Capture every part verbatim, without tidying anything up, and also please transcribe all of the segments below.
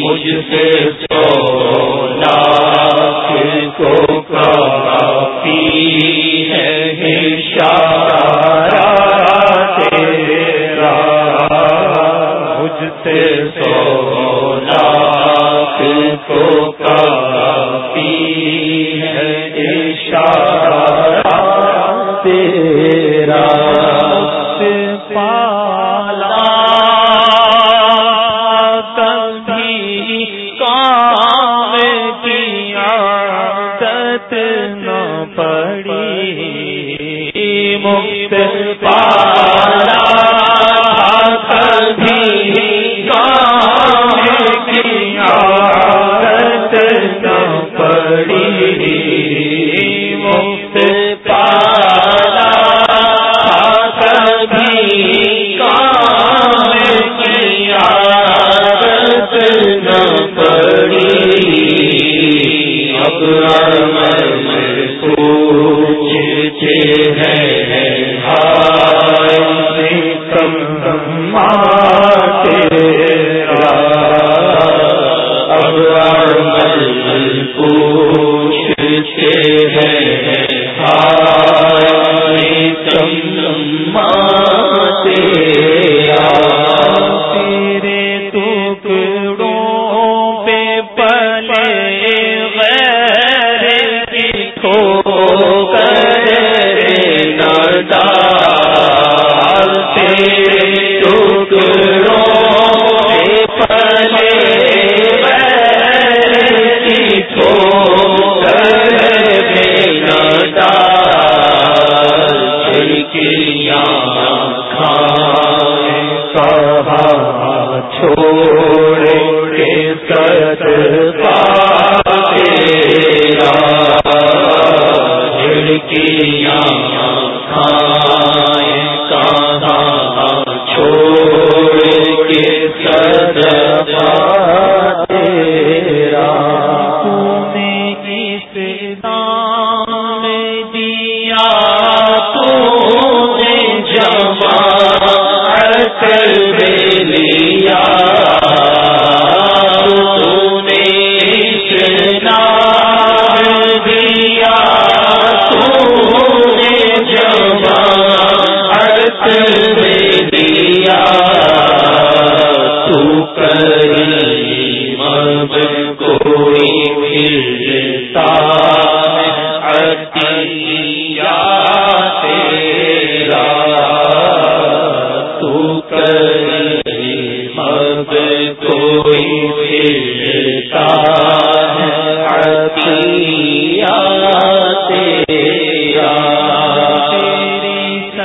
مجھ سے سو لاکھ کو کافی ہے اشارہ تیرا، مجھ سے سو لاکھ کو کافی ہے اشارہ تیرا، پالا کبھی کام کی عادت نہ پڑی، مفت پالا کبھی کام کی عادت نہ پڑی، مفت پالا کبھی کام کی عادت نہ پڑی، اب عمل پوچھتے ہیں ہائے کم تیرا، اب عمل پوچھتے ہیں ہائے کم تیرا، تیرے ٹکڑوں پہ پلے غیر کی ٹھوکر نہ ڈال، تیرے ٹکڑوں پہ پلے غیر کی ٹھوکر نہ ڈال، کھڑکیاں کھائیں کہاں چھوڑ کے صدقہ تیرا، کھڑکیاں کھائیں کہاں چھوڑ کے صدقہ تیرا، تو نے اس نام دیا، تو نے جماعت میں لیا، تو نے اس نام دیا، تو نے جماعت میں لیا، تو کریم اب کوئی ملتا عطیہ تیرا، تو کریم اب کوئی ملتا عطیہ تیرا، تیری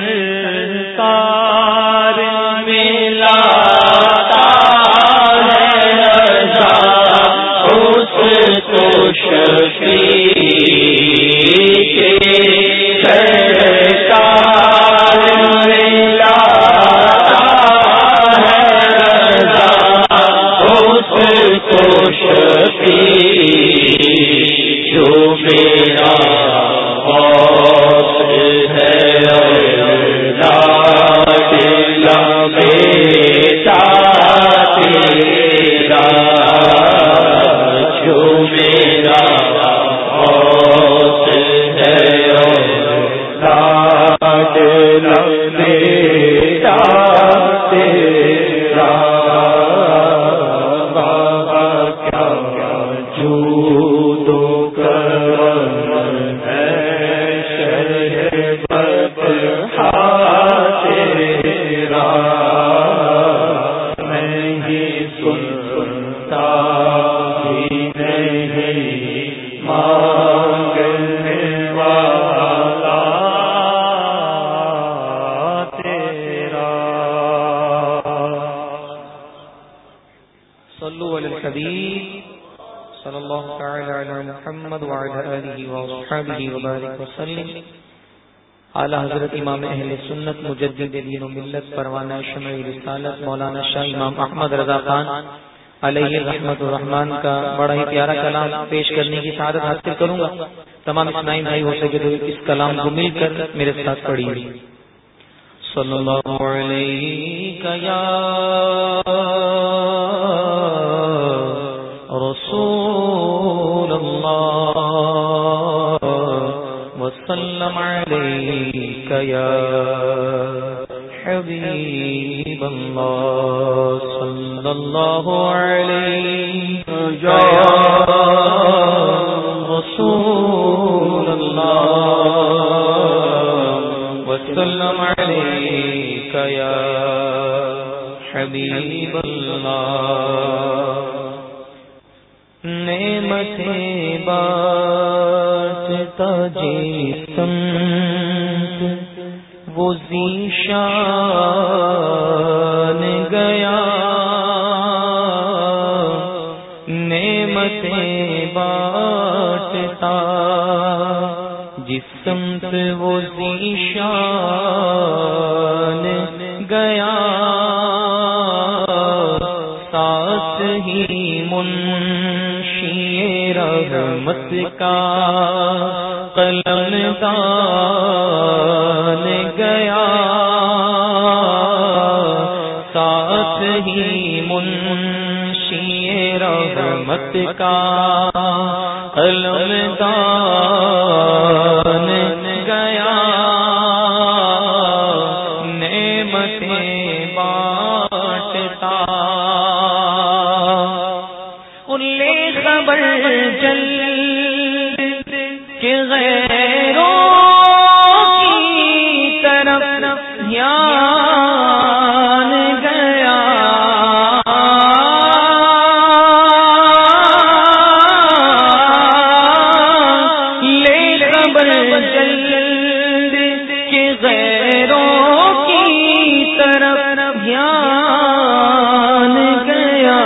سرکار میں لاتا ہے رضا، اس کو شفیع کے سرکار میں لاتا ہے رضا، اس کو شفیع، جو میرا غوث ہے لاڈلا بیٹا تیرا، جو میرا غوث ہے لاڈلا بیٹا تیرا، بابا کیا جود و کرم ہے شرح بطحا تیرا، میں ہی سنتا بھی نہیں مانگنے والا تیرا، صلو علی الحبیب صلی اللہ تعالی علی محمد وعلی آلہ وصحبہ وبارک وسلم۔ اعلی حضرت امام اہل سنت مجدد دین و ملت پروانہ شمع رسالت مولانا شاہ امام احمد رضا خان علیہ رحمت الرحمان کا بڑا ہی پیارا کلام پیش کرنے کی سعادت حاصل کروں گا۔ تمام اسماعیل بھائی ہو سکے تو اس کلام کو مل کر میرے ساتھ پڑھیے۔ صلی اللہ علیہ یا یا حبیب اللہ صلی اللہ علیہ یا رسول اللہ وسلم علیک یا حبیب اللہ نعمتیں بانٹتا جسم وہ ذیشان گیا نعمتیں بانٹتا جسم وہ ذیشان گیا ساتھ ہی منشی رحمت کا قلم دان گیا ساتھ ہی منشی رحمت کا قلم دان گیا نعمتیں بانٹتا لے خبر جل کہ غیروں کی طرف دھیان گیا لے خبر جل کہ غیروں کی طرف دھیان گیا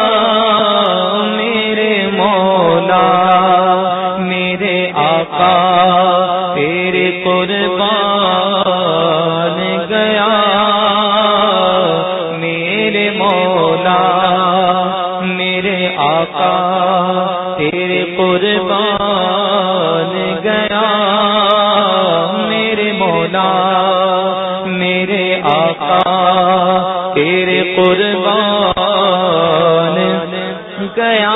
تیرے قربان گیا میرے مولا میرے آقا تیرے قربان گیا میرے مولا میرے آقا تیرے قربان گیا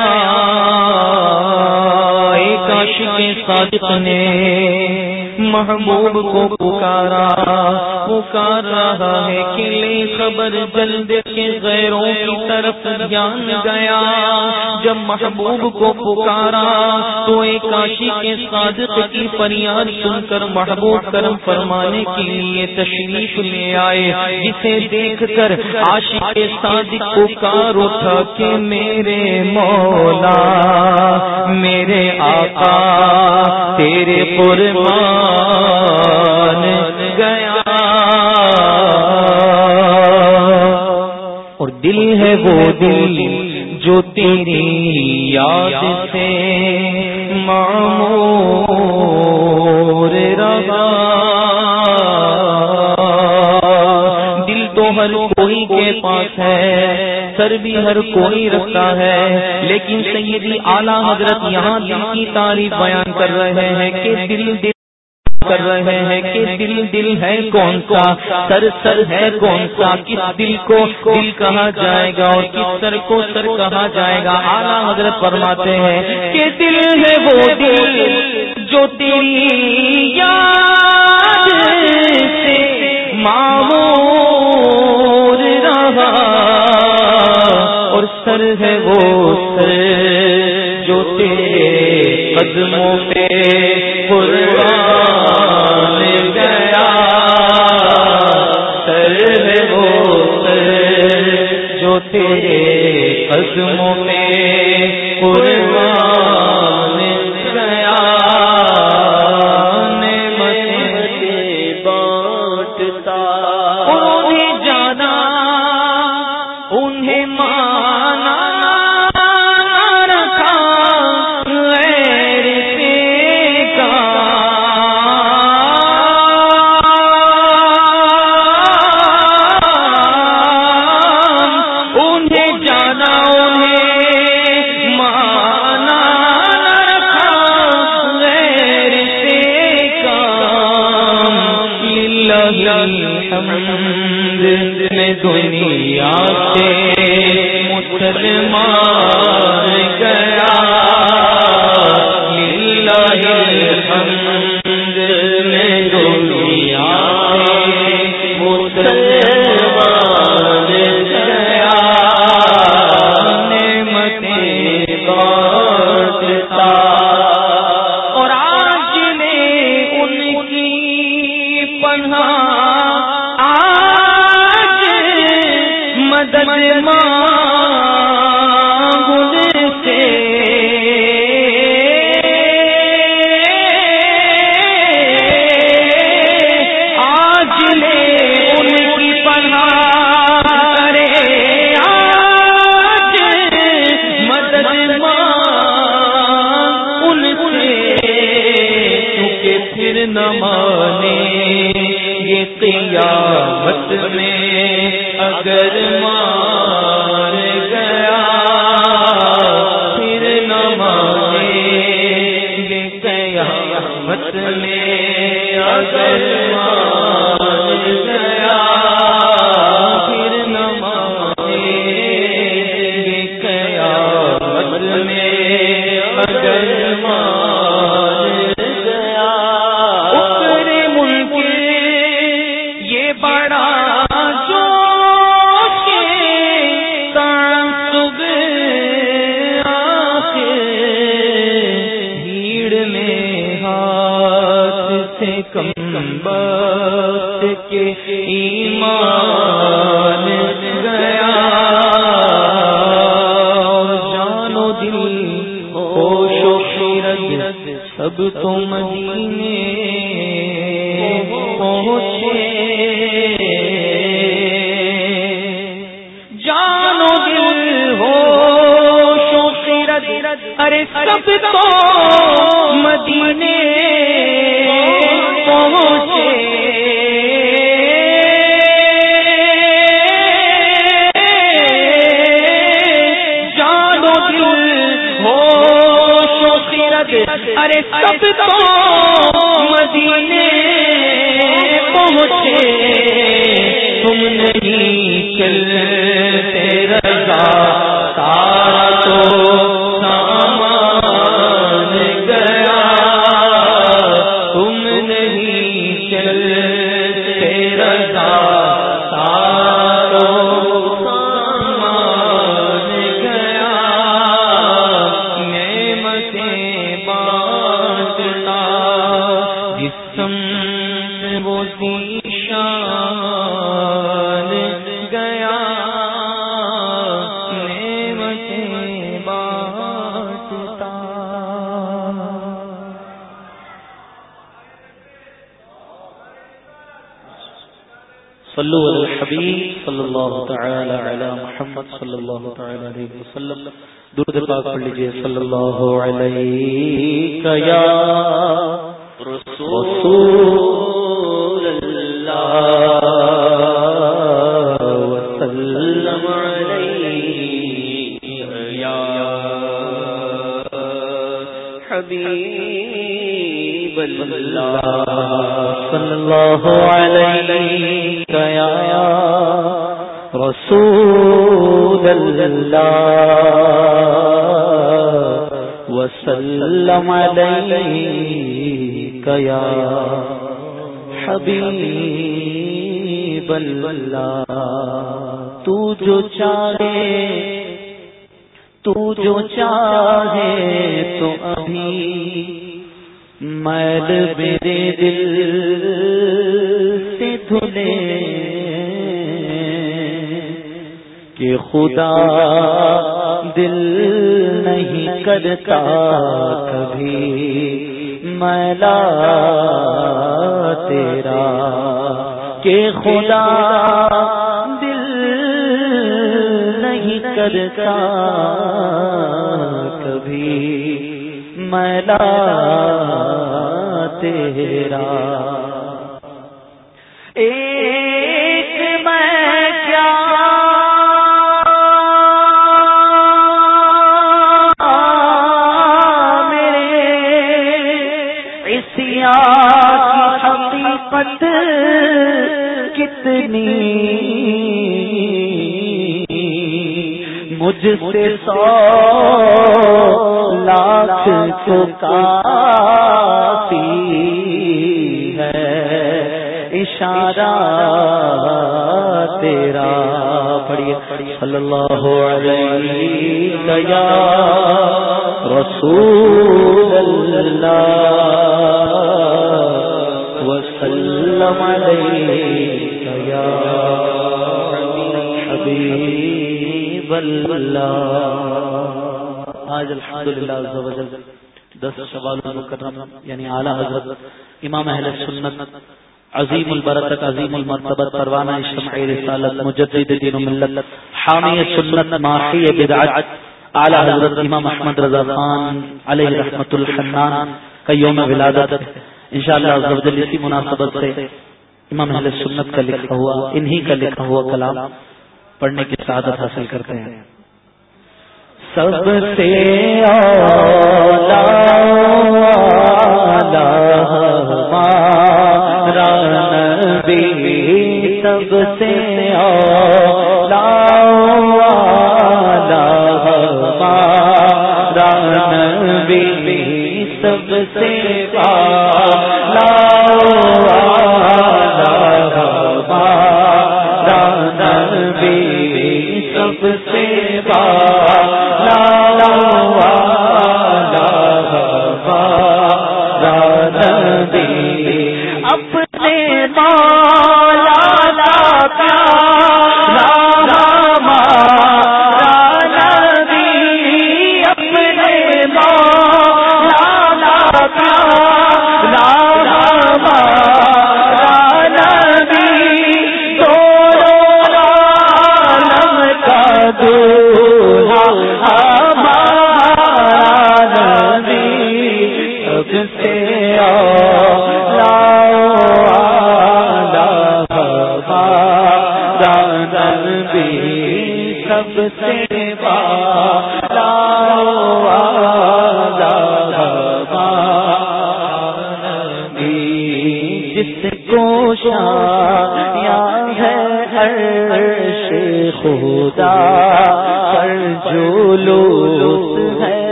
ایک عاشق صادق نے محبوب کو پکارا پکار رہا ہے کہ لے خبر جلد کے غیروں کی طرف دھیان گیا جب محبوب کو پکارا تو ایک عاشق صادق کی فریاد سن کر محبوب کرم فرمانے کے لیے تشریف لے آئے جسے دیکھ کر عاشق صادق پکار اٹھا کہ میرے مولا میرے آقا تیرے قربان گیا اور دل ہے وہ دل جو تیری یاد سے معمور رہا دل تو ہر کوئی کے پاس ہے سر بھی ہر کوئی رکھتا ہے لیکن سیدی اعلیٰ حضرت یہاں دل کی تعریف بیان کر رہے ہیں کہ دل دل کر رہے ہیں کہ دل دل ہے کون سا سر سر ہے کون سا کس دل کو دل کہا جائے گا اور کس سر کو سر کہا جائے گا اعلیٰ حضرت فرماتے ہیں کہ دل ہے وہ دل جو تیری یاد سے معمور رہا اور سر ہے وہ سر جو تیرے قدموں پہ قربان گیا سر ہے وہ سر جو تیرے قدموں میں قربان گیا نعمتیں بانٹتا انہیں جانا انہیں مانا میں دنیا سے مسلمان گیا للہ الحمد میں دنیا مدد مانگو سے آج لے ان کی پناہ کرے، آج مدد مانگ ان سے، کیونکہ پھر نہ مانے یہ قیامت میں اگر مار گیا، پھر نہ مانے یہ قیامت میں اگر مار گیا، پھر نہ مانے یہ قیامت میں اگر مار گیا۔ اترے ملک یہ بڑا کمبخت کے ایمان گیا، جان و دل ہوش و خرد سب تو مدینے پہنچے، جان و دل ہوش و خرد ارے سب تو مدینے پہنچے، جان و دل ہوش و خرد ارے سب تو مدینے پہنچے، تم نہیں چلتے رضا سارا تو سامان گیا، تم نہیں چلتے رضا سارا تو سامان گیا، نعمتیں بانٹتا جسم وہ ذیشان گیا، نعمتیں بانٹتا۔ صلو علی الحبیب صلی اللہ تعالی علی محمد صلی اللہ تعالی علیہ وسلم۔ درود پاک پڑھ لیجئے۔ صلی اللہ علیہ یا رسول اللہ وسلم علیہ یا حبیب اللہ، صلی اللہ علیہ یا رسول اللہ وسلم علیہ یا حبیب اللہ۔ تو جو چاہے تو جو چاہے تو ابھی میل میرے دل سے دھلے، کہ خدا دل نہیں کرتا کبھی میلا تیرا، کہ خدا دل نہیں کرتا کبھی میلا تیرا۔ ایک میں کیا حقیقت کتنی مجھ سے سو لاکھ تو کافی ہے اشارہ تیرا۔ پڑھیے صلی اللہ علیہ یا رسول اللہ وسلم علیہ یا حبیب واللہ. آج الحمدللہ عز و جل دس شوال المکرم یعنی اعلیٰ حضرت امام اہل سنت عظیم البرکت عظیم المرتبت پروانہ شمع رسالت مجدد دین و ملت حامی سنت ماحی بدعت اعلیٰ حضرت امام احمد رضا خان علیہ رحمت الحنان کا یوم ولادت ہے. انشاءاللہ عز و جل اسی مناسبت سے امام اہل سنت کا لکھا ہوا انہی کا لکھا ہوا کلام پڑھنے کی سعادت حاصل کرتے ہیں. سب سے اولا ہمارا نبی, سب سے اولا ہمارا نبی, سب سے اولا ہمارا نبی, سب سے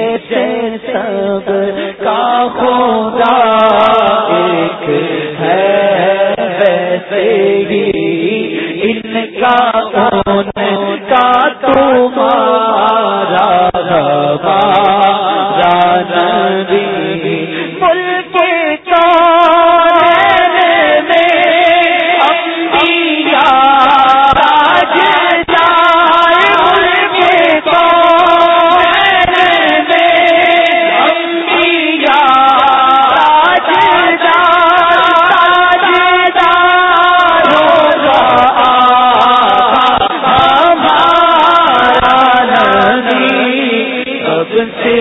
جیسے سب کا خدا ایک ہے ویسے ہی ان کا ان کا تمہارا ہمارا نبی ملک کون میں انبیاء راج جائے ملک کون میں انبیاء راج جائے تاجدار ہمارا نبی سب سے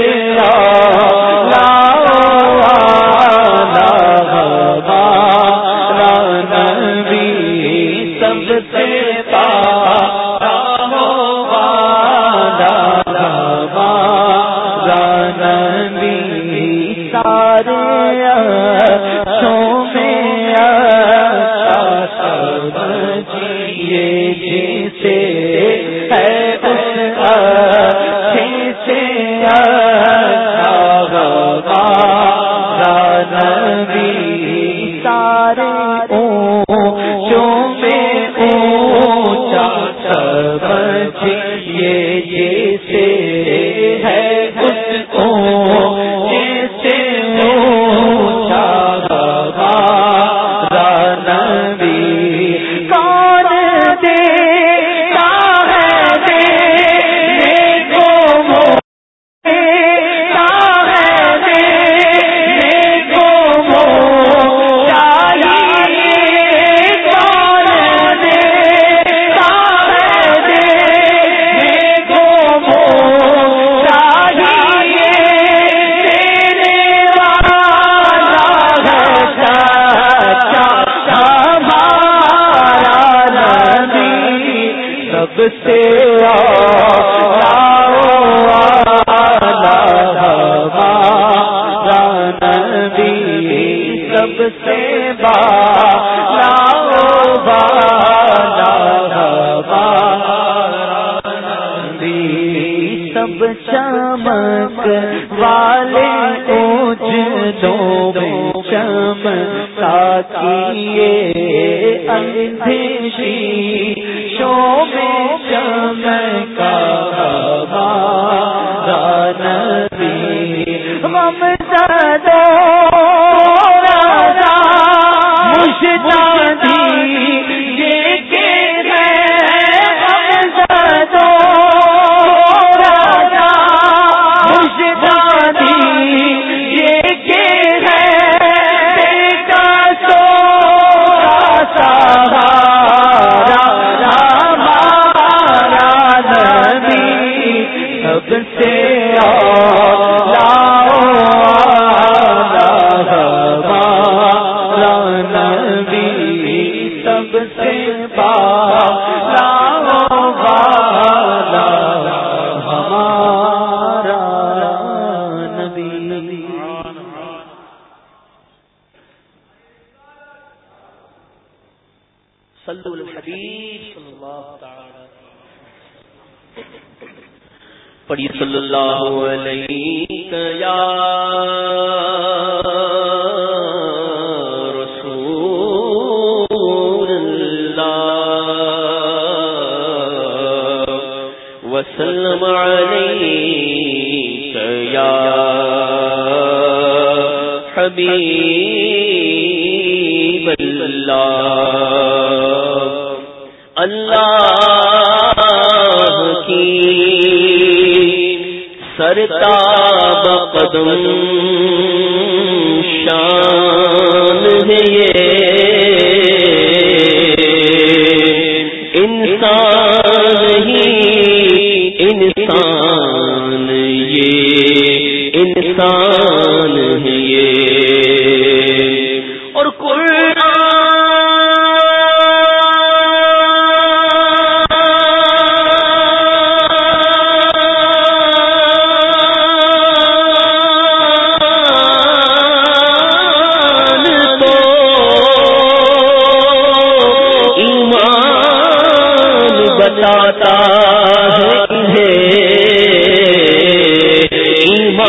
بتاتا ہے ایمان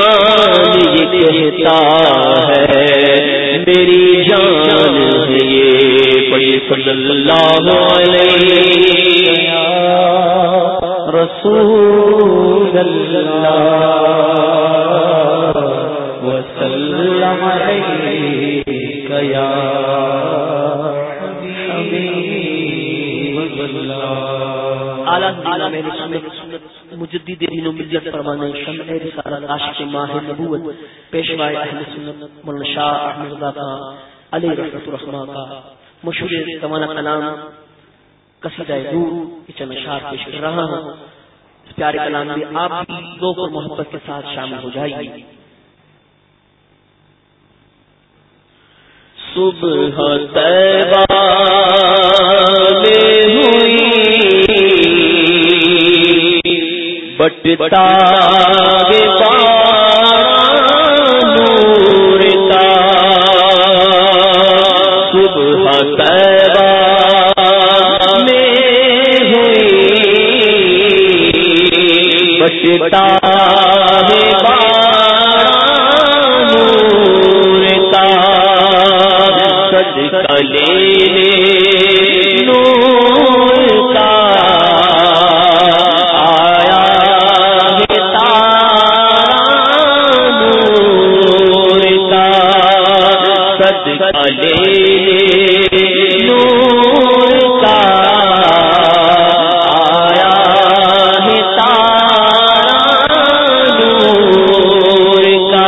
کہتا ہے میری جان ہے یہ پڑھی صلی اللہ علیہ رسول اللہ وسلم علیک یا حبیب اللہ۔ اعلیٰ مجدد دین و ملت فرمانے شمع رسالت عاشق ماہ نبوت پیشوائے اہل سنت مولانا شاہ احمد رضا کا علیہ رحمۃ الرحمٰ کا مشہور توانا کلام قصیدہ دور کی چند اشعار پیش کر رہا ہوں۔ اس پیارے کلام میں آپ بھی ذوق اور محبت کے ساتھ شامل ہو جائیے۔ صبح طیبہ میں ہوئی بٹتا گے نور کا، صبح طیبہ میں ہوئی بٹتا گے نور کا، صدقہ لے لے نور کا آیا ہے تارا نور کا، صدقہ لے لے نور کا آیا ہے تارا نور کا،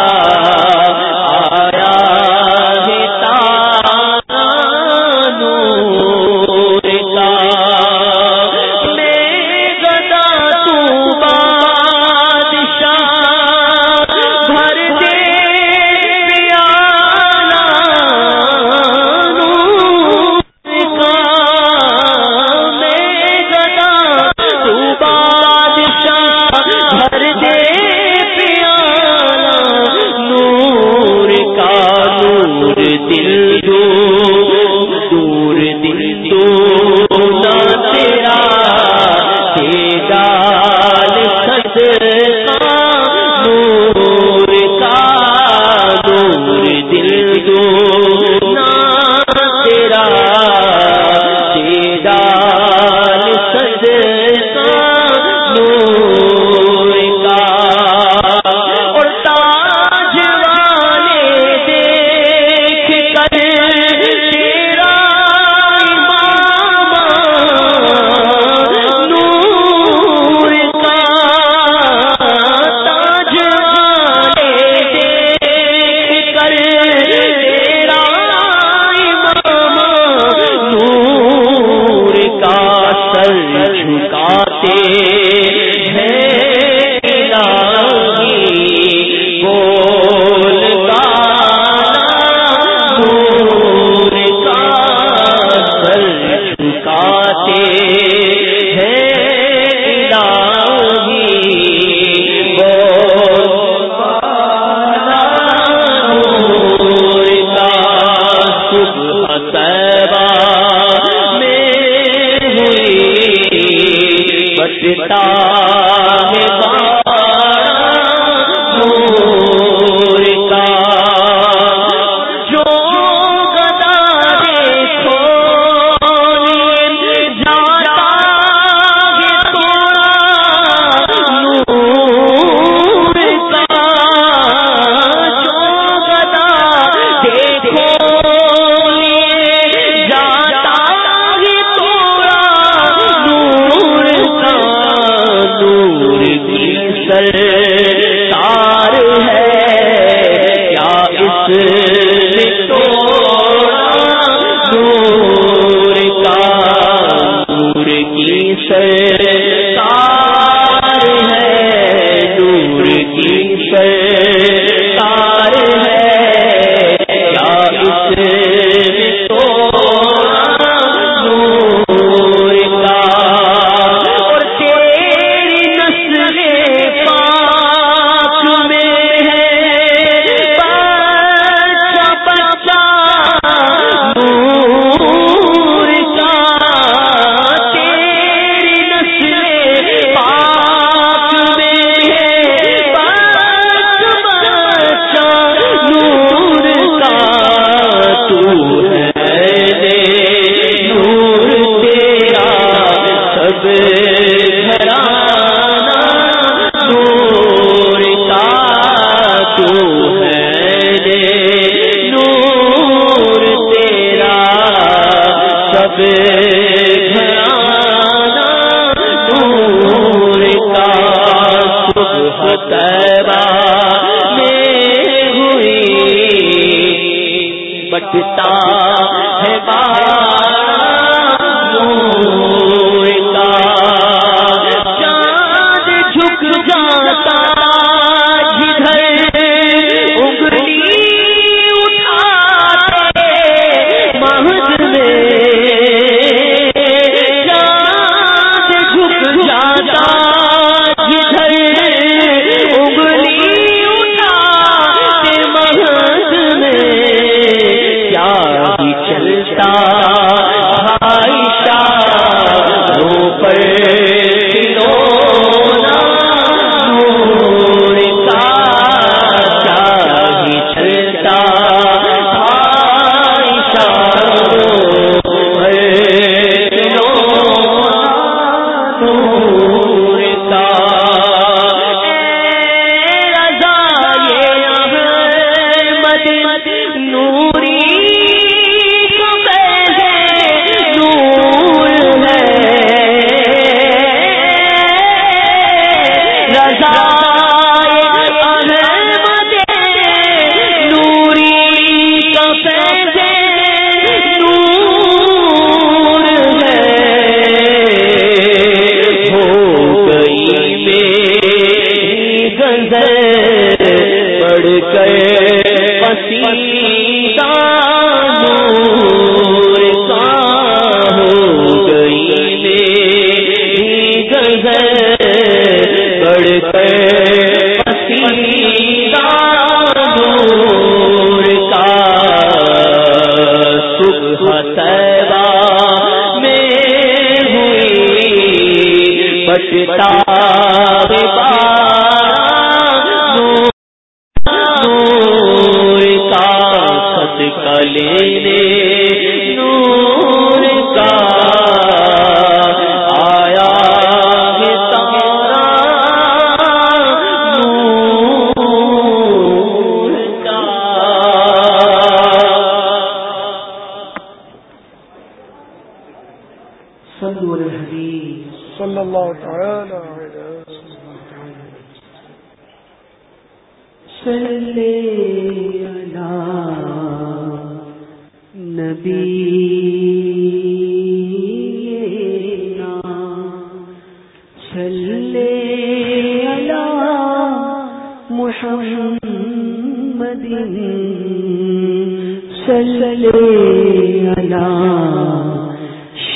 نور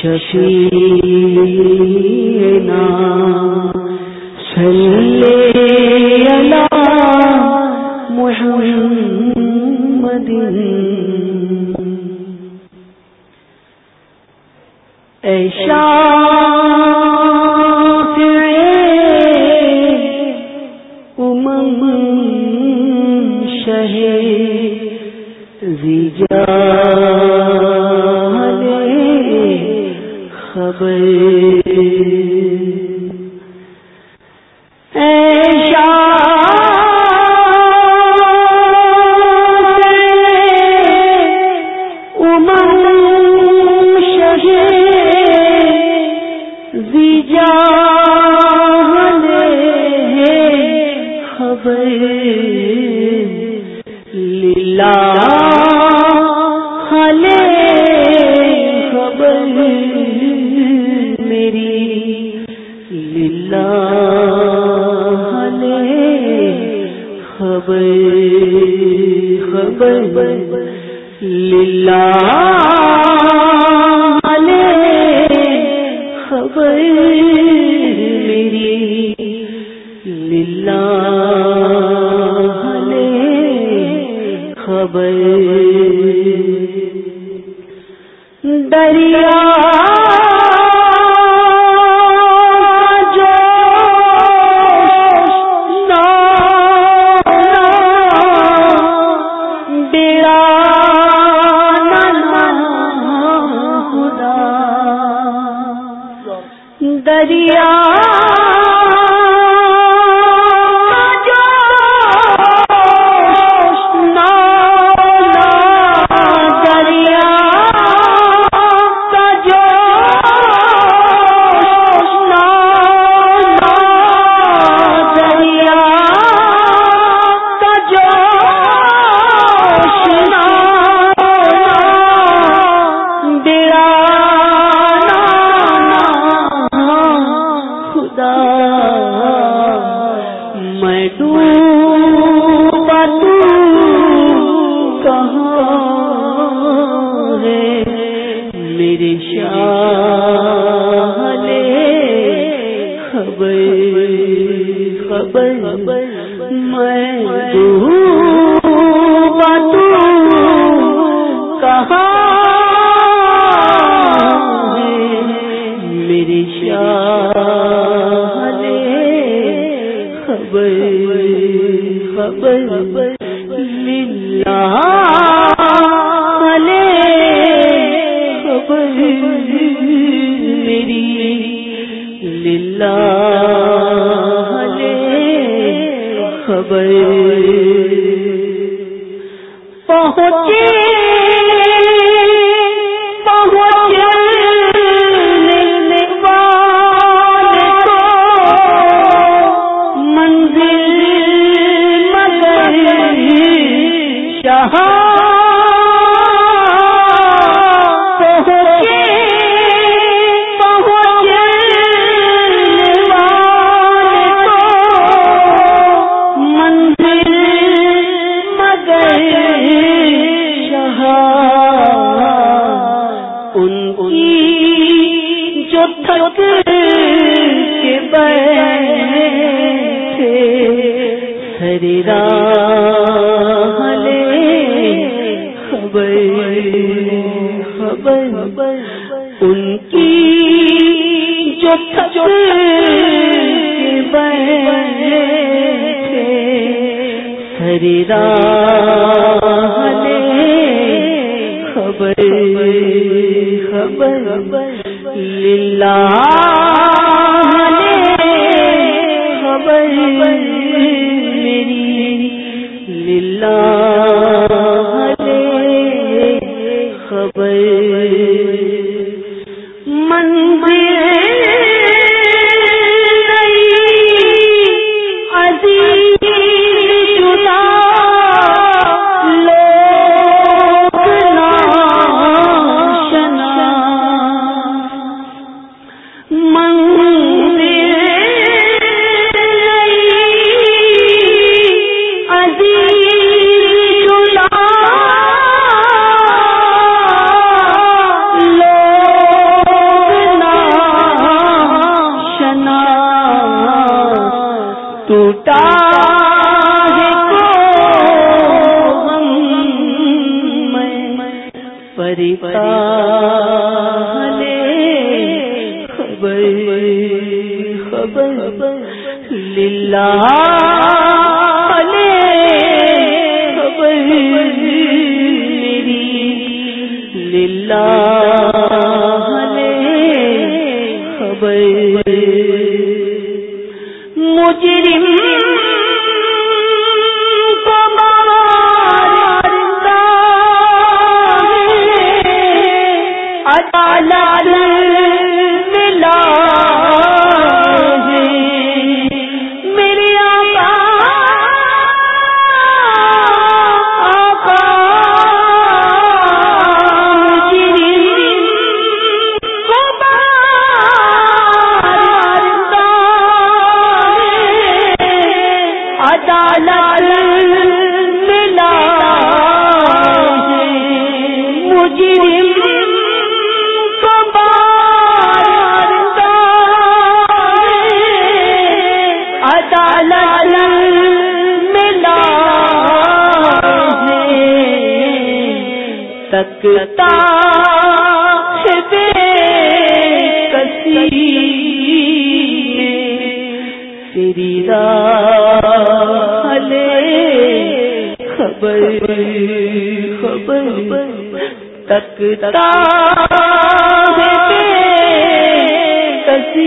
شفیعنا صلی علی محمد اے شافع امم شہ رجال خبر اے فریدا لے خبر خبر للہ لے خبر میری للہ لے خبر مجرم تکتا ہے بے کسی تیری راہ لے خبر خبر تکتا ہے بے کسی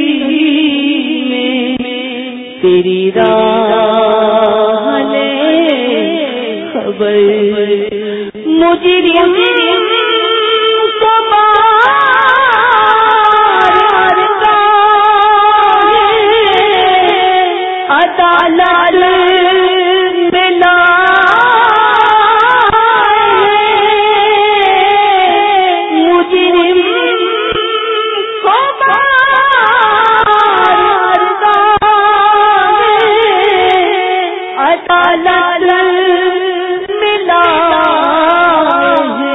تیری راہ لے خبر مجرم کو مارتا ہے عدالت میں لائے مجرم کو مارتا ہے عدالت میں لائے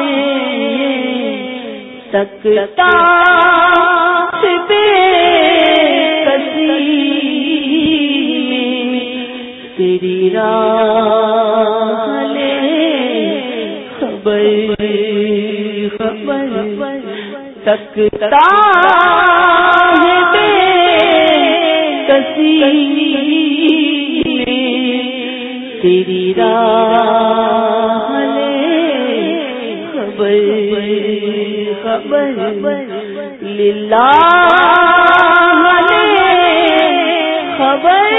تکتا بے کسی تیری راہ لے خبر خبر تکتا بے کسی تیری راہ لے خبر خبر للہ لے خبر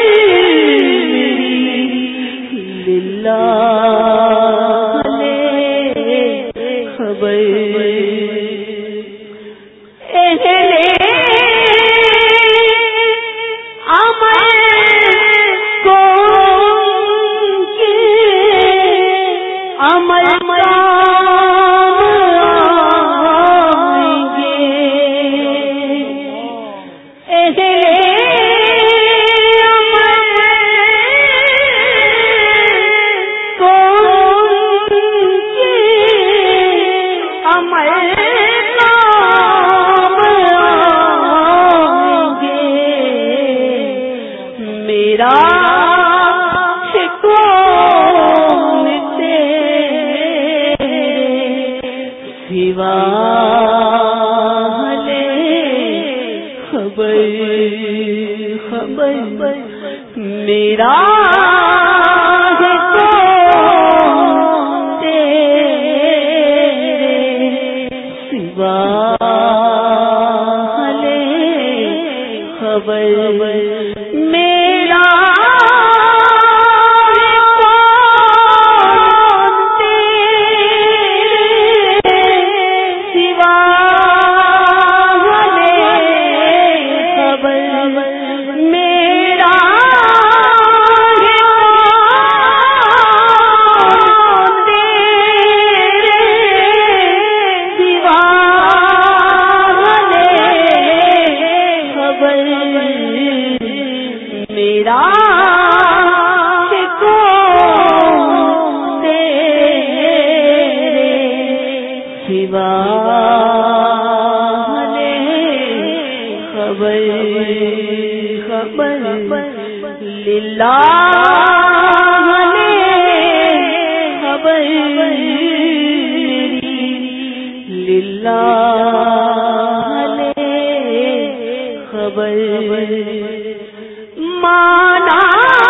للہ لے خبر میرا ہے کون تیرے سوا لے خبر میرا ہے کون تیرے سوا لے خبر میرا للہ لے خبر للہ لے خبر مانا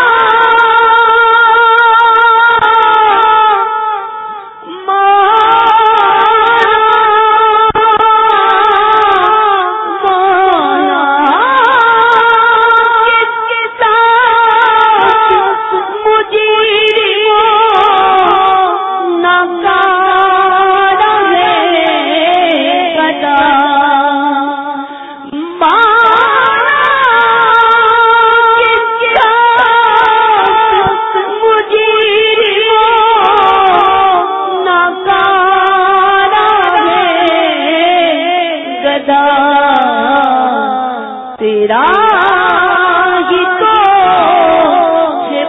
تیرا ہی تو ہے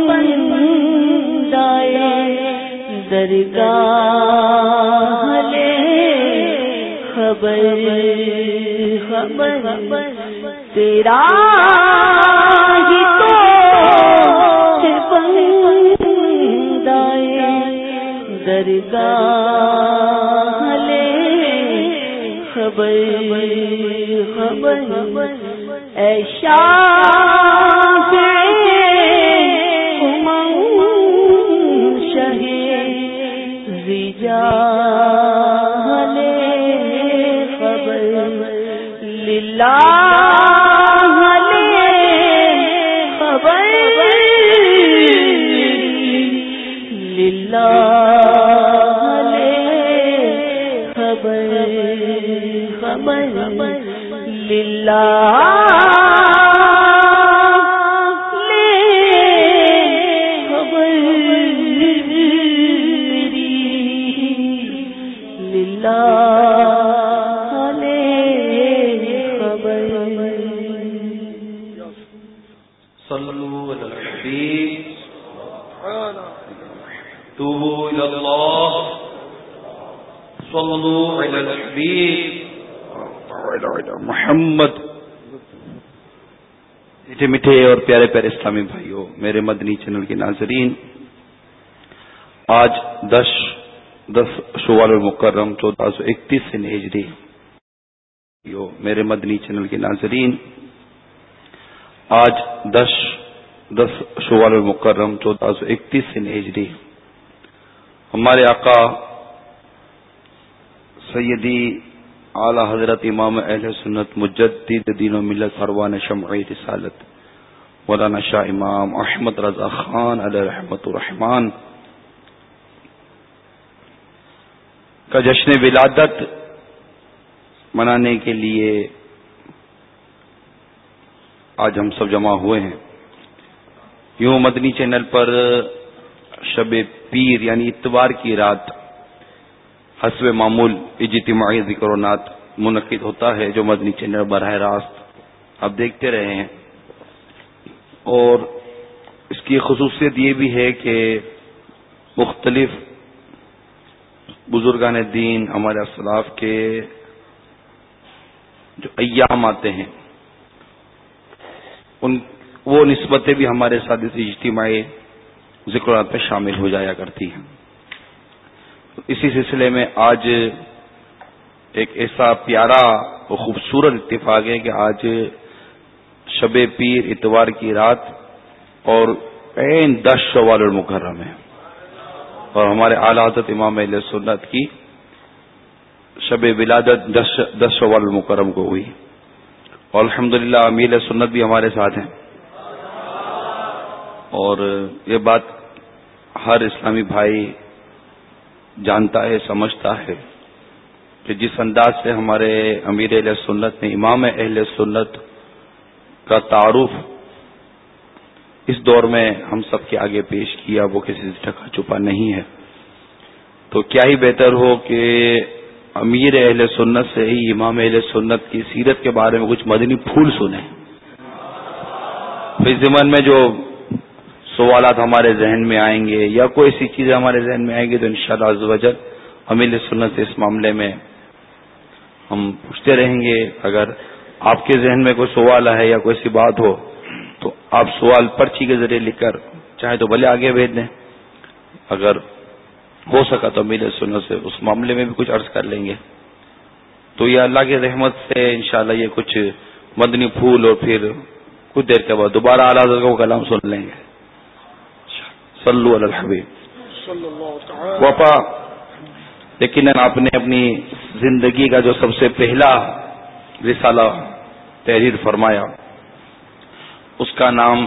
بندائے درگاہ لے خبر خبر تیرا ہی تو ہے بندائے درگاہ لے خبر خبر اے شاہ امنگ شہ رجال خبر للہ خبر للہ خبر خبر للہ لے خبر للہ لے خبر صلوا علی الحبیب توبوا الی اللہ صلوا علی الحبیب محمد. میٹھے میٹھے اور پیارے پیارے اسلامی بھائیوں، میرے مدنی چینل کے ناظرین، آج دس دس شوال المکرم چودہ سو اکتیس سے ہجری. میرے مدنی چینل کے ناظرین، آج دس دس شوال المکرم چودہ سو اکتیس سے ہجری ہمارے آقا سیدی اعلی حضرت امام اہل سنت مجدد دین و ملت پروان شمع رسالت مولانا شاہ امام احمد رضا خان علیہ رحمت الرحمان کا جشن ولادت منانے کے لیے آج ہم سب جمع ہوئے ہیں. یوں مدنی چینل پر شب پیر یعنی اتوار کی رات حسب معمول اجتماعی ذکر و نعت منعقد ہوتا ہے، جو مدنی چینل براہ راست آپ دیکھتے رہے ہیں. اور اس کی خصوصیت یہ بھی ہے کہ مختلف بزرگان دین ہمارے اسلاف کے جو ایام آتے ہیں ان وہ نسبتیں بھی ہمارے ساتھ اس اجتماعی ذکر و نعت میں شامل ہو جایا کرتی ہیں. اسی سلسلے میں آج ایک ایسا پیارا و خوبصورت اتفاق ہے کہ آج شب پیر اتوار کی رات اور عین دس شوال المکرم ہے، اور ہمارے اعلی حضرت امام اہل سنت کی شب ولادت دس دس شوال المکرم کو ہوئی. اور الحمدللہ امیر سنت بھی ہمارے ساتھ ہیں، اور یہ بات ہر اسلامی بھائی جانتا ہے، سمجھتا ہے کہ جس انداز سے ہمارے امیر اہل سنت نے امام اہل سنت کا تعارف اس دور میں ہم سب کے آگے پیش کیا، وہ کسی سے ڈھکا چھپا نہیں ہے. تو کیا ہی بہتر ہو کہ امیر اہل سنت سے ہی امام اہل سنت کی سیرت کے بارے میں کچھ مدنی پھول سنیں. اس ضمن میں جو سوالات ہمارے ذہن میں آئیں گے یا کوئی ایسی چیزیں ہمارے ذہن میں آئیں گی تو انشاءاللہ عز و جل امیر سنت سے اس معاملے میں ہم پوچھتے رہیں گے. اگر آپ کے ذہن میں کوئی سوال ہے یا کوئی سی بات ہو تو آپ سوال پرچی کے ذریعے لکھ کر چاہے تو بھلے آگے بھیج دیں، اگر ہو سکا تو امیر سنت سے اس معاملے میں بھی کچھ عرض کر لیں گے. تو یہ اللہ کی رحمت سے انشاءاللہ یہ کچھ مدنی پھول اور پھر کچھ دیر کے بعد دوبارہ اعلیٰ حضرت کا کلام سن لیں گے. صلو علی الحبیب. وفا لیکن آپ نے اپنی زندگی کا جو سب سے پہلا رسالہ تحریر فرمایا اس کا نام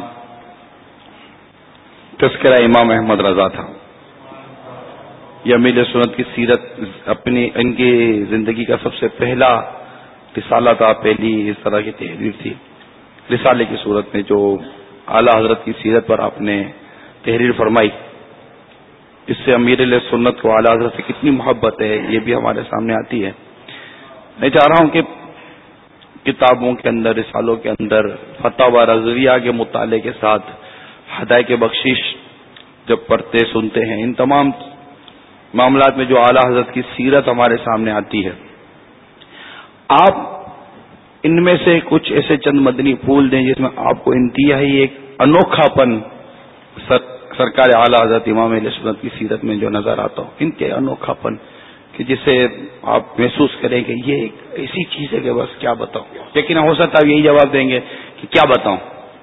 تذکرہ امام احمد رضا تھا. یہ امیر سنت کی سیرت اپنی ان کی زندگی کا سب سے پہلا رسالہ تھا, پہلی اس طرح کی تحریر تھی رسالے کی صورت میں جو اعلی حضرت کی سیرت پر آپ نے تحریر فرمائی. اس سے امیر علیہ سنت کو اعلی حضرت سے کتنی محبت ہے یہ بھی ہمارے سامنے آتی ہے. میں چاہ رہا ہوں کہ کتابوں کے اندر رسالوں کے اندر فتاوی رضویہ کے مطالعے کے ساتھ ہدایت بخشش جب پڑھتے سنتے ہیں ان تمام معاملات میں جو اعلی حضرت کی سیرت ہمارے سامنے آتی ہے, آپ ان میں سے کچھ ایسے چند مدنی پھول دیں جس میں آپ کو انتہائی ایک انوکھا پن سر سرکار اعلی حضرت امام اہل سنت کی سیرت میں جو نظر آتا ہو, انتہائی انوکھا پن کہ جسے آپ محسوس کریں کہ یہ ایک ایسی چیز ہے کہ بس کیا بتاؤں. لیکن ہو سکتا ہے آپ یہی جواب دیں گے کہ کیا بتاؤں.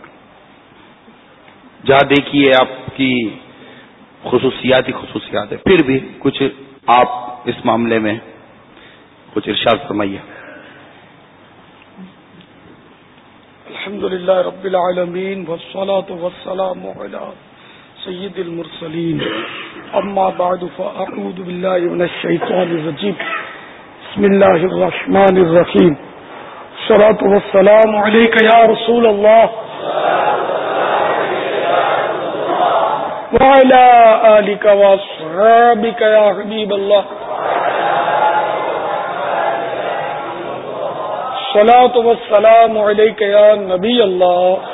جہاں دیکھیے آپ کی خصوصیات ہی خصوصیات ہے, پھر بھی کچھ آپ اس معاملے میں کچھ ارشاد فرمائیے. الحمدللہ رب العالمین والصلاة والسلام علی سید المرسلین اما بعد فاعوذ باللہ من الشیطان الرجیم بسم اللہ الرحمن الرحیم الصلاة والسلام علیک یا رسول اللہ وعلی آلک واصحابک یا حبیب اللہ الصلاة والسلام علیک یا نبی اللہ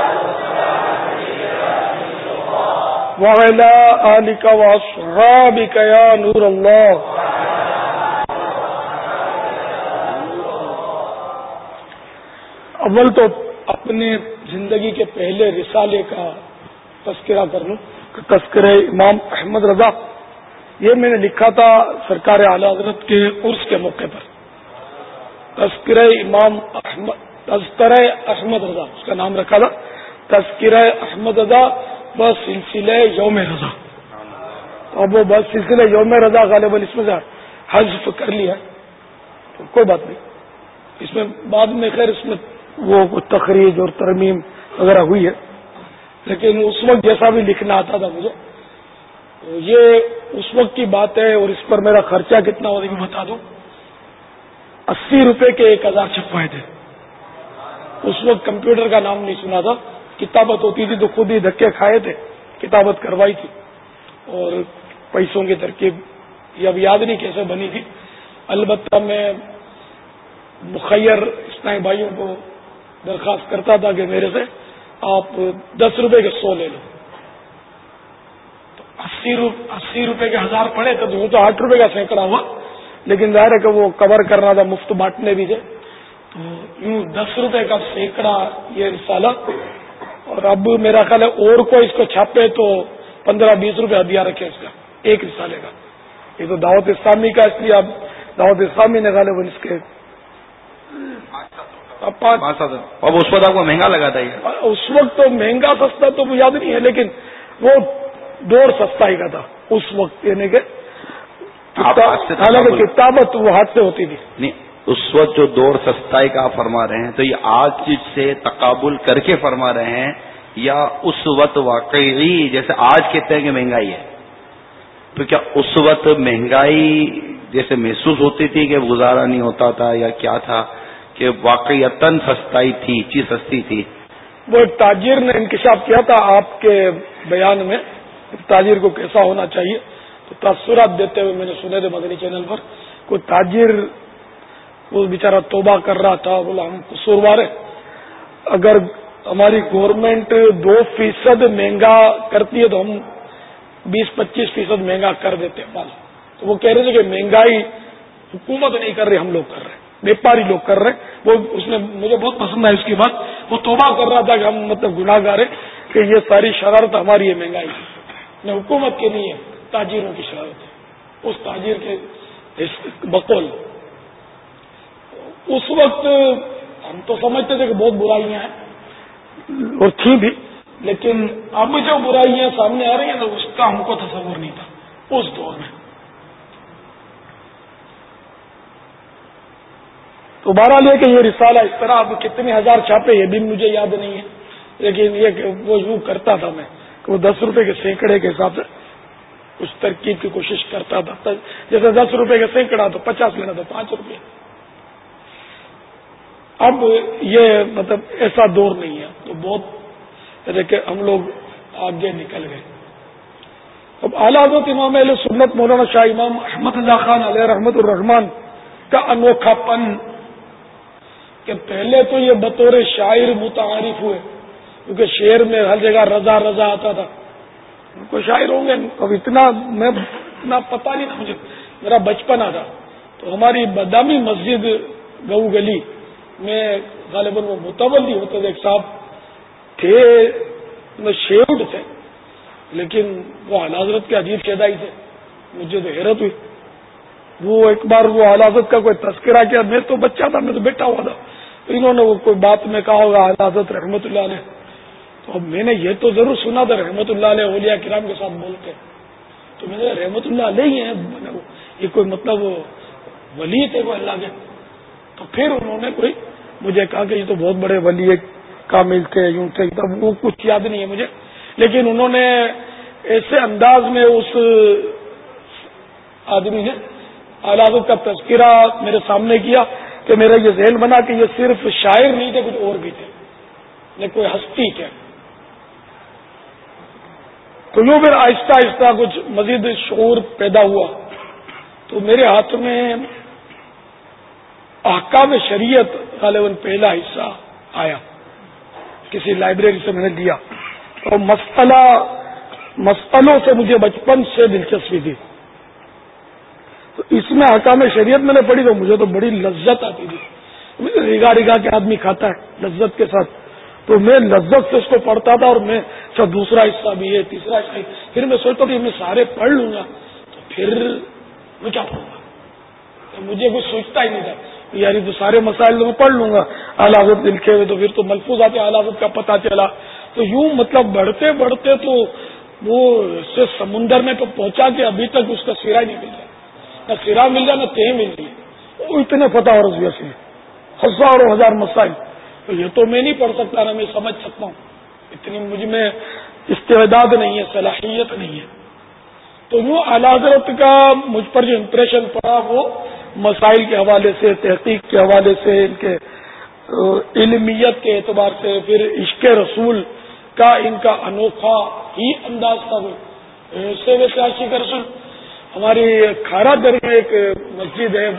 وعلی آلک واصحابک یا نور اللہ. اول تو اپنے زندگی کے پہلے رسالے کا تذکرہ کر لوں. تذکرہ امام احمد رضا یہ میں نے لکھا تھا سرکار اعلی حضرت کے عرس کے موقع پر. تذکرہ امام احمد تذکرہ احمد رضا اس کا نام رکھا تھا. تذکرہ احمد رضا بس سلسلہ یوم رضا. اب وہ بس سلسلہ یوم رضا غالباً اس میں سے حذف کر لیا تو کوئی بات نہیں. اس میں بعد میں خیر اس میں وہ تخریج اور ترمیم وغیرہ ہوئی ہے, لیکن اس وقت جیسا بھی لکھنا آتا تھا مجھے یہ اس وقت کی بات ہے. اور اس پر میرا خرچہ کتنا ہو رہا بتا دوں. اسی روپے کے ایک ہزار چھپوائے تھے. اس وقت کمپیوٹر کا نام نہیں سنا تھا, کتابت ہوتی تھی تو خود ہی دھکے کھائے تھے, کتابت کروائی تھی. اور پیسوں کی ترکیب یہ اب یاد نہیں کیسے بنی تھی. البتہ میں مخیر اسلامی بھائیوں کو درخواست کرتا تھا کہ میرے سے آپ دس روپے کے سو لے لو. تو اسی روپے اسی روپے کے ہزار پڑے تھے تو وہ تو آٹھ روپے کا سینکڑا ہوا, لیکن ظاہر ہے کہ وہ کور کرنا تھا, مفت بانٹنے بھی تھے. تو یوں دس روپے کا سینکڑا یہ رسالہ. اور اب میرا خیال ہے اور کوئی اس کو چھاپے تو پندرہ بیس روپے ادیا رکھے اس کا ایک رسالے کا. یہ تو دعوت اسلامی کا, اس لیے اب دعوت اسلامی نے غالباً اس کے اب اس وقت آپ کو مہنگا لگا تھا. اس وقت تو مہنگا سستا تو یاد نہیں ہے, لیکن وہ دور سستا ہی کا تھا اس وقت. یعنی کہ حالانکہ کتابت وہ ہاتھ سے ہوتی تھی. نہیں, اس وقت جو دور سستائی کا آپ فرما رہے ہیں تو یہ آج سے تقابل کر کے فرما رہے ہیں یا اس وقت واقعی جیسے آج کہتے ہیں کہ مہنگائی ہے, تو کیا اس وقت مہنگائی جیسے محسوس ہوتی تھی کہ گزارا نہیں ہوتا تھا, یا کیا تھا کہ واقعیتاً سستائی تھی, چیز سستی تھی؟ وہ ایک تاجر نے انکشاف کیا تھا آپ کے بیان میں, تاجر کو کیسا ہونا چاہیے, تو تاثرات دیتے ہوئے میں نے سنے تھے مدنی چینل پر. کوئی تاجر وہ بیچارہ توبہ کر رہا تھا, بولا ہم قصوروار ہیں, اگر ہماری گورنمنٹ دو فیصد مہنگا کرتی ہے تو ہم بیس پچیس فیصد مہنگا کر دیتے ہیں مال. تو وہ کہہ رہے تھے کہ مہنگائی حکومت نہیں کر رہی, ہم لوگ کر رہے ہیں, بیپاری لوگ کر رہے ہیں. وہ اس نے مجھے بہت پسند آئی اس کی بات. وہ توبہ کر رہا تھا کہ ہم مطلب گناہ گار ہیں کہ یہ ساری شرارت ہماری ہے, مہنگائی نہ حکومت کی نہیں ہے, تاجروں کی شرارت ہے. اس تاجر کے بقول اس وقت ہم تو سمجھتے تھے کہ بہت برائیاں ہیں اور تھیں بھی، لیکن اب جو برائیاں سامنے آ رہی ہیں نا اس کا ہم کو تصور نہیں تھا اس دور میں. تو بہرحال یہ کہ یہ رسالہ اس طرح اب کتنے ہزار چھاپے یہ بھی مجھے یاد نہیں ہے، لیکن یہ کہ وہ یوں کرتا تھا میں کہ وہ دس روپے کے سینکڑے کے حساب سے اس ترکیب کی کوشش کرتا تھا. جیسے دس روپے کا سینکڑا تو پچاس لینا تو پانچ روپے. اب یہ مطلب ایسا دور نہیں ہے، تو بہت کہ ہم لوگ آگے نکل گئے. اب اعلیٰ حضرت امام اہل سنت مولانا شاہ امام احمد اللہ خان علیہ رحمت الرحمان کا انوکھا پن کہ پہلے تو یہ بطور شاعر متعارف ہوئے، کیونکہ شعر میں ہر جگہ رضا رضا آتا تھا. ان کو شاعر ہوں گے، اب اتنا میں اتنا پتہ نہیں تھا مجھے، میرا بچپن آ تھا. تو ہماری بدامی مسجد گو گلی میں غالباً وہ متولی ہوتے تھے، ایک صاحب تھے شیوڈ تھے، لیکن وہ اعلیٰ حضرت کے عجیب شیدائی تھے. مجھے تو حیرت ہوئی. وہ ایک بار وہ اعلیٰ حضرت کا کوئی تذکرہ کیا، میں تو بچہ تھا، میں تو بیٹھا ہوا تھا، تو انہوں نے وہ کوئی بات میں کہا ہوگا اعلیٰ حضرت رحمت اللہ علیہ. تو اب میں نے یہ تو ضرور سنا تھا رحمت اللہ علیہ اولیاء کرام کے ساتھ بولتے، تو میں نے رحمت اللہ علیہ ہی ہیں، یہ کوئی مطلب ولی تھے کوئی اللہ کے. تو پھر انہوں نے کوئی مجھے کہا کہ یہ تو بہت بڑے ولی کامل تھے، یوں تھے. تب وہ کچھ یاد نہیں ہے مجھے، لیکن انہوں نے ایسے انداز میں اس آدمی نے اعلیٰ حضرت کا تذکرہ میرے سامنے کیا کہ میرا یہ ذہن بنا کہ یہ صرف شاعر نہیں تھے، کچھ اور بھی تھے، یہ کوئی ہستی تھے. تو یوں پھر آہستہ آہستہ کچھ مزید شعور پیدا ہوا. تو میرے ہاتھ میں احکام شریعت غالباً پہلا حصہ آیا، کسی لائبریری سے میں نے لیا. اور مسئلہ مسئلوں سے مجھے بچپن سے دلچسپی تھی. تو اس میں احکام شریعت میں نے پڑھی تو مجھے تو بڑی لذت آتی تھی. رگا رگا کے آدمی کھاتا ہے لذت کے ساتھ، تو میں لذت سے اس کو پڑھتا تھا. اور میں اچھا دوسرا حصہ بھی ہے، تیسرا حصہ، پھر میں سوچتا تھا کہ میں سارے پڑھ لوں گا تو پھر میں کیا پڑھوں گا. تو مجھے کچھ سوچتا ہی نہیں تھا یار یہ تو سارے مسائل تو میں پڑھ لوں گا اعلیٰ حضرت لکھے ہوئے، تو پھر تو ملفوظات اعلیٰ حضرت کا پتہ چلا. تو یوں مطلب بڑھتے بڑھتے تو وہ سے سمندر میں تو پہنچا کہ ابھی تک اس کا سرا ہی نہیں مل رہا، نہ سرا مل رہا نہ تہ مل رہی. وہ اتنے فتح اور رضویہ سے ہزاروں ہزار مسائل، تو یہ تو میں نہیں پڑھ سکتا نہ میں سمجھ سکتا ہوں، اتنی مجھ میں استعداد نہیں ہے، صلاحیت نہیں ہے. تو یوں اعلیٰ حضرت کا مجھ پر جو امپریشن پڑا وہ مسائل کے حوالے سے، تحقیق کے حوالے سے، ان کے علمیت کے اعتبار سے، پھر عشق رسول کا ان کا انوکھا ہی انداز تھا. وہ ایسے ویسے عاشق رسول. ہماری کھارا در میں ایک مسجد ہے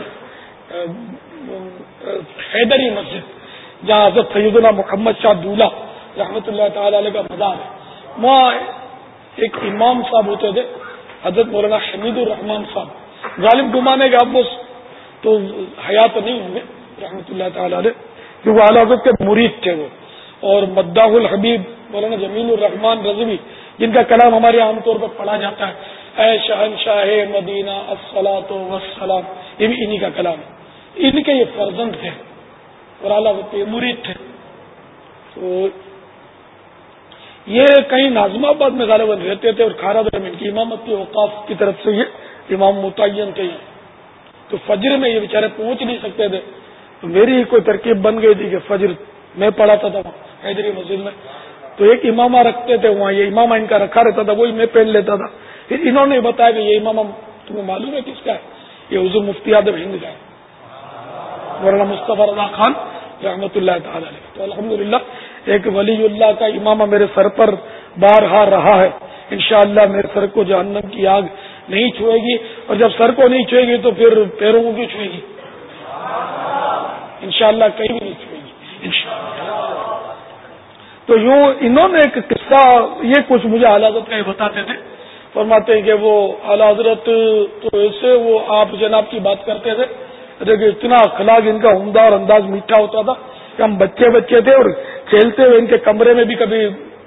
حیدری مسجد، جہاں حضرت سیدنا محمد شاہ دولہ رحمۃ اللہ تعالی علیہ کا مزار ہے. وہاں ایک امام صاحب ہوتے تھے حضرت مولانا حمید الرحمان صاحب، غالب گمان ہے کہ اب وہ تو حیات نہیں ہوں گے رحمۃ اللہ تعالی علیہ، کہ وہ اعلیٰ حضرت کے مرید تھے وہ. اور مداح الحبیب مولانا جمیل الرحمان رضوی، جن کا کلام ہمارے یہاں عام طور پر پڑھا جاتا ہے، اے شہنشاہ مدینہ الصلاۃ والسلام، یہ بھی انہی کا کلام ہے. ان کے یہ فرزند تھے اور اعلیٰ حضرت کے مرید تھے. تو یہ کہیں ناظم آباد میں غالباً رہتے تھے، اور کھارا در میں ان کی امامت کی اوقاف کی طرف سے یہ امام متعین تھے. تو فجر میں یہ بیچارے پہنچ نہیں سکتے تھے، تو میری کوئی ترکیب بن گئی تھی کہ فجر میں پڑھاتا تھا وہاں حیدری مسجد میں. تو ایک امامہ رکھتے تھے وہاں، یہ امامہ ان کا رکھا رہتا تھا، وہی میں پہن لیتا تھا. پھر انہوں نے بتایا کہ یہ امامہ تمہیں معلوم ہے کس کا ہے؟ یہ حضور مفتی اعظم ہند کا ہے، مولانا مصطفیٰ رضا خان رحمۃ اللہ تعالی علیہ. تو الحمدللہ ایک ولی اللہ کا امامہ میرے سر پر بارہا رہا ہے. انشاءاللہ میرے سر کو جہنم کی آگ نہیں چھوئے گی، اور جب سر کو نہیں چھوئے گی تو پھر پیروں کو کیوں چھوئے گی؟ انشاءاللہ کہیں بھی نہیں چھوئے گی انشاءاللہ. تو یوں انہوں نے ایک قصہ، یہ کچھ مجھے اعلیٰ حضرت کا یہ بتاتے تھے، فرماتے ہیں کہ وہ اعلیٰ حضرت تو ایسے وہ آپ جناب کی بات کرتے تھے، دیکھیں اتنا اخلاق ان کا عمدہ اور انداز میٹھا ہوتا تھا کہ ہم بچے بچے تھے اور کھیلتے ہوئے ان کے کمرے میں بھی کبھی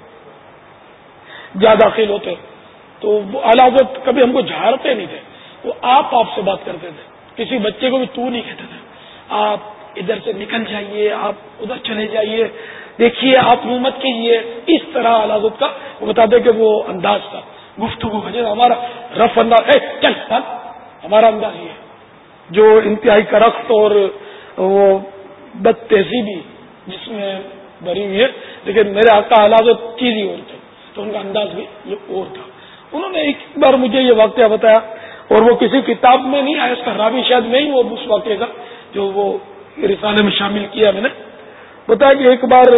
جا داخل ہوتے. تو اعلیٰ حضرت کبھی ہم کو جھاڑتے نہیں تھے، وہ آپ آپ سے بات کرتے تھے، کسی بچے کو بھی تو نہیں کہتے تھے، آپ ادھر سے نکل جائیے، آپ ادھر چلے جائیے، دیکھیے آپ منہ مت کیجیے، اس طرح علازت کا وہ بتاتے کہ وہ انداز تھا گفتگو کا، جیسے ہمارا رف انداز ہے، چل چل ہمارا انداز یہ ہے جو انتہائی کرخت اور وہ بد تہذیبی جس میں بھری ہوئی ہے، لیکن میرے آقا علازت چیز ہی اور تھے، تو ان کا انداز بھی یہ اور تھا. انہوں نے ایک بار مجھے یہ واقعہ بتایا، اور وہ کسی کتاب میں نہیں آیا، اس کا راوی شاید میں ہی وہ اس واقعے کا جو وہ رسالے میں شامل کیا میں نے بتایا کہ ایک بار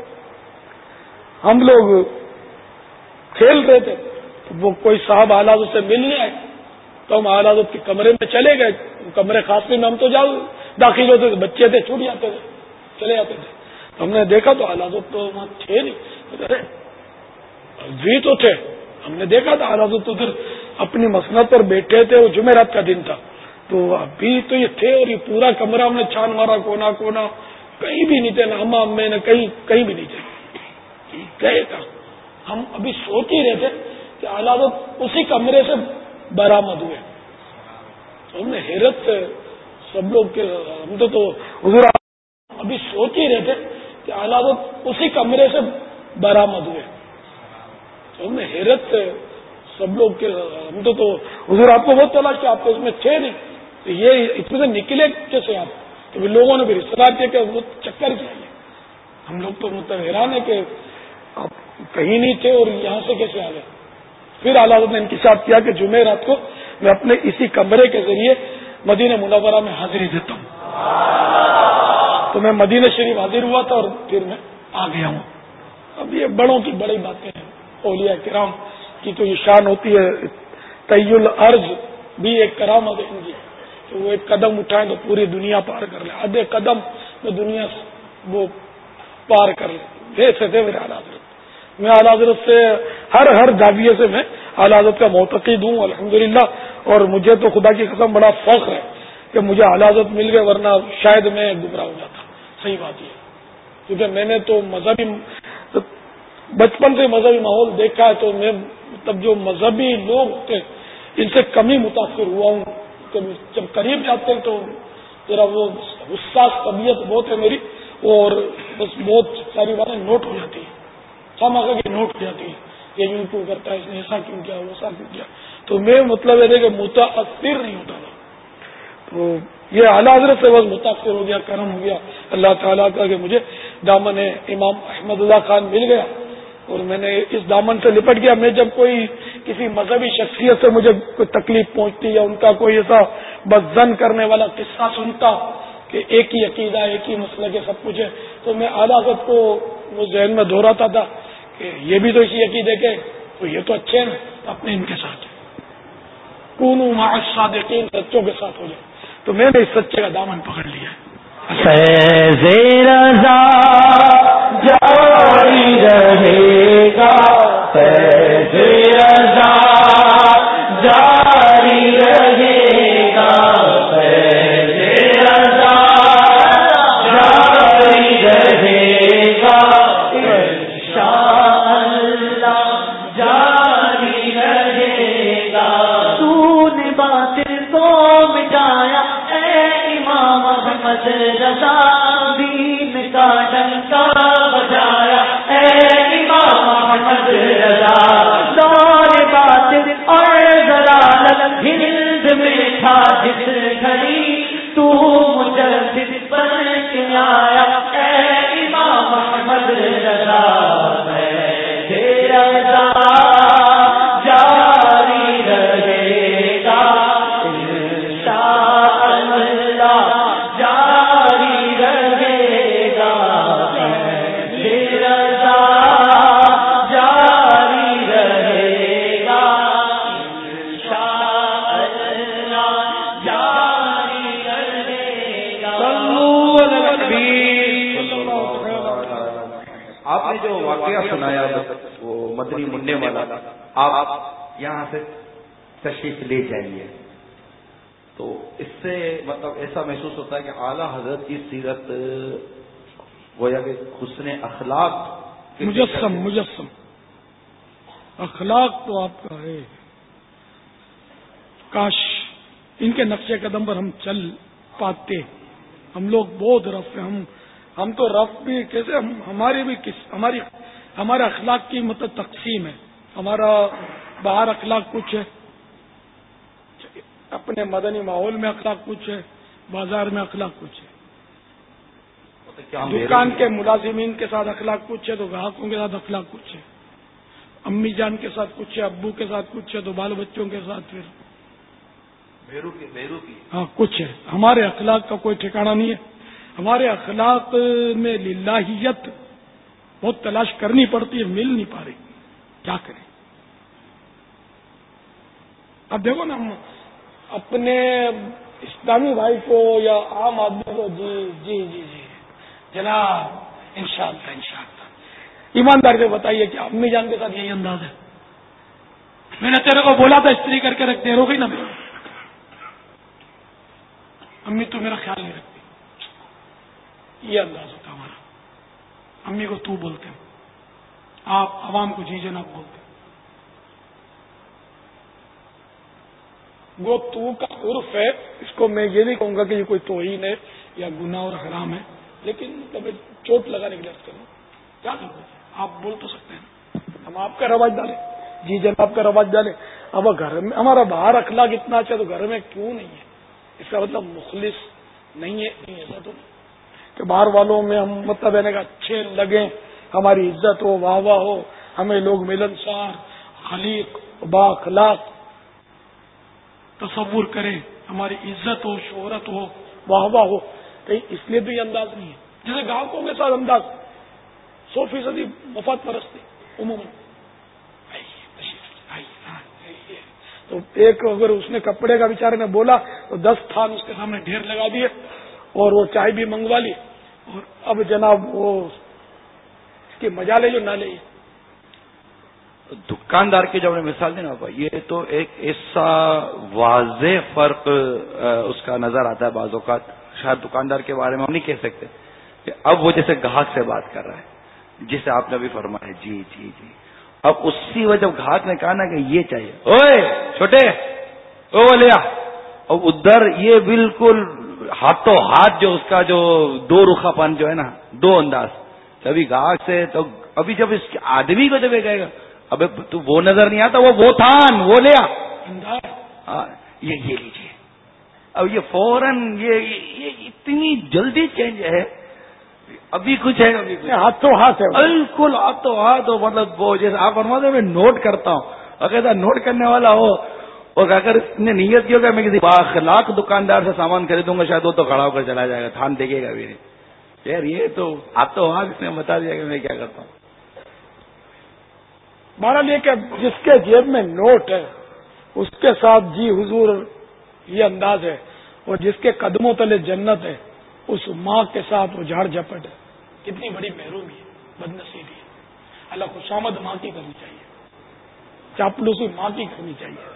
ہم لوگ کھیل رہے تھے، وہ کوئی صاحب اعلیٰ سے ملنے آئے، تو ہم اعلیٰ کے کمرے میں چلے گئے. کمرے خاص میں ہم تو جاؤ داخل ہوتے تھے، بچے تھے چھوٹ جاتے تھے چلے جاتے تھے. ہم نے دیکھا تو اعلیٰ تو وہاں تھے نہیں، ارے بھی تو تھے. ہم نے دیکھا تھا اعلیٰ تو ادھر اپنی مسند پر بیٹھے تھے، وہ جمعرات کا دن تھا، تو ابھی تو یہ تھے، اور یہ پورا کمرہ ہم نے چھان مارا، کونا کونا کہیں بھی نہیں تھے، نہ ہم میں نے کہیں کہیں بھی نہیں تھے. گئے تھا ہم ابھی سوچ ہی رہے تھے کہ اعلیٰ اسی کمرے سے برآمد ہوئے. ہم نے حیرت سے سب لوگ ہم تو تو حضور ابھی سوچ ہی رہے تھے کہ اعلیٰ اسی کمرے سے برآمد ہوئے. ہم نے حیرت سے سب لوگ ہم تو تو حضور آپ کو بہت تلاش کیا، آپ تو اس میں تھے نہیں، تو یہ اس میں سے نکلے کیسے آپ؟ تو لوگوں نے بھی اصرار کیا کہ وہ چکر کیا. ہم لوگ تو مطلب حیران ہے کہ آپ کہیں نہیں تھے اور یہاں سے کیسے آ گئے. پھر اعلیٰ نے انکشاف کیا کہ جمعرات کو میں اپنے اسی کمرے کے ذریعے مدینہ منورہ میں حاضری دیتا ہوں. تو میں مدینہ شریف حاضر ہوا تھا اور پھر میں آ گیا ہوں. اب یہ بڑوں کی بڑی باتیں ہیں، اولیاء کرام کی تو یہ شان ہوتی ہے. طی الارض بھی ایک کرامت ہے ان کی کہ وہ ایک قدم اٹھائیں تو پوری دنیا پار کر لیں، آدھے قدم میں دنیا وہ پار کر لیں. ایسے تھے میرے اعلیٰ حضرت. میں اعلیٰ حضرت سے ہر ہر زاویے سے میں اعلیٰ حضرت کا معتقد ہوں الحمدللہ. اور مجھے تو خدا کی قسم بڑا فخر ہے کہ مجھے اعلیٰ حضرت مل گئے، ورنہ شاید میں گمراہ ہو جاتا. صحیح بات یہ کیونکہ میں نے تو مذہبی بچپن سے مذہبی ماحول دیکھا ہے، تو میں مطلب جو مذہبی لوگ تھے ان سے کم ہی متاثر ہوا ہوں. جب قریب جاتے ہیں تو ذرا وہ حساس طبیعت بہت ہے میری، اور بس بہت ساری باتیں نوٹ ہو جاتی ہیں، خام آ کے نوٹ ہو جاتی ہیں کہ یوں کیوں کرتا ہے، اس نے ایسا کیوں کیا، ویسا کیوں کیا. تو میں مطلب ہے کہ متاثر نہیں ہوتا تھا. تو یہ اعلیٰ حضرت سے بس متاثر ہو گیا، کرم ہو گیا اللہ تعالیٰ کا کہ مجھے دامن امام احمد اللہ خان مل گیا اور میں نے اس دامن سے لپٹ گیا. میں جب کوئی کسی مذہبی شخصیت سے مجھے کوئی تکلیف پہنچتی یا ان کا کوئی ایسا بدظن کرنے والا قصہ سنتا کہ ایک ہی عقیدہ ایک ہی مسئلہ کے سب کچھ ہے، تو میں اعلیٰ حضرت کو وہ ذہن میں دہراتا تھا کہ یہ بھی تو اسی عقیدے کے، تو یہ تو اچھے ہیں، اپنے ان کے ساتھ کونوا مع الصادقین، سچوں کے ساتھ ہو جائے. تو میں نے اس سچے کا دامن پکڑ لیا ہے. فیض رضا جاری رہے گا، فیض رضا جاری رہے گا، فیض رضا جاری رہے گا، انشاءاللہ جاری رہے گا. تو نے باطل کو مٹایا اے امام احمد رضا، دین کا ڈنکا بجایا اے امام احمد رضا. دور باطل اور ضلالت ہند میں تھا جس گھڑی، تو مجدد بن کے آیا اے امام احمد رضا. تیرا رضا جاری رہے گا، جو واقعہ سنایا وہ مدنی منع والا، آپ یہاں سے تشریف لے جائیے. تو اس سے مطلب ایسا محسوس ہوتا ہے کہ اعلیٰ حضرت کی سیرت گویا کہ حسن اخلاق مجسم مجسم اخلاق تو آپ کا ہے. کاش ان کے نقش قدم پر ہم چل پاتے. ہم لوگ بہت رف ہیں. ہم ہم تو رف بھی کیسے ہم ہماری بھی کس ہماری ہمارا اخلاق کی مطلب تقسیم ہے. ہمارا باہر اخلاق کچھ ہے, اپنے مدنی ماحول میں اخلاق کچھ ہے, بازار میں اخلاق کچھ ہے. دکان کے ملازمین کے ساتھ اخلاق کچھ ہے تو گاہکوں کے ساتھ اخلاق کچھ ہے. امی جان کے ساتھ کچھ ہے, ابو کے ساتھ کچھ ہے تو بال بچوں کے ساتھ پھر بیرو کی بیرو کی ہاں کچھ ہے. ہمارے اخلاق کا کوئی ٹھکانہ نہیں ہے. ہمارے اخلاق میں للہیت بہت تلاش کرنی پڑتی ہے, مل نہیں پا رہی. کیا کریں؟ اب دیکھو نا, ہم اپنے اسلامی بھائی کو یا عام آدمی کو جی جی جی جی جناب انشاءاللہ انشاءاللہ ایمانداری سے بتائیے کہ امی جان کے ساتھ یہی انداز ہے. میں نے تیرے کو بولا تھا استری کر کے رکھ دے, رو گئی نا میرا. امی تو میرا خیال نہیں رکھتی, یہ انداز ہوتا ہمارا. امی کو تو بولتے ہیں, آپ عوام کو جی جناب بولتے ہیں. وہ تو کا عرف ہے, اس کو میں یہ نہیں کہوں گا کہ یہ کوئی توہین ہے یا گناہ اور حرام ہے, لیکن کبھی چوٹ لگانے کے لیے کروں کیا کروں. آپ بول تو سکتے ہیں, ہم آپ کا رواج ڈالیں, جی جناب کا رواج ڈالیں. اب گھر میں ہمارا باہر اخلاق اتنا اچھا تو گھر میں کیوں نہیں ہے؟ اس کا مطلب مخلص نہیں ہے. نہیں ایسا تو نہیں کہ باہر والوں میں ہم مطلب ہے کہ اچھے لگیں, ہماری عزت ہو, واہ واہ ہو, ہمیں لوگ ملنسار خلیق با اخلاق تصور کریں, ہماری عزت ہو, شہرت ہو, واہ واہ ہو. کہیں اس لیے تو یہ انداز نہیں ہے. جیسے گاہکوں کے ساتھ انداز سو فیصدی مفاد پرستی عموماً. تو ایک اگر اس نے کپڑے کا بیچارے نے بولا تو دس تھان اس کے سامنے ڈھیر لگا دیے اور وہ چائے بھی منگوا لی, اور اب جناب وہ اس کی مزہ لے جو نہ لے. دکاندار کی جب نے مثال دی نا, یہ تو ایک ایسا واضح فرق اس کا نظر آتا ہے بعض اوقات. شاید دکاندار کے بارے میں ہم نہیں کہہ سکتے کہ اب وہ جیسے گاہک سے بات کر رہا ہے, جسے آپ نے ابھی فرمایا جی جی جی. اب اسی وجہ گاہک نے کہا نا کہ یہ چاہیے, اوے چھوٹے او لیا, اب ادھر یہ بالکل ہاتھوں ہاتھ جو اس کا جو دو رخا پن جو ہے نا, دو انداز. ابھی گاہک سے تو ابھی جب اس آدمی کو جب یہ کہے گا ابے تو وہ نظر نہیں آتا, وہ وہ تھان وہ لیا, یہ یہ لیجیے. اب یہ فوراً یہ یہ اتنی جلدی چینج ہے, ابھی کچھ ہے ابھی کچھ ہاتھوں ہاتھ ہے, بالکل ہاتھوں ہاتھ ہو. مطلب وہ جیسے آپ فرماتے ہیں میں نوٹ کرتا ہوں, اگر نوٹ کرنے والا ہو اور اگر اس نے نیت کی ہوگا میں کسی باخلاق دکاندار سے سامان خریدوں گا, شاید وہ تو کھڑا ہو کر چلا جائے گا, تھان دیکھے گا بھی نہیں. یار یہ تو ہاتھوں ہاتھ اس نے بتا دیا کہ میں کیا کرتا ہوں. بہرحال یہ کہ جس کے جیب میں نوٹ ہے اس کے ساتھ جی حضور یہ انداز ہے, اور جس کے قدموں تلے جنت ہے اس ماں کے ساتھ وہ جھاڑ جھپٹ ہے. کتنی بڑی محرومی ہے, بدنصیبی ہے. اللہ خوشامد ماں کی کرنی چاہیے, چاپلوسی ماں کی کرنی چاہیے,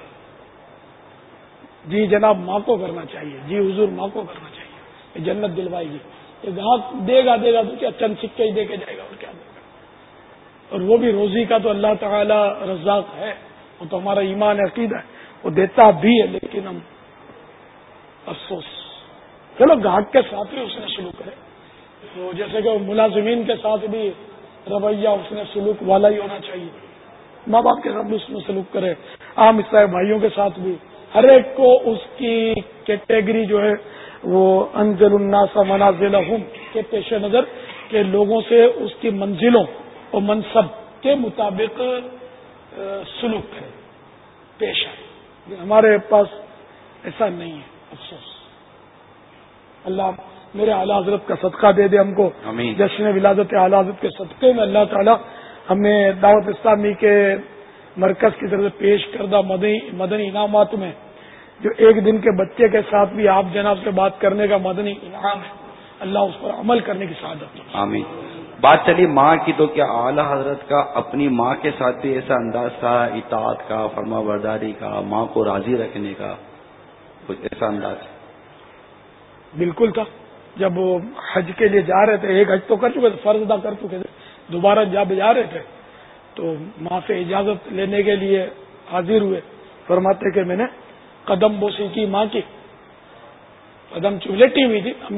جی جناب ماں کو کرنا چاہیے, جی حضور ماں کو کرنا چاہیے. یہ جنت دلوائے گی. یہ گاہک دے گا دے گا تو کیا چند سکے ہی دے کے جائے گا, اور کیا دے گا. اور وہ بھی روزی کا تو اللہ تعالی رزاق ہے, وہ تو ہمارا ایمان عقیدہ ہے, وہ دیتا بھی ہے. لیکن ہم افسوس, چلو گاہک کے ساتھ بھی اس نے سلوک کرے, تو جیسے کہ ملازمین کے ساتھ بھی رویہ اس نے سلوک والا ہی ہونا چاہیے. ماں باپ کے ساتھ بھی اس میں سلوک کرے, عام اسلائی بھائیوں کے ساتھ بھی. ہر ایک کو اس کی کیٹیگری جو ہے وہ انزل الناس منازلہم کے پیش نظر کہ لوگوں سے اس کی منزلوں اور منصب کے مطابق سلوک کرے, پیش آئے. ہمارے پاس ایسا نہیں ہے, افسوس. اللہ میرے اعلی حضرت کا صدقہ دے دے ہم کو. جشن ولادت اعلی حضرت کے صدقے میں اللہ تعالی ہمیں دعوت اسلامی کے مرکز کی طرف سے پیش کردہ مدنی مدنی انعامات میں جو ایک دن کے بچے کے ساتھ بھی آپ جناب سے بات کرنے کا مدنی انعام ہے, اللہ اس پر عمل کرنے کی سعادت. آمین. بات چلی ماں کی, تو کیا اعلی حضرت کا اپنی ماں کے ساتھ بھی ایسا انداز تھا اطاعت کا, فرما برداری کا, ماں کو راضی رکھنے کا, کچھ ایسا انداز؟ بالکل تھا. جب وہ حج کے لیے جا رہے تھے, ایک حج تو کر چکے تھے, فرض ادا کر چکے تھے, دوبارہ جب جا رہے تھے تو ماں سے اجازت لینے کے لیے حاضر ہوئے. فرماتے کہ میں نے قدم بوسی کی ماں کی, قدم چلیٹی ہوئی تھی امی,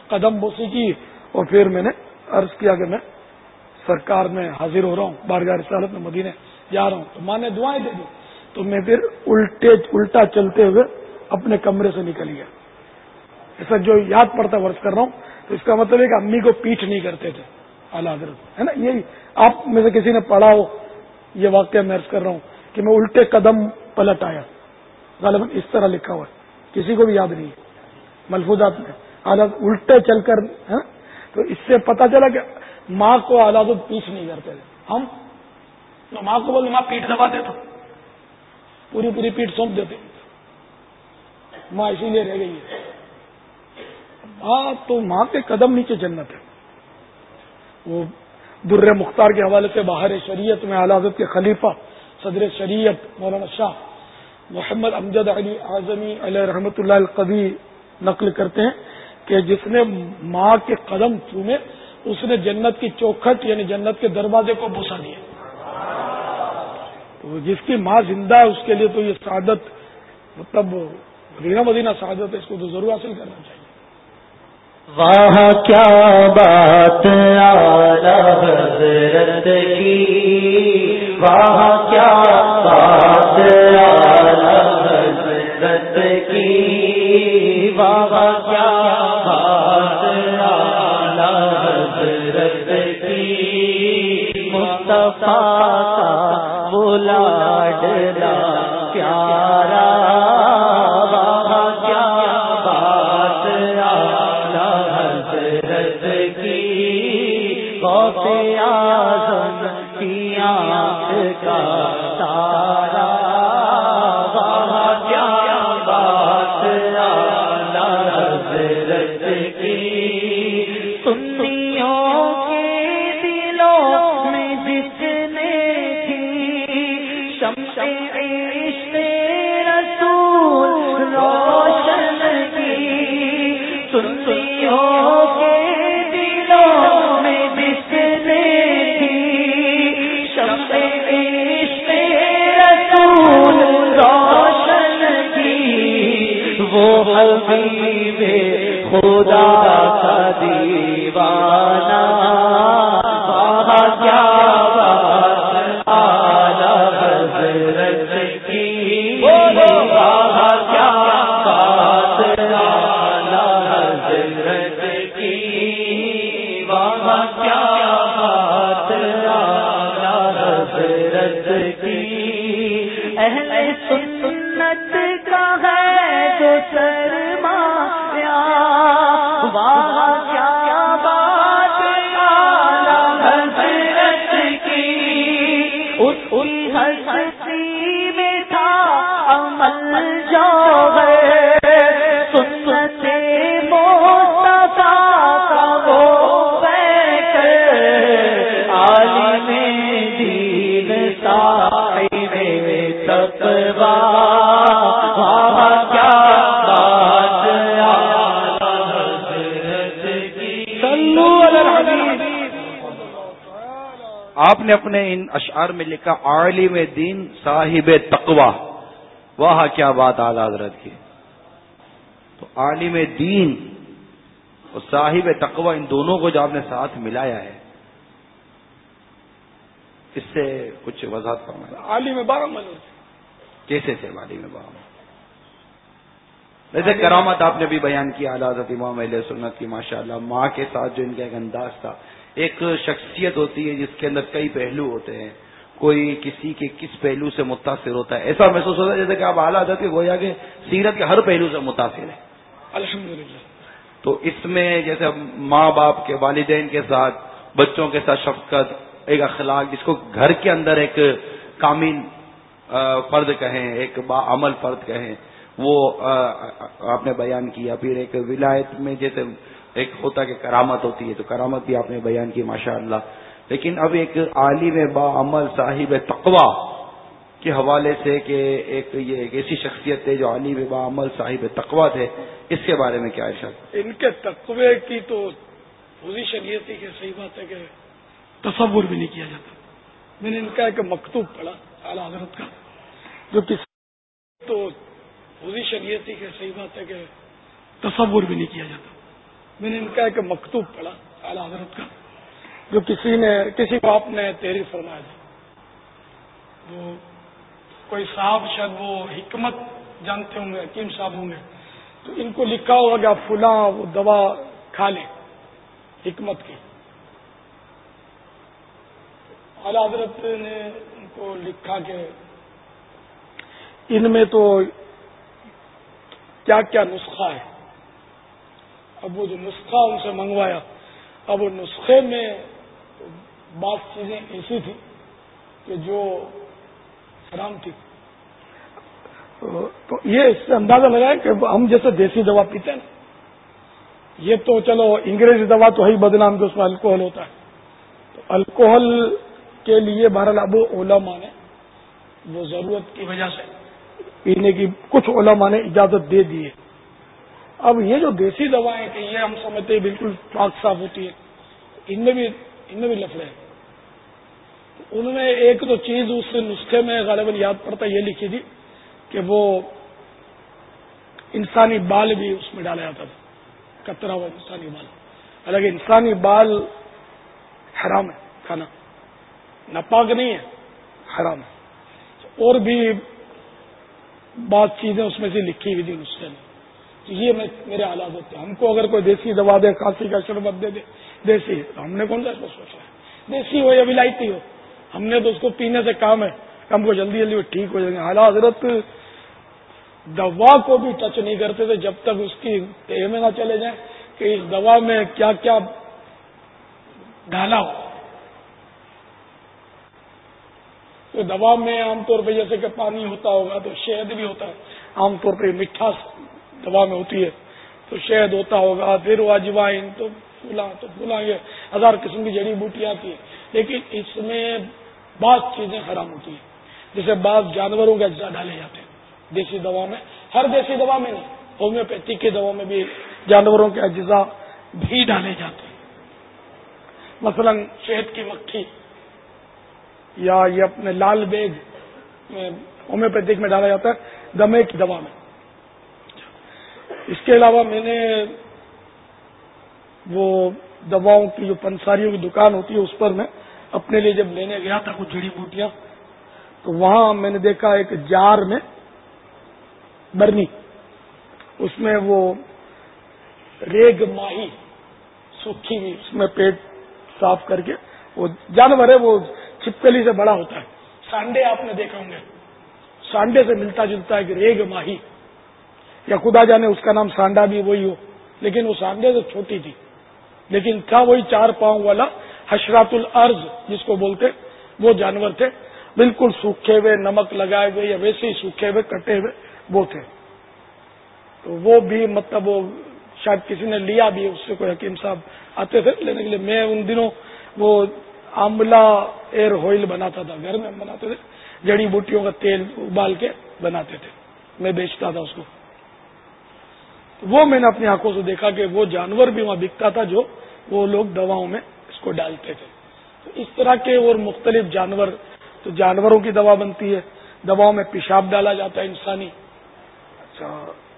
قدم بوسی کی اور پھر میں نے عرض کیا کہ میں سرکار میں حاضر ہو رہا ہوں، بارگاہ رسالت میں مدینے جا رہا ہوں. تو ماں نے دعائیں دے دی. تو میں پھر الٹے الٹا چلتے ہوئے اپنے کمرے سے نکل گیا. ایسا جو یاد پڑتا ورز کر رہا ہوں. تو اس کا مطلب ہے کہ امی کو پیٹھ نہیں کرتے تھے اعلیٰ حضرت، ہے نا. یہی آپ میں سے کسی نے پڑھا ہو یہ واقعہ میں عرض کر رہا ہوں کہ میں الٹے قدم پلٹ آیا. غالباً اس طرح لکھا ہوا ہے، کسی کو بھی یاد نہیں ہے ملفوظات میں. اعلیٰ الٹے چل کر، ہے نا. تو اس سے پتا چلا کہ ماں کو اعلیٰ حضرت پیٹھ نہیں کرتے تھے. ہم تو ماں کو بولتے ماں پیٹھ دباتے تھے، پوری پوری پیٹھ سونپ دیتے. ماں اسی لیے رہ گئی ہے. ماں تو ماں کے قدم نیچے جنت ہے. وہ در مختار کے حوالے سے باہر شریعت میں اعلیٰ حضرت کے خلیفہ صدر شریعت مولانا شاہ محمد امجد علی اعظمی علیہ رحمۃ اللہ القوی نقل کرتے ہیں کہ جس نے ماں کے قدم چومے اس نے جنت کی چوکھٹ یعنی جنت کے دروازے کو بوسا دیا. تو جس کی ماں زندہ ہے اس کے لیے تو یہ سعادت مطلب مدینہ مدینہ سعادت ہے. اس کو تو ضرور حاصل کرنا چاہیے. واہ کیا بات اعلیٰ حضرت کی، واہ کیا بات اعلیٰ حضرت کی، واہ کیا بات اعلیٰ حضرت کی. مصطفیٰ کا وہ لاڈلا پیارا، اعظم کی آنکھ کا تارا، واہ کیا بات اعلیٰ حضرت کی. سنیوں کے دلوں میں جس نے تھی شمع عشق رسول روشن کی، سنیوں کے حبیب خدا کا دیوانہ، واہ کیا بات اعلیٰ حضرت کی، واہ کیا بات اعلیٰ حضرت کی، واہ کیا بات اعلیٰ حضرت کی. اہل سنت کا ہے جو سرمایہ، واہ کیا بات اعلیٰ حضرت کی. اس کی ہستی میں تھا عمل جوہر، سنت مصطفیٰ کا وہ پیکر، عالم دین صاحب تقویٰ. آپ نے اپنے ان اشعار میں لکھا عالم دین صاحب تقویٰ، واہ کیا بات اعلیٰ حضرت کی. تو عالم دین اور صاحب تقویٰ ان دونوں کو جو آپ نے ساتھ ملایا ہے، اس سے کچھ وضاحت فرمائیں. عالم باعمل کیسے تھے عالم باعمل؟ ویسے کرامت آپ نے بھی بیان کی اعلیٰ حضرت امام اہل سنت کی، ماشاءاللہ ماں کے ساتھ جو ان کا ایک انداز تھا. ایک شخصیت ہوتی ہے جس کے اندر کئی پہلو ہوتے ہیں، کوئی کسی کے کس پہلو سے متاثر ہوتا ہے. ایسا محسوس ہوتا ہے جیسے کہ آپ اعلیٰ حضرت کے گویا کہ سیرت کے ہر پہلو سے متاثر ہیں الحمدللہ. تو اس میں جیسے ماں باپ کے، والدین کے ساتھ، بچوں کے ساتھ شفقت، ایک اخلاق جس کو گھر کے اندر ایک کامل فرد کہیں، ایک با عمل فرد کہیں، وہ آپ نے بیان کیا. پھر ایک ولایت میں جیسے ایک ہوتا کہ کرامت ہوتی ہے، تو کرامت بھی آپ نے بیان کی ماشاءاللہ. لیکن اب ایک عالم با عمل صاحب تقویٰ کے حوالے سے کہ ایک یہ ایک ایسی شخصیت ہے جو عالم با عمل صاحب تقویٰ تھے، اس کے بارے میں کیا ارشاد؟ ان کے تقوی کی تو پوزیشن یہ تھی کہ صحیح بات ہے کہ تصور بھی نہیں کیا جاتا. میں نے ان کا ایک مکتوب پڑھا اعلیٰ حضرت کا، جو کس تو پوزیشن یہ تھی کہ صحیح بات ہے کہ تصور بھی نہیں کیا جاتا. میں نے ان کا ایک مکتوب پڑھا اعلیٰ حضرت کا، جو کسی نے کسی کو آپ نے تحریر فرمایا تھا، وہ کوئی صاحب شاید وہ حکمت جانتے ہوں گے، حکیم صاحب ہوں گے، تو ان کو لکھا ہوگا کہ آپ فلاں وہ دوا کھا لیں حکمت کی. اعلیٰ حضرت نے ان کو لکھا کہ ان میں تو کیا کیا نسخہ ہے. اب وہ جو نسخہ ان سے منگوایا، اب وہ نسخے میں بعض چیزیں ایسی تھی کہ جو حرام تھی. تو یہ اس سے اندازہ لگایا کہ ہم جیسے دیسی دوا پیتے ہیں نا، یہ تو چلو انگریزی دوا تو ہے ہی بدنام کہ اس میں الکوہل ہوتا ہے، تو الکوہل کے لیے بہرحال اب علماء نے وہ ضرورت کی وجہ سے پینے کی کچھ علماء نے اجازت دے دی ہے. اب یہ جو دیسی دوائیں کہ یہ ہم سمجھتے ہیں بالکل پاک صاف ہوتی ہے، ان میں بھی ان میں بھی لفڑے ہیں. انہوں نے ایک تو چیز اس نسخے میں غالباً یاد پڑتا یہ لکھی تھی کہ وہ انسانی بال بھی اس میں ڈالا جاتا تھا، کترا ہوا انسانی بال. حالانکہ انسانی بال حرام ہے کھانا، ناپاک نہیں ہے، حرام ہے. اور بھی بعض چیزیں اس میں سے لکھی ہوئی تھی نسخے میں. یہ میں میرے حالات ہوتے ہیں. ہم کو اگر کوئی دیسی دوا دے، کھانسی کا شربت دے دے دیسی، تو ہم نے کون سا اس کو سوچا ہے، دیسی ہو یا ولائتی ہو، ہم نے تو اس کو پینے سے کام ہے، ہم کو جلدی جلدی وہ ٹھیک ہو جائیں گے. اعلیٰ حضرت دوا کو بھی ٹچ نہیں کرتے تھے جب تک اس کی تہ میں نہ چلے جائیں کہ اس دوا میں کیا کیا ڈالا ہو. تو دوا میں عام طور پہ جیسے کہ پانی ہوتا ہوگا تو شہد بھی ہوتا ہے، عام طور پہ میٹھا دوا میں ہوتی ہے تو شہد ہوتا ہوگا، پھر وہ اجوائن تو پھولا تو پھولا، یہ ہزار قسم کی جڑی بوٹیاں آتی ہیں. لیکن اس میں بعض چیزیں حرام ہوتی ہیں، جیسے بعض جانوروں کے اجزاء ڈالے جاتے ہیں دیسی دوا میں. ہر دیسی دوا میں نہیں، ہومیوپیتھی کی دوا میں بھی جانوروں کے اجزاء بھی ڈالے جاتے ہیں. مثلا شہد کی مکھی یا یہ اپنے لال بیگ ہومیوپیتھک میں ڈالا جاتا ہے دمے کی دوا میں. اس کے علاوہ میں نے وہ دواؤں کی جو پنساریوں کی دکان ہوتی ہے اس پر میں اپنے لیے جب لینے گیا تھا کچھ جڑی بوٹیاں، تو وہاں میں نے دیکھا ایک جار میں برنی، اس میں وہ ریگ ماہی سوکھی ہوئی، اس میں پیٹ صاف کر کے، وہ جانور ہے وہ چھپکلی سے بڑا ہوتا ہے. سانڈے آپ نے دیکھے ہوں گے، سانڈے سے ملتا جلتا ہے کہ ریگ ماہی، یا خدا جانے اس کا نام سانڈا بھی وہی ہو، لیکن وہ سانڈے سے چھوٹی تھی لیکن تھا وہی چار پاؤں والا حشرات الارض جس کو بولتے، وہ جانور تھے، بالکل سوکھے ہوئے، نمک لگائے ہوئے یا ویسے ہی سوکھے ہوئے کٹے ہوئے وہ تھے. تو وہ بھی مطلب وہ شاید کسی نے لیا بھی، اس سے کوئی حکیم صاحب آتے تھے لینے کے لیے. میں ان دنوں وہ آملہ ایئر آئل بناتا تھا، گھر میں بناتے تھے، جڑی بوٹیوں کا تیل ابال کے بناتے تھے، میں بیچتا تھا اس کو. وہ میں نے اپنی آنکھوں سے دیکھا کہ وہ جانور بھی وہاں بکتا تھا جو وہ لوگ دواؤں میں اس کو ڈالتے تھے. تو اس طرح کے اور مختلف جانور، تو جانوروں کی دوا بنتی ہے، دواؤں میں پیشاب ڈالا جاتا ہے انسانی، اچھا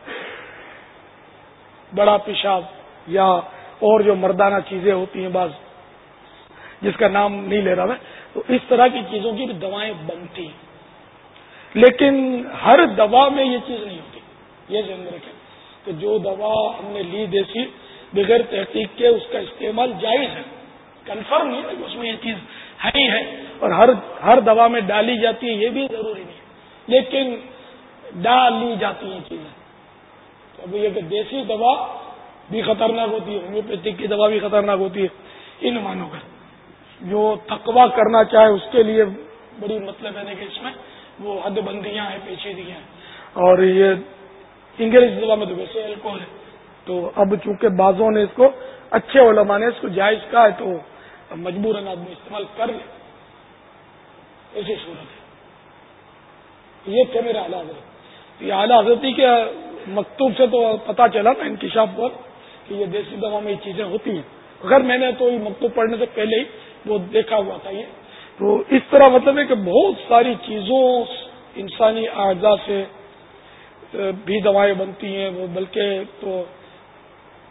بڑا پیشاب، یا اور جو مردانہ چیزیں ہوتی ہیں بعض جس کا نام نہیں لے رہا میں، تو اس طرح کی چیزوں کی بھی دوائیں بنتی ہیں. لیکن ہر دوا میں یہ چیز نہیں ہوتی، یہ ذہن رکھیں کہ جو دوا ہم نے لی دیسی بغیر تحقیق کے اس کا استعمال جائز ہے، کنفرم نہیں ہے کہ اس میں یہ چیز ہے ہی ہے، اور ہر ہر دوا میں ڈالی جاتی ہے یہ بھی ضروری نہیں ہے، لیکن ڈالی جاتی ہیں چیزیں. تو اب یہ کہ دیسی دوا بھی خطرناک ہوتی ہے، ہومیوپیتھک کی دوا بھی خطرناک ہوتی ہے. ان مانو کر جو تقویٰ کرنا چاہے اس کے لیے بڑی مطلب ہے کہ اس میں وہ حد بندیاں ہیں، پیچیدگیاں ہیں. اور یہ انگریزی دوا میں تو ویسے الکوہول ہے، تو اب چونکہ بعضوں نے اس کو، اچھے علماء نے اس کو جائز کہا ہے تو مجبوراً آدمی استعمال کر لے، ایسی صورت ہے. یہ تھے میرے اعلیٰ حضرت. یہ اعلیٰ حضرتی کے مکتوب سے تو پتہ چلا نا انکشاف پر کہ یہ دیسی دوا میں یہ چیزیں ہوتی ہیں. اگر میں نے تو یہ مکتوب پڑھنے سے پہلے ہی وہ دیکھا ہوا تھا. یہ تو اس طرح مطلب ہے کہ بہت ساری چیزوں انسانی اعضاء سے بھی دوائیں بنتی ہیں، وہ بلکہ تو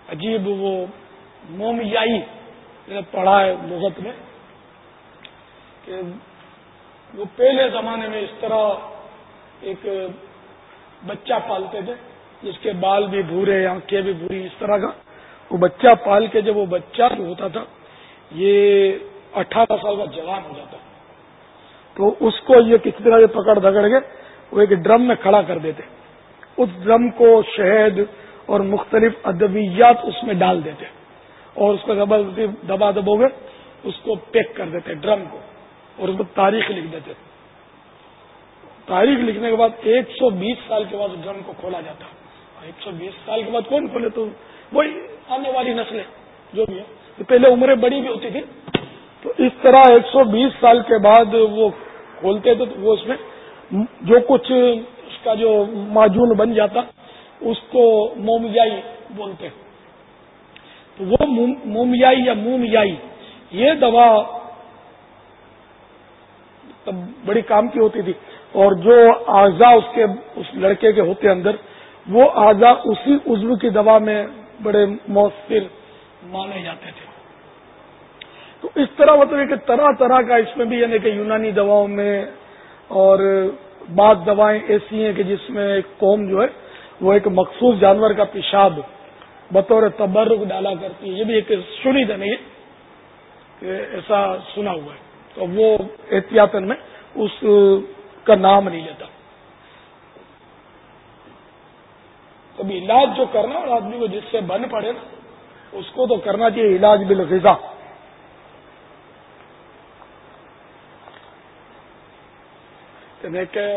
عجیب وہ مومیائی میں نے پڑھا ہے لغت میں کہ وہ پہلے زمانے میں اس طرح ایک بچہ پالتے تھے جس کے بال بھی بھورے آنکھیں بھی بھوری اس طرح کا وہ بچہ پال کے جب وہ بچہ جو ہوتا تھا یہ اٹھارہ سال کا جوان ہو جاتا تو اس کو یہ کس طرح سے پکڑ دھکڑ کے وہ ایک ڈرم میں کھڑا کر دیتے. اس ڈرم کو شہد اور مختلف ادویات اس میں ڈال دیتے اور اس کو زبردستی دبا دبو گے اس کو پیک کر دیتے ڈرم کو اور اس کو تاریخ لکھ دیتے. تاریخ لکھنے کے بعد ایک سو بیس سال کے بعد ڈرم کو کھولا جاتا. ایک سو بیس سال کے بعد کون کھولے تو وہی آنے والی نسلیں جو بھی ہے تو پہلے عمریں بڑی بھی ہوتی تھی تو اس طرح ایک سو بیس سال کے بعد وہ کھولتے تھے تو وہ اس میں جو کچھ اس کا جو معجون بن جاتا اس کو مومیائی بولتے. تو وہ مومیائی یا مومیائی یہ دوا تب بڑی کام کی ہوتی تھی اور جو اعضاء اس کے اس لڑکے کے ہوتے اندر وہ اعضاء اسی عضو کی دوا میں بڑے مؤثر مانے جاتے تھے. تو اس طرح مطلب کہ طرح طرح کا اس میں بھی یعنی کہ یونانی دواؤں میں اور بعض دوائیں ایسی ہیں کہ جس میں ایک قوم جو ہے وہ ایک مخصوص جانور کا پیشاب بطور تبرک ڈالا کرتی ہے. یہ بھی ایک شنیدہ نہیں ہے کہ ایسا سنا ہوا ہے تو وہ احتیاطاً میں اس کا نام نہیں لیتا. کبھی علاج جو کرنا اور آدمی کو جس سے بن پڑے نا اس کو تو کرنا چاہیے علاج بالغذا. کہ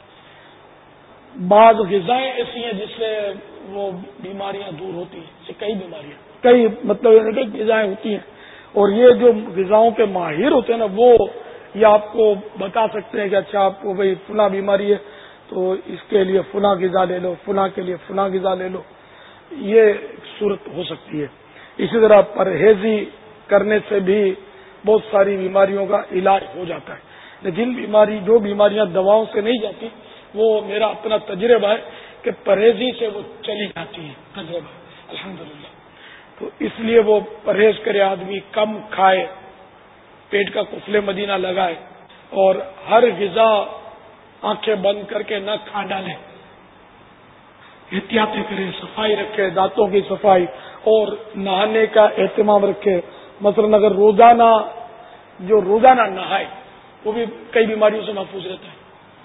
بعض غذائیں ایسی ہیں جس سے وہ بیماریاں دور ہوتی ہیں. کئی بیماریاں کئی مطلب غذائیں ہوتی ہیں اور یہ جو غذاؤں کے ماہر ہوتے ہیں نا وہ یہ آپ کو بتا سکتے ہیں کہ اچھا آپ کو بھائی فلاں بیماری ہے تو اس کے لیے فلاں غذا لے لو, فلاں کے لیے فلاں غذا لے لو. یہ صورت ہو سکتی ہے. اسی طرح پرہیزی کرنے سے بھی بہت ساری بیماریوں کا علاج ہو جاتا ہے. جن بیماری جو بیماریاں دواؤں سے نہیں جاتی وہ میرا اپنا تجربہ ہے کہ پرہیزی سے وہ چلی جاتی ہیں. تجربہ الحمدللہ. تو اس لیے وہ پرہیز کرے, آدمی کم کھائے, پیٹ کا قفل مدینہ لگائے اور ہر غذا آنکھیں بند کر کے نہ کھا ڈالے, احتیاطیں کرے, صفائی رکھے, دانتوں کی صفائی اور نہانے کا اہتمام رکھے. مثلا اگر روزانہ جو روزانہ نہائے وہ بھی کئی بیماریوں سے محفوظ رہتا ہے.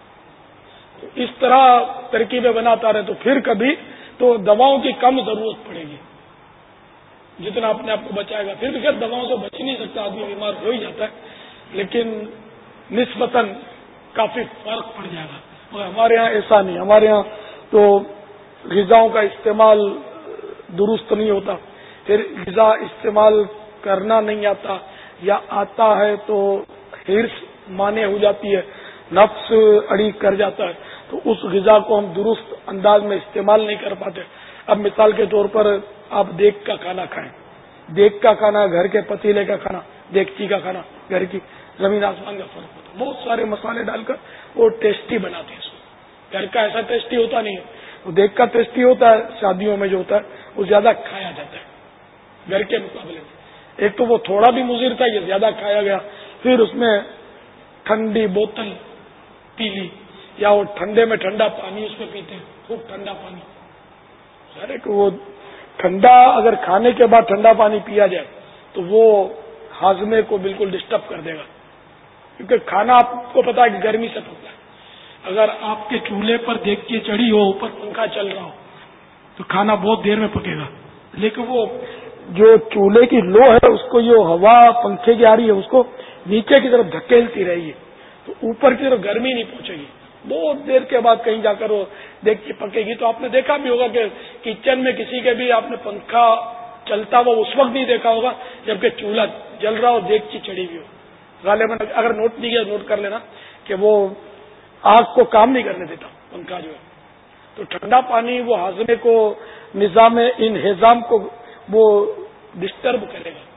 تو اس طرح ترکیبیں بناتا رہے تو پھر کبھی تو دواؤں کی کم ضرورت پڑے گی. جتنا اپنے آپ کو بچائے گا پھر بھی خیر دواؤں سے بچ نہیں سکتا, آدمی بیمار ہو ہی جاتا ہے لیکن نسبتاً کافی فرق پڑ جائے گا. مگر ہمارے ہاں ایسا نہیں. ہمارے ہاں تو غذاؤں کا استعمال درست نہیں ہوتا, پھر غذا استعمال کرنا نہیں آتا یا آتا ہے تو ہرس مانے ہو جاتی ہے, نفس اڑی کر جاتا ہے تو اس غذا کو ہم درست انداز میں استعمال نہیں کر پاتے. اب مثال کے طور پر آپ دیگ کا کھانا کھائیں, دیگ کا کھانا گھر کے پتیلے کا کھانا, دیگچی کا کھانا گھر کی, زمین آسمان کا فرق ہوتا ہے. بہت سارے مسالے ڈال کر وہ ٹیسٹی بناتے ہیں. اس کو گھر کا ایسا ٹیسٹی ہوتا نہیں ہے, وہ دیگ کا ٹیسٹی ہوتا ہے. شادیوں میں جو ہوتا ہے وہ زیادہ کھایا جاتا ہے گھر کے مقابلے میں. ایک تو وہ تھوڑا بھی مضر تھا, یہ زیادہ کھایا گیا. پھر اس میں ٹھنڈی بوتل پی لی یا وہ ٹھنڈے میں ٹھنڈا پانی اس میں پیتے ہیں, خوب ٹھنڈا پانی. ارے کہ وہ ٹھنڈا اگر کھانے کے بعد ٹھنڈا پانی پیا جائے تو وہ ہاضمے کو بالکل ڈسٹرب کر دے گا, کیونکہ کھانا آپ کو پتا ہے کہ گرمی سے پکتا ہے. اگر آپ کے چولہے پر دیگچی چڑھی ہو, اوپر پنکھا چل رہا ہو تو کھانا بہت دیر میں پکے گا. لیکن وہ جو چولہے کی لو ہے اس کو جو ہوا پنکھے کی آ رہی ہے اس کو نیچے کی طرف دھکیلتی رہی ہے تو اوپر کی طرف گرمی نہیں پہنچے گی. بہت دیر کے بعد کہیں جا کر وہ دیکھ کے پکے گی. تو آپ نے دیکھا بھی ہوگا کہ کچن میں کسی کے بھی آپ نے پنکھا چلتا ہوا اس وقت نہیں دیکھا ہوگا جبکہ چولہا جل رہا ہو, دیگچی چڑھی ہوئی ہو. غالباً اگر نوٹ نہیں کیا نوٹ کر لینا کہ وہ آگ کو کام نہیں کرنے دیتا پنکھا جو ہے. تو ٹھنڈا پانی وہ ہاضمے کو, نظام انہضام کو وہ ڈسٹرب کرے گا.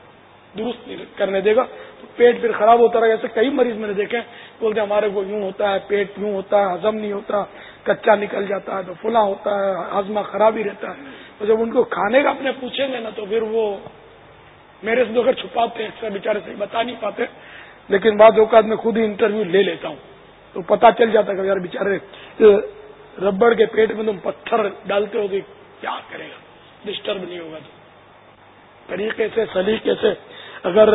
درست نہیں کرنے دے گا تو پیٹ پھر خراب ہوتا رہے. ایسے کئی مریض میں نے دیکھے بولتے ہمارے کو یوں ہوتا ہے, پیٹ یوں ہوتا ہے, ہضم نہیں ہوتا, کچا نکل جاتا ہے, تو فلاں ہوتا ہے, ہاضمہ خراب ہی رہتا ہے. تو جب ان کو کھانے کا اپنے پوچھیں گے نا تو پھر وہ میرے سے اگر چھپاتے ہیں, اکثر بیچارے صحیح بتا نہیں پاتے, لیکن بعض اوقات میں خود ہی انٹرویو لے لیتا ہوں تو پتا چل جاتا ہے کہ یار بیچارے ربڑ کے پیٹ میں تم پتھر ڈالتے ہو تو کیا کرے گا, ڈسٹرب نہیں ہوگا. تو طریقے سے سلیقے سے اگر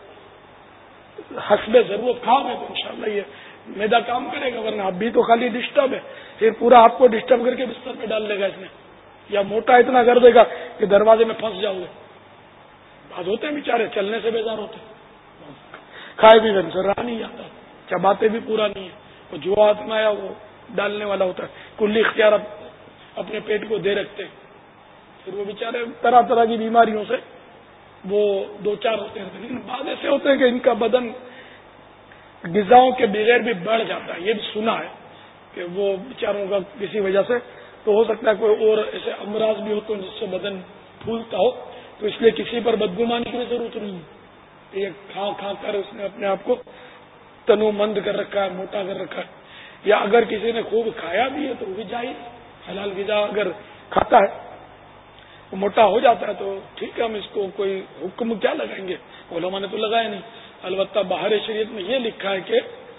حسب ضرورت کھاؤ گے تو انشاءاللہ یہ میدا کام کرے گا, ورنہ اب بھی تو خالی ڈسٹرب ہے, پھر پورا آپ کو ڈسٹرب کر کے بستر پہ ڈال دے گا اس میں, یا موٹا اتنا کر دے گا کہ دروازے میں پھنس جاؤ گے. بعض ہوتے ہیں بیچارے چلنے سے بیزار ہوتے ہیں, کھائے بھی گھر رہا نہیں جاتا, چباتے بھی پورا نہیں ہے, وہ جو ہاتھ میں آیا وہ ڈالنے والا ہوتا ہے, کلی اختیار اپنے پیٹ کو دے رکھتے ہیں. پھر وہ بیچارے طرح طرح کی بیماریوں سے وہ دو چار ہوتے ہیں. لیکن بعض ایسے ہوتے ہیں کہ ان کا بدن غذاؤں کے بغیر بھی بڑھ جاتا ہے, یہ بھی سنا ہے کہ وہ بیچاروں کا کسی وجہ سے, تو ہو سکتا ہے کوئی اور ایسے امراض بھی ہوتے ہیں جس سے بدن پھولتا ہو, تو اس لیے کسی پر بدگمانی کی ضرورت نہیں ہے. یہ کھا کھا کر اس نے اپنے آپ کو تنو مند کر رکھا ہے, موٹا کر رکھا ہے. یا اگر کسی نے خوب کھایا بھی ہے تو وہ بھی جائز, حلال غذا اگر کھاتا ہے وہ موٹا ہو جاتا ہے تو ٹھیک ہے, ہم اس کو کوئی حکم کیا لگائیں گے, علماء نے تو لگایا نہیں. البتہ باہر شریعت میں یہ لکھا ہے کہ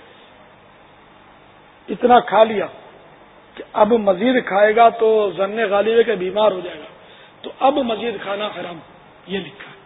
اتنا کھا لیا کہ اب مزید کھائے گا تو ظن غالب ہے کہ بیمار ہو جائے گا, تو اب مزید کھانا حرام, یہ لکھا ہے,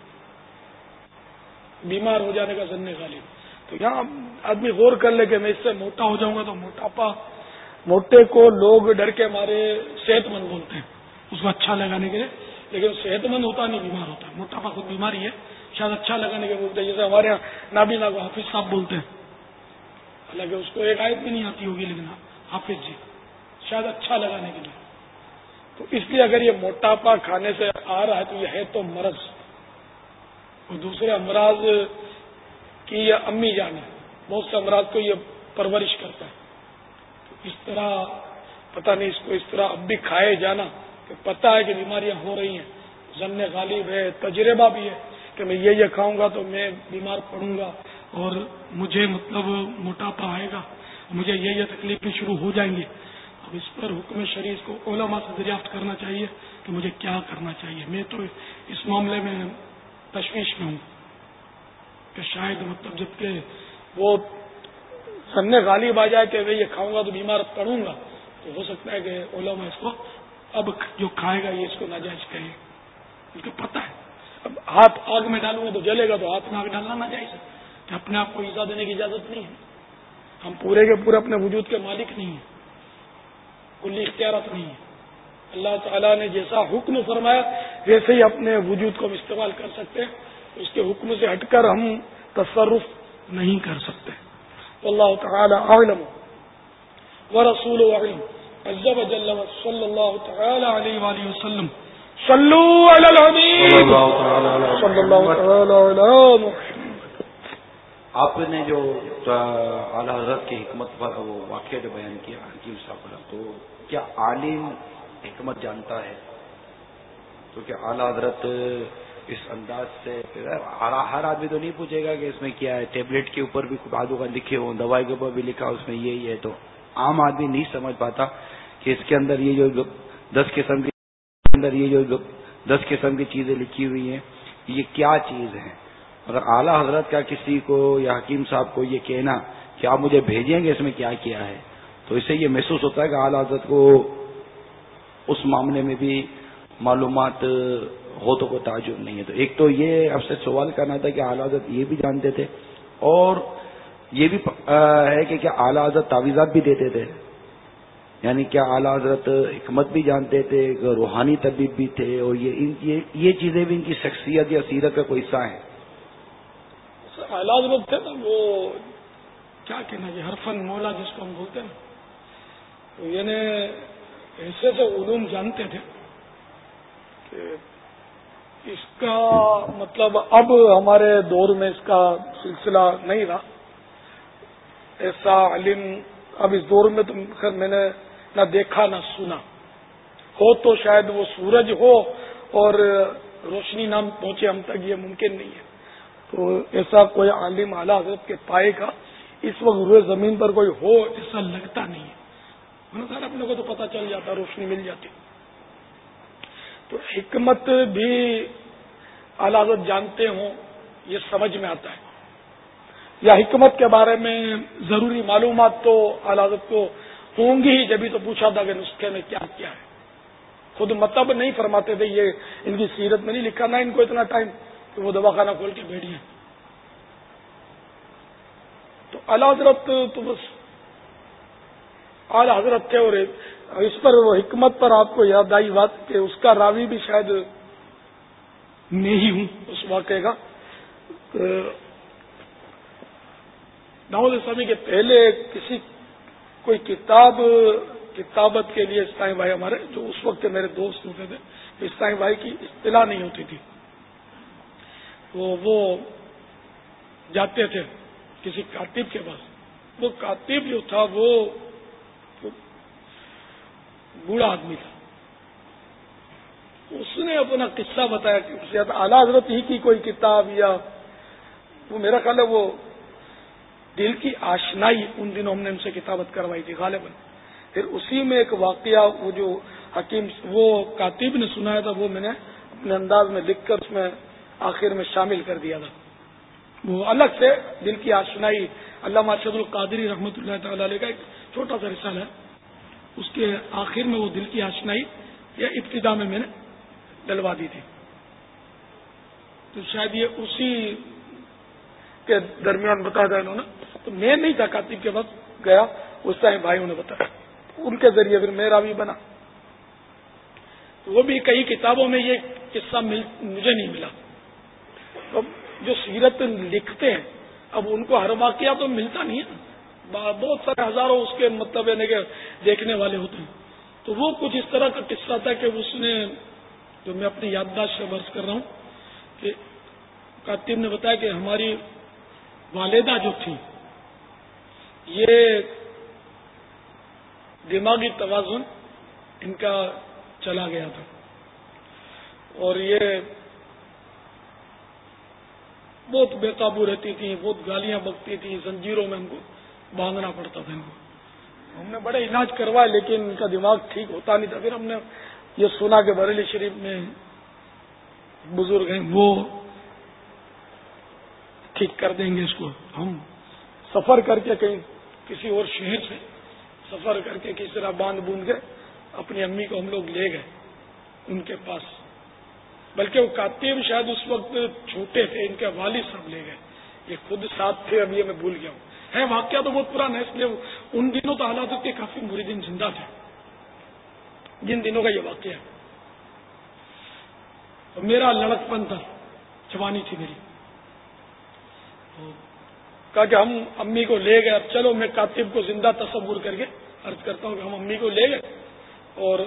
بیمار ہو جانے کا ظن غالب. تو یہاں آدمی غور کر لے کہ میں اس سے موٹا ہو جاؤں گا تو موٹاپا, موٹے کو لوگ ڈر کے مارے صحت مند بولتے ہیں اس کو اچھا لگانے کے لیے, لیکن صحت مند ہوتا نہیں, بیمار ہوتا ہے. موٹاپا خود بیماری ہے, شاید اچھا لگانے کے بولتے ہیں, جیسے ہمارے یہاں نابینا کو حافظ صاحب بولتے ہیں, حالانکہ اس کو ایک آیت بھی نہیں آتی ہوگی, لیکن حافظ جی شاید اچھا لگانے کے لیے. تو اس لیے اگر یہ موٹاپا کھانے سے آ رہا ہے تو یہ ہے تو مرض, اور دوسرے امراض کی یہ امی جان ہے, بہت سے امراض کو یہ پرورش کرتا ہے. تو اس طرح پتہ نہیں اس کو اس طرح اب بھی کھائے جانا کہ پتہ ہے کہ بیماریاں ہو رہی ہیں, ظن غالب ہے, تجربہ بھی ہے کہ میں یہ یہ کھاؤں گا تو میں بیمار پڑوں گا اور مجھے مطلب موٹاپا آئے گا, مجھے یہ یہ تکلیفیں شروع ہو جائیں گی. اب اس پر حکم شریعت کو علماء سے دریافت کرنا چاہیے کہ مجھے کیا کرنا چاہیے. میں تو اس معاملے میں تشویش میں ہوں کہ شاید مطلب جب کہ وہ ظن غالب آ جائے کہ میں یہ کھاؤں گا تو بیمار پڑوں گا, تو ہو سکتا ہے کہ علماء اس کو اب جو کھائے گا یہ اس کو ناجائز کہے, ان کو پتہ ہے. اب ہاتھ آگ میں ڈالوں گا تو جلے گا, تو ہاتھ میں آگ ڈالنا ناجائز ہے, کہ اپنے آپ کو ایزا دینے کی اجازت نہیں ہے. ہم پورے کے پورے اپنے وجود کے مالک نہیں ہیں, کلی اختیارات نہیں ہے. اللہ تعالیٰ نے جیسا حکم فرمایا ویسے ہی اپنے وجود کو ہم استعمال کر سکتے ہیں, اس کے حکم سے ہٹ کر ہم تصرف نہیں کر سکتے. واللہ تعالی اعلم ورسولہ اعلم عز وجل صلی اللہ تعالی علیہ وآلہ وسلم. صلو علی الحبیب صلی اللہ تعالی علی محمد. آپ نے جو اعلیٰ حضرت کی حکمت پر وہ واقعہ جو بیان کیا حکیم صاحب کا, تو کیا عالم حکمت جانتا ہے؟ تو کیا اعلیٰ حضرت اس انداز سے, ہر آدمی تو نہیں پوچھے گا کہ اس میں کیا ہے, ٹیبلٹ کے اوپر بھی بعضوں کا لکھے ہوں, دوائی کے اوپر بھی لکھا اس میں یہی ہے, تو عام آدمی نہیں سمجھ پاتا کہ اس کے اندر یہ جو دس قسم کی اندر یہ جو دس قسم کی چیزیں لکھی ہوئی ہیں یہ کیا چیز ہیں. اگر اعلیٰ حضرت کا کسی کو یا حکیم صاحب کو یہ کہنا کہ آپ مجھے بھیجیں گے اس میں کیا کیا ہے, تو اس سے یہ محسوس ہوتا ہے کہ اعلیٰ حضرت کو اس معاملے میں بھی معلومات ہو تو کوئی تعجب نہیں ہے. تو ایک تو یہ اب سے سوال کرنا تھا کہ اعلیٰ حضرت یہ بھی جانتے تھے, اور یہ بھی ہے کہ کیا اعلیٰ حضرت تعویذات بھی دیتے تھے, یعنی کیا اعلیٰ حضرت حکمت بھی جانتے تھے, روحانی طبیب بھی تھے, اور یہ یہ چیزیں بھی ان کی شخصیت یا سیرت کا کوئی حصہ ہیں. اعلیٰ حضرت تھے نا وہ کیا کہنا یہ حرفن مولا جس کو ہم بولتے ہیں, تو یعنی ایسے سے علوم جانتے تھے کہ اس کا مطلب اب ہمارے دور میں اس کا سلسلہ نہیں رہا. ایسا علم اب اس دور میں تو خیر میں نے نہ دیکھا نہ سنا, ہو تو شاید وہ سورج ہو اور روشنی نہ پہنچے ہم تک, یہ ممکن نہیں ہے. تو ایسا کوئی عالم اعلیٰ حضرت کے پائے کا اس وقت روئے زمین پر کوئی ہو ایسا لگتا نہیں ہے. سر اپنے کو تو پتہ چل جاتا, روشنی مل جاتی. تو حکمت بھی اعلیٰ حضرت جانتے ہوں یہ سمجھ میں آتا ہے, یا حکمت کے بارے میں ضروری معلومات تو اعلیٰ حضرت کو ہوں گی ہی, جبھی تو پوچھا تھا کہ نسخے میں کیا کیا ہے. خود مطلب نہیں فرماتے تھے, یہ ان کی سیرت میں نہیں لکھا, نہ ان کو اتنا ٹائم کہ وہ دواخانہ کھول کے بیٹھ جائیں. تو اعلیٰ حضرت تو بس اعلیٰ حضرت تھے. اور اس پر وہ حکمت پر آپ کو یاد آئی بات کہ اس کا راوی بھی شاید میں ہی ہوں اس واقعے کا. داؤد اسلامی کے پہلے کسی کوئی کتاب کتابت کے لیے اسلامی بھائی ہمارے جو اس وقت میرے دوست ہوتے تھے, اسلامی بھائی کی اطلاع نہیں ہوتی تھی, تو وہ جاتے تھے کسی کاتب کے پاس. وہ کاتب جو تھا وہ بوڑھا آدمی تھا. اس نے اپنا قصہ بتایا کہ اس سے اعلیٰ حضرت ہی کی کوئی کتاب, یا وہ میرا خیال ہے وہ دل کی آشنائی, ان دنوں ہم نے ان سے کتابت کروائی تھی غالباً. پھر اسی میں ایک واقعہ وہ جو حکیم وہ کاتب نے سنایا تھا وہ میں نے اپنے انداز میں لکھ کر اس میں آخر میں شامل کر دیا تھا. وہ الگ سے دل کی آشنائی علامہ ارشد القادری رحمۃ اللہ تعالی علیہ کا ایک چھوٹا سا رسالہ ہے, اس کے آخر میں وہ دل کی آشنائی یا ابتدا میں میں نے ڈلوا دی تھی. تو شاید یہ اسی کے درمیان بتایا تھا انہوں نے. تو میں نہیں تھا کاتب کے پاس گیا, اس ٹائم بھائیوں نے بتایا, ان کے ذریعے پھر میرا بھی بنا. وہ بھی کئی کتابوں میں یہ قصہ مجھے نہیں ملا. اب جو سیرت لکھتے ہیں اب ان کو ہر واقعہ تو ملتا نہیں ہے, بہت سارے ہزاروں اس کے مطلب ہے کہ دیکھنے والے ہوتے ہیں. تو وہ کچھ اس طرح کا قصہ تھا کہ اس نے جو میں اپنی یادداشت سے برس کر رہا ہوں کہ کاتب نے بتایا کہ ہماری والدہ جو تھی یہ دماغی توازن ان کا چلا گیا تھا, اور یہ بہت بے قابو رہتی تھی, بہت گالیاں بکتی تھی, زنجیروں میں ان کو باندھنا پڑتا تھا. ان کو ہم نے بڑے علاج کروائے لیکن ان کا دماغ ٹھیک ہوتا نہیں تھا. پھر ہم نے یہ سنا کہ بریلی شریف میں بزرگ ہیں وہ ٹھیک کر دیں گے اس کو. ہم سفر کر کے کہیں کسی اور شہر سے سفر کر کے کسی طرح باندھ بوند کے اپنی امی کو ہم لوگ لے گئے ان کے پاس. بلکہ وہ کاتب شاید اس وقت چھوٹے تھے, ان کے والد صاحب لے گئے, یہ خود ساتھ تھے, اب یہ میں بھول گیا ہوں. ہے واقعہ تو بہت پرانا ہے, اس لیے ان دنوں تو حالات کے کافی مریدین زندہ تھے جن دنوں کا یہ واقعہ ہے. میرا لڑک پن تھا, جوانی تھی میری, کہا کہ ہم امی کو لے گئے. اب چلو میں کاتب کو زندہ تصور کر کے عرض کرتا ہوں کہ ہم امی کو لے گئے اور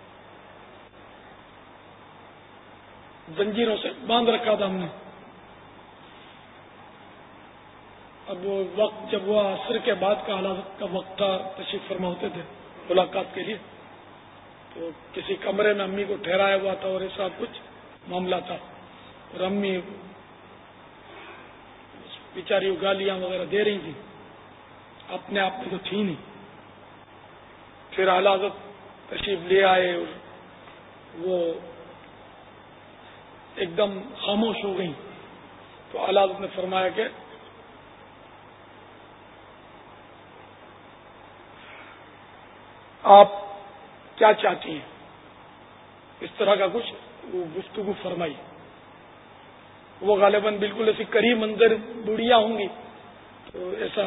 زنجیروں سے باندھ رکھا تھا ہم نے. اب وہ وقت جب وہ عصر کے بعد کا حالات کا وقت تھا, تشریف فرما ہوتے تھے ملاقات کے لیے, تو کسی کمرے میں امی کو ٹھہرایا ہوا تھا اور ایسا کچھ معاملہ تھا. اور امی بیچاری گالیاں وغیرہ دے رہی تھی, اپنے آپ میں تو تھی نہیں. پھر اعلیٰ حضرت تشریف لے آئے اور وہ ایک دم خاموش ہو گئی. تو اعلیٰ حضرت نے فرمایا کہ آپ کیا چاہتی ہیں, اس طرح کا کچھ گفتگو فرمائی. وہ غالباً بالکل ایسی کری منظر بڑھیا ہوں گی, تو ایسا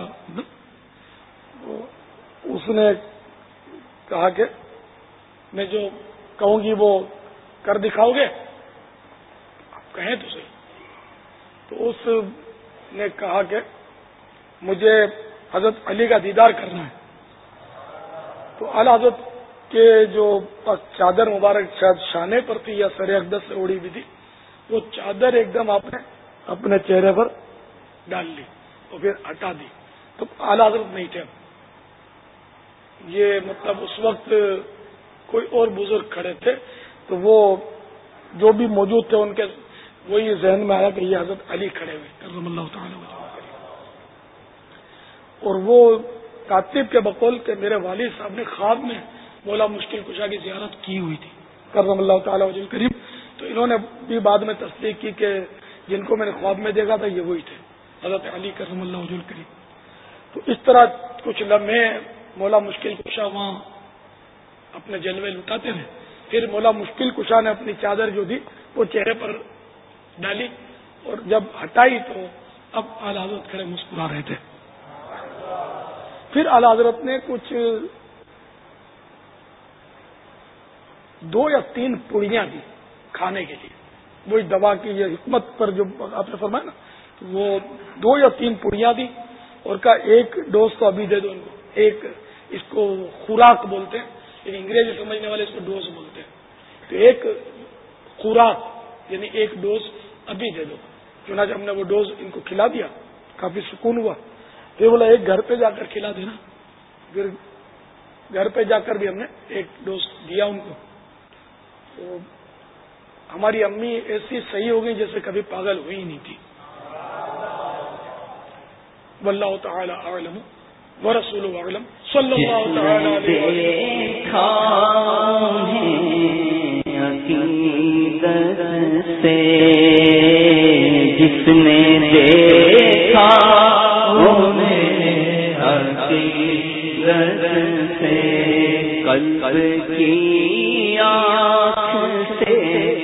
اس نے کہا کہ میں جو کہوں گی وہ کر دکھاؤ گے, آپ کہیں تو صحیح. تو اس نے کہا کہ مجھے حضرت علی کا دیدار کرنا ہے. تو اعلیٰ حضرت کے جو چادر مبارک شاید شانے پر تھی یا سر اقدس سے اڑی بھی تھی, وہ چادر ایک دم آپ نے اپنے چہرے پر ڈال لی اور پھر ہٹا دی. تو اعلیٰ حضرت نہیں تھے, یہ مطلب اس وقت کوئی اور بزرگ کھڑے تھے. تو وہ جو بھی موجود تھے ان کے وہی ذہن میں آیا کہ یہ حضرت علی کھڑے ہوئے کرم اللہ تعالی وجہ، اور وہ کاتب کے بقول کہ میرے والد صاحب نے خواب میں مولا مشکل کشا کی زیارت کی ہوئی تھی کرم اللہ تعالی وجہ کریم. تو انہوں نے بھی بعد میں تصدیق کی کہ جن کو میں نے خواب میں دیکھا تھا یہ وہی تھے حضرت علی کرم اللہ وجہ کریم. تو اس طرح کچھ لمحے مولا مشکل کشا وہاں اپنے جلوے لٹاتے رہے. پھر مولا مشکل کشا نے اپنی چادر جو دی وہ چہرے پر ڈالی اور جب ہٹائی تو اب اعلی حضرت کھڑے مسکرا رہے تھے. پھر اعلی حضرت نے کچھ دو یا تین پڑیاں دی کھانے کے لیے. وہی دوا کی یہ حکمت پر جو آپ نے فرمایا نا، وہ دو یا تین پڑیاں دی اور کہا ایک ڈوز تو ابھی دے دو ان کو. ایک اس کو خوراک بولتے ہیں لیکن انگریزی سمجھنے والے اس کو ڈوز بولتے ہیں. تو ایک خوراک یعنی ایک ڈوز ابھی دے دو. چنانچہ ہم نے وہ ڈوز ان کو کھلا دیا، کافی سکون ہوا. پھر بولا ایک گھر پہ جا کر کھلا دینا. پھر گھر پہ جا کر بھی ہم نے ایک ڈوز دیا ان کو. تو ہماری امی ایسی صحیح ہو گئی جیسے کبھی پاگل ہوئی ہی نہیں تھی. واللہ تعالی اعلم ورسولہ اعلم صلی اللہ تعالی علیہ سے. جس نے دیکھا سے قلب کی آنکھ سے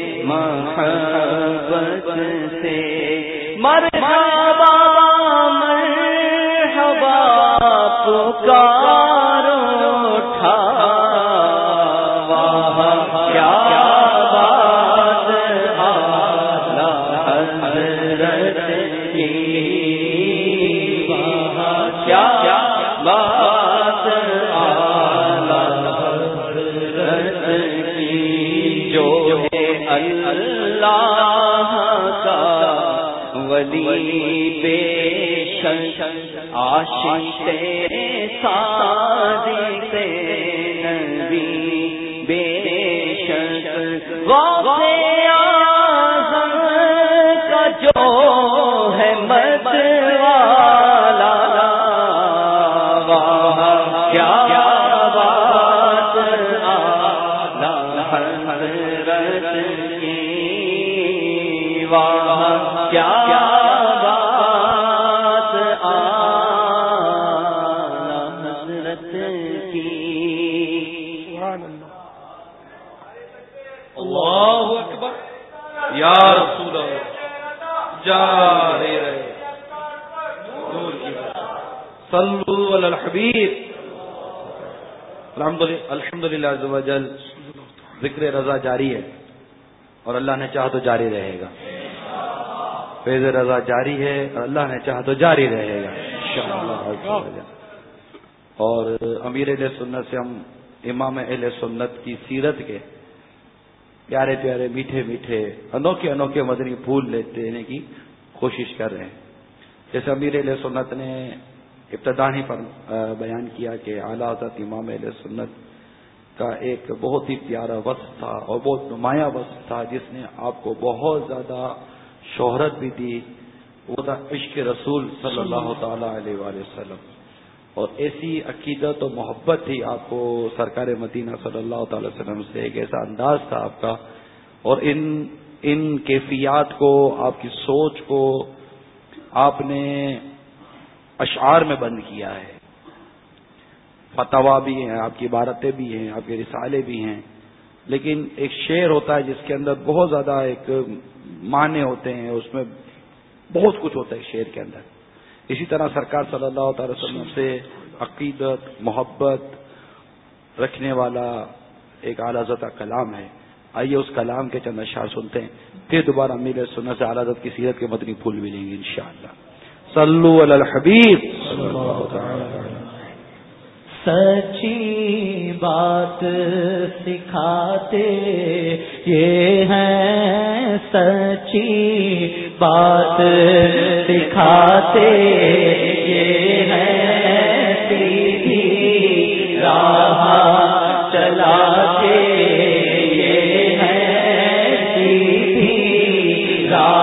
محبت سے مرحبا مرحبا پکار اٹھا. واہ کیا بات اعلی حضرت کی، واہ کیا بات اعلی حضرت کی. جو ہے اللہ کا ولی بے شک عاشق صادق نبی بے شک غوث اعظم کا جو ہے مت والا. واہ کیا بات اعلی حضرت کی، واہ کیا بات اعلی حضرت کی. سبحان اللہ. اللہ اکبر یا رسول اللہ. جاری رہے نور کی صلو علی الحبیب. الحمدللہ عز و جل ذکر رضا جاری ہے اور اللہ نے چاہا تو جاری رہے گا. فیض رضا جاری ہے اور اللہ نے چاہا تو جاری رہے گا انشاءاللہ. اور امیر اہل سنت سے ہم امام اہل سنت کی سیرت کے پیارے پیارے میٹھے میٹھے انوکھے انوکھے مدنی پھول لینے کی کوشش کر رہے ہیں. جیسے امیر اہل سنت نے ابتدا ہی پر بیان کیا کہ اعلیٰ حضرت امام اہل سنت کا ایک بہت ہی پیارا وصف تھا اور بہت نمایاں وصف تھا جس نے آپ کو بہت زیادہ شہرت بھی دی. وہ تھا عشق رسول صلی اللہ تعالی علیہ وآلہ وسلم. اور ایسی عقیدت و محبت تھی آپ کو سرکار مدینہ صلی اللہ تعالی وسلم سے. ایک ایسا انداز تھا آپ کا اور ان ان کیفیات کو، آپ کی سوچ کو آپ نے اشعار میں بند کیا ہے. فتوا بھی ہیں، آپ کی عبارتیں بھی ہیں، آپ کے رسالے بھی ہیں، لیکن ایک شعر ہوتا ہے جس کے اندر بہت زیادہ ایک معنی ہوتے ہیں، اس میں بہت کچھ ہوتا ہے شعر کے اندر. اسی طرح سرکار صلی اللہ تعالی وسلم سے عقیدت محبت رکھنے والا ایک اعلیٰ حضرت کا کلام ہے. آئیے اس کلام کے چند اشعار سنتے ہیں، پھر دوبارہ امیر سنت سے اعلیٰ حضرت کی سیرت کے مدنی پھول ملیں گے انشاءاللہ. صلو علی الحبیب. سچی بات سکھاتے یہ ہیں، سچی بات سکھاتے یہ ہیں، سیدھی راہ چلاتے یہ ہیں، سیدھی راہ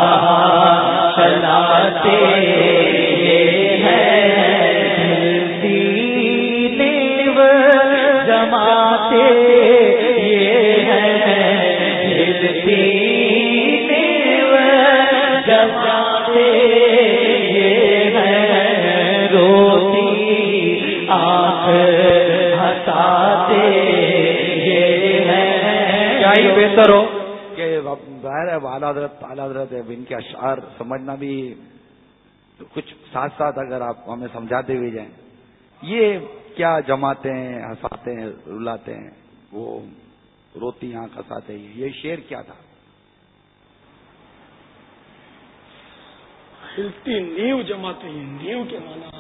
چلاتے جماتے یہ ہے جماتے یہ ہے روتی آنکھ ہنساتے یہ ہے. کیا ہی بہتر ہو کہ ظاہر ہے اعلیٰ حضرت اعلیٰ حضرت ان کے اشعار سمجھنا بھی کچھ ساتھ ساتھ اگر آپ ہمیں سمجھاتے ہوئے جائیں یہ کیا جماتے ہیں ہنساتے ہیں رلاتے ہیں وہ روتی آنکھ ہنساتے ہیں یہ شعر کیا تھا؟ ہلتی نیو جماتے ہیں. نیو کے مانا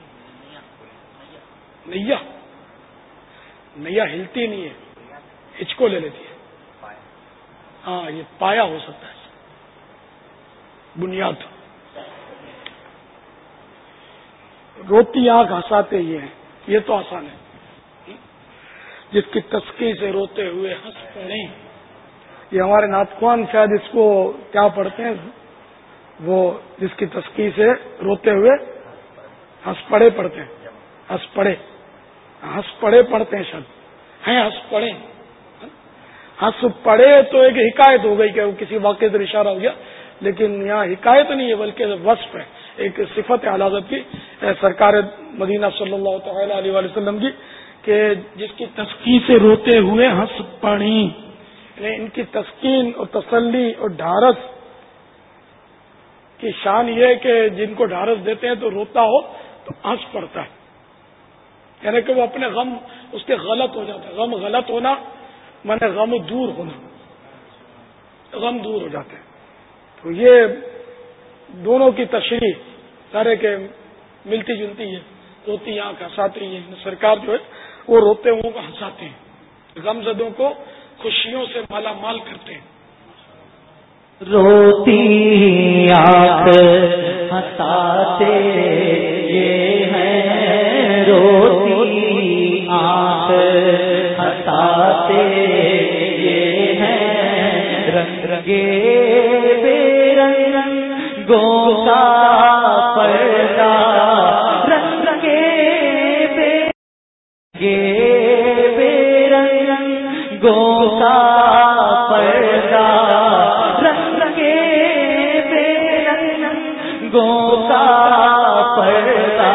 نیا نیا ہلتی نہیں ہے ہچکو لے لیتی ہے. ہاں یہ پایا ہو سکتا ہے بنیاد. روتی آنکھ ہنساتے یہ ہیں یہ تو آسان ہے. جس کی تسکی سے روتے ہوئے ہنس پڑے یہ ہمارے نعتخوان شاید اس کو کیا پڑھتے ہیں وہ جس کی تسکی سے روتے ہوئے ہنس پڑے پڑھتے ہیں. ہنس پڑے ہنس پڑے پڑھتے ہیں شاید ہیں ہنس پڑے ہنس پڑے تو ایک حکایت ہو گئی کہ وہ کسی واقعے سے اشارہ ہو گیا لیکن یہاں حکایت نہیں ہے بلکہ وصف ہے ایک صفت اعلی حضرت کی سرکار مدینہ صلی اللہ تعالی علیہ وآلہ وسلم کی کہ جس کی تسکین سے روتے ہوئے ہنس پڑی. ان کی تسکین اور تسلی اور ڈھارس کی شان یہ ہے کہ جن کو ڈھارس دیتے ہیں تو روتا ہو تو ہنس پڑتا ہے. یعنی کہ وہ اپنے غم اس کے غلط ہو جاتا ہے. غم غلط ہونا مانے غم دور ہونا غم دور ہو جاتے ہیں. تو یہ دونوں کی تشریح سارے کے ملتی جلتی ہے. روتی آنکھ ہنساتے ہیں سرکار جو ہے وہ روتے ہوں کو ہنساتے ہیں غم زدوں کو خوشیوں سے مالا مال کرتے ہیں. روتی آنکھ ہنساتے یہ ہیں روتی آنکھ ہنساتے یہ ہیں رنگ رنگے بے رنگ گوشا پردہ رنگ رنگے بے بے رنگ گوشا پردہ رنگ رنگے بے رنگ گوشا پردہ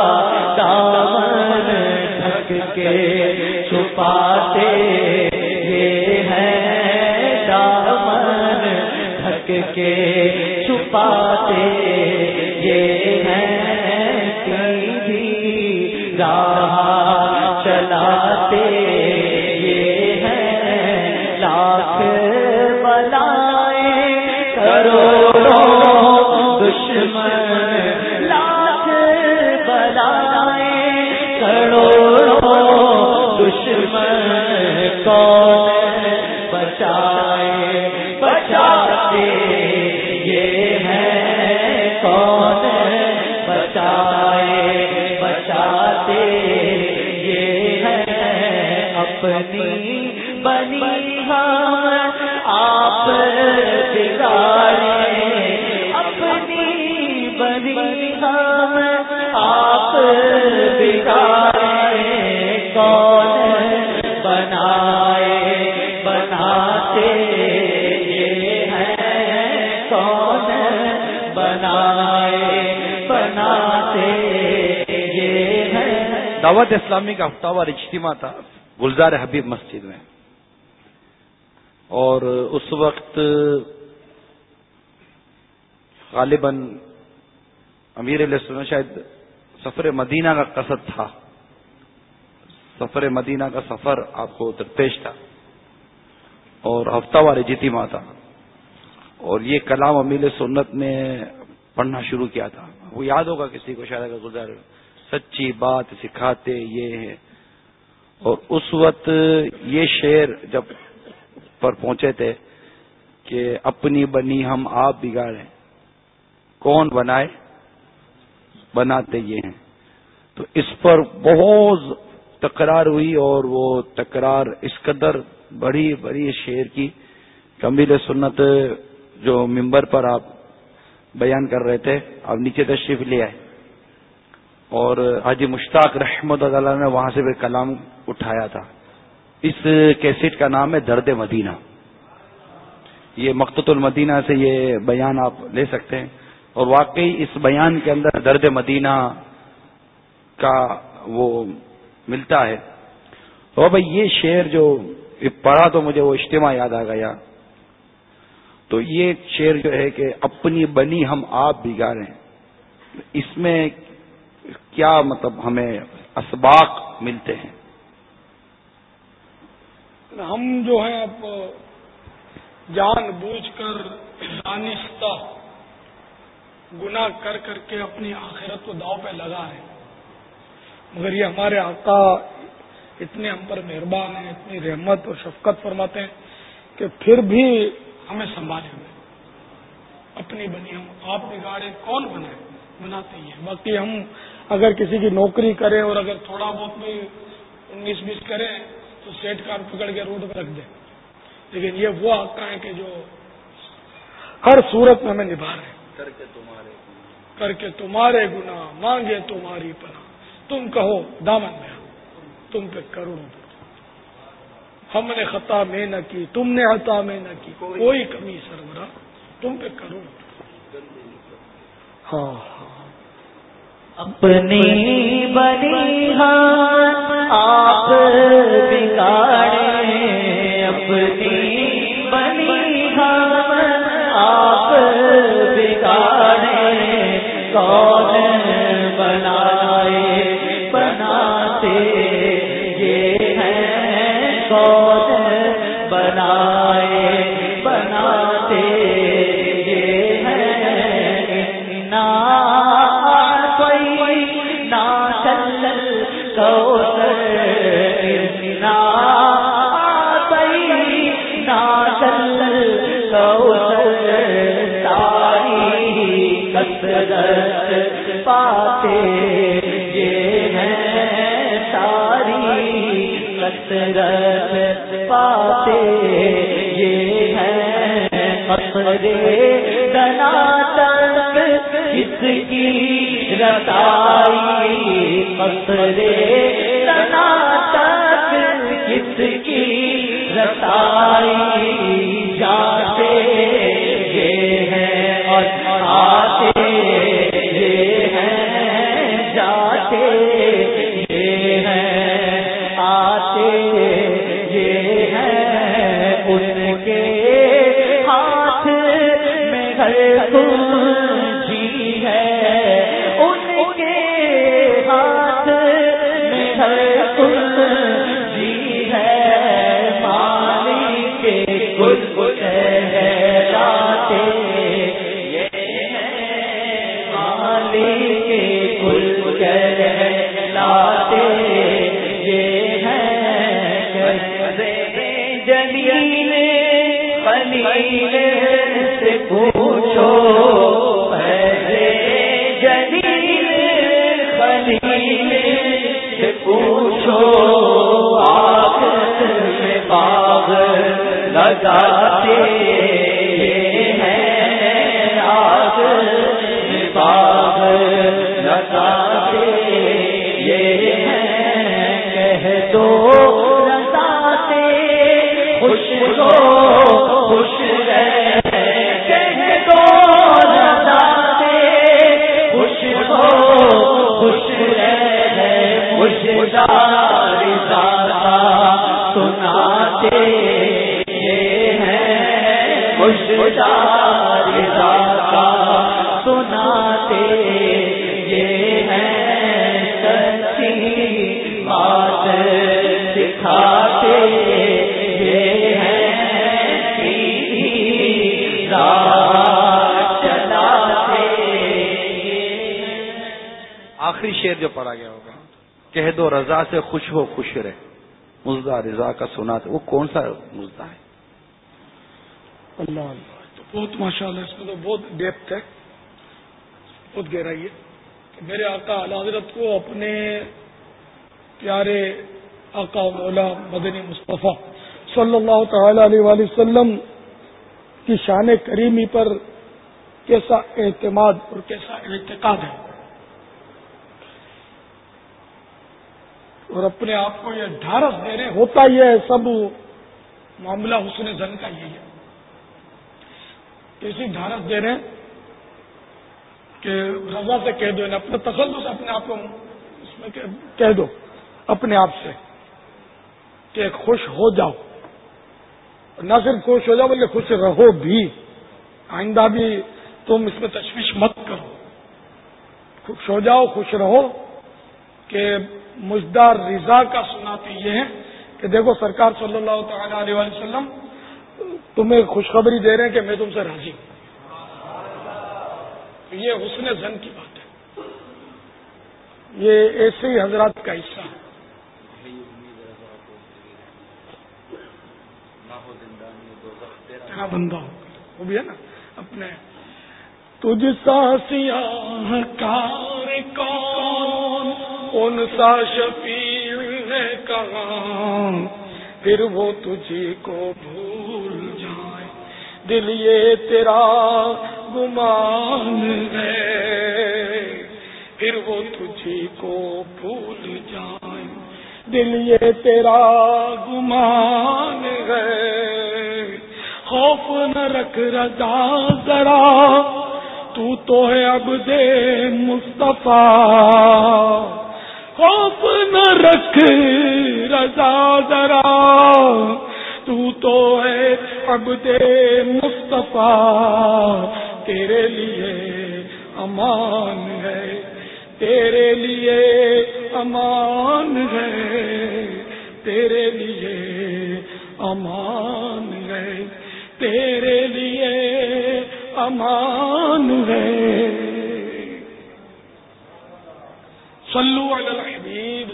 دامن ڈھک کے چھپاتے یہ ہیں دامن ڈھک کے چھپاتے یہ ہیں سیدھی راہ چلاتے یہ ہیں لاکھ بلائیں کروڑوں دشمن لاکھ بلائیں کروڑوں دشمن کون بچائے بچاتے یہ ہیں کون بچائے بچاتے یہ ہیں اپنی بنی ہم آپ بگاڑے اپنی بنی ہم آپ بگاڑے کون بنائے بناتے یہ ہیں کون بنائے بناتے یہ ہیں. دعوت اسلامی کا ہفتہ وار اجتماع تھا گلزار حبیب مسجد میں اور اس وقت غالباً امیر علیہ السلام شاید سفر مدینہ کا قصد تھا. سفر مدینہ کا سفر آپ کو درپیش تھا اور ہفتہ وار اجتماع تھا اور یہ کلام امیر سنت نے پڑھنا شروع کیا تھا. وہ یاد ہوگا کسی کو شاید گزار سچی بات سکھاتے یہ ہے. اور اس وقت یہ شعر جب پر پہنچے تھے کہ اپنی بنی ہم آپ بگاڑیں کون بنائے بناتے یہ ہیں. تو اس پر بہت تکرار ہوئی اور وہ تکرار اس قدر بڑی بڑی شعر کی کہ امیر سنت جو ممبر پر آپ بیان کر رہے تھے، اب نیچے تشریف لے آئے، اور حاجی مشتاق رحمت اللہ نے وہاں سے بھی کلام اٹھایا تھا. اس کیسٹ کا نام ہے درد مدینہ. یہ مقتۃ المدینہ سے یہ بیان آپ لے سکتے ہیں، اور واقعی اس بیان کے اندر درد مدینہ کا وہ ملتا ہے. اور بھائی یہ شعر جو پڑھا تو مجھے وہ اجتماع یاد آ گیا. تو یہ شعر جو ہے کہ اپنی بنی ہم آپ بگاڑیں، اس میں کیا مطلب ہمیں اسباق ملتے ہیں؟ ہم جو ہیں اب جان بوجھ کر دانستہ گناہ کر کر کے اپنی آخرت کو داؤ پہ لگا ہے، مگر یہ ہمارے آقا اتنے ہم پر مہربان ہیں، اتنی رحمت اور شفقت فرماتے ہیں کہ پھر بھی ہمیں سنبھالے ہوئے. اپنی بنی ہم آپ بگاڑے کون بنائے، بناتے ہی ہیں. باقی ہم اگر کسی کی نوکری کریں اور اگر تھوڑا بہت بھی انیس بیس کریں تو سیٹ کار پکڑ کے روڈ پہ رکھ دیں، لیکن یہ وہ آقا ہے کہ جو ہر صورت میں ہمیں نبھا رہے ہیں. کر کے تمہارے کر کے تمہارے گناہ مانگے تمہاری پناہ، تم کہو دامن میں تم پہ کروڑوں. ہم نے خطا میں نہ کی، تم نے عطا میں نہ کی، کوئی کمی سربراہ تم پہ کروڑوں. ہاں اپنی بنی ہاں آپ بگاڑے، اپنی بنی ہاں آپ بگاڑے، کون بنائے بناتے یہ ہیں، کون بنائے بناتے یہ ہیں. نا کوئی نا چل کوثر، نا کوئی نا چل کوثر، ساری کثرت پاتے یہ ہیں، ساری کثرت پاتے یہ ہیں. قصرے دنا تک اس کی رسائی، قصرے دنا تک اس کی رسائی، جاتے یہ ہیں اور آتے یہ ہیں، جاتے یہ ہیں آتے یہ ہیں. ان کے ہاتھ میں ہر کنجی ہے، ان کے ہاتھ میں ہر کنجی ہے، مالک کے کل کہلاتے یہ ہیں، مالک کے کل کہلاتے یہ ہیں. جلیل خلیل سے پوچھو، پہلے جلیل خلیل سے پوچھو، آگ میں باغ لگاتے یہ ہیں، آگ میں باغ لگاتے یہ ہیں. کہہ دو رضا سے خوش ہو خوش رہے، کہہ دو رضا سے خوش ہو خوش رہے، خوشدار رضا سناتے یہ ہیں، خوشدار رضا سناتے یہ ہیں، سچی بات سکھاتے یہ ہیں، سیدھی راہ چلاتے. آخری شعر جو پڑھا گیا ہوگا، کہہ دو رضا سے خوش ہو خوش رہے، مزدہ رضا کا سناتے، وہ کون سا مزدہ ہے؟ اللہ اللہ، تو بہت ماشاء اللہ، اس میں تو بہت ڈیپتھ ہے، بہت گہرائی ہے. میرے آقا اعلی حضرت کو اپنے پیارے آقا و مولا مدنی مصطفیٰ صلی اللہ تعالی علیہ وآلہ وسلم کی شان کریمی پر کیسا اعتماد اور کیسا اعتقاد ہے، اور اپنے آپ کو یہ ڈھارس دے رہے. ہوتا یہ ہے سب معاملہ حسن زن کا یہی ہے. ایسی ڈھارس دے رہے ہیں کہ رضا سے کہہ دو، اپنے تسلط سے اپنے آپ کو اس میں کہہ دو اپنے آپ سے کہ خوش ہو جاؤ. نہ صرف خوش ہو جاؤ بلکہ خوش رہو بھی. آئندہ بھی تم اس میں تشویش مت کرو، خوش ہو جاؤ، خوش رہو. کہ مجدار رضا کا سناتے یہ ہے کہ دیکھو سرکار صلی اللہ تعالی علیہ وسلم تمہیں خوشخبری دے رہے ہیں کہ میں تم سے راضی ہوں. یہ حسن زن کی بات ہے. یہ ایسے ہی حضرات کا حصہ ہے. تیرا بندہ ہو وہ بھی ہے نا اپنے. تجھ سا سیاہ کار کون ان سا شفیع ہے کہاں، پھر وہ تجھے کو بھول جائے دل یہ تیرا گمان ہے. پھر وہ تجھے کو بھول جائے دل یہ تیرا گمان ہے. خوف نہ رکھ رضا ذرا تو تو ہے عبد مصطفیٰ. خوف نہ رکھ رضا ذرا تو تو ہے عبد مصطفیٰ. تیرے لیے امان ہے، تیرے لیے امان ہے، تیرے لیے امان ہے، تیرے لیے امان ہے. صلو علی الحبیب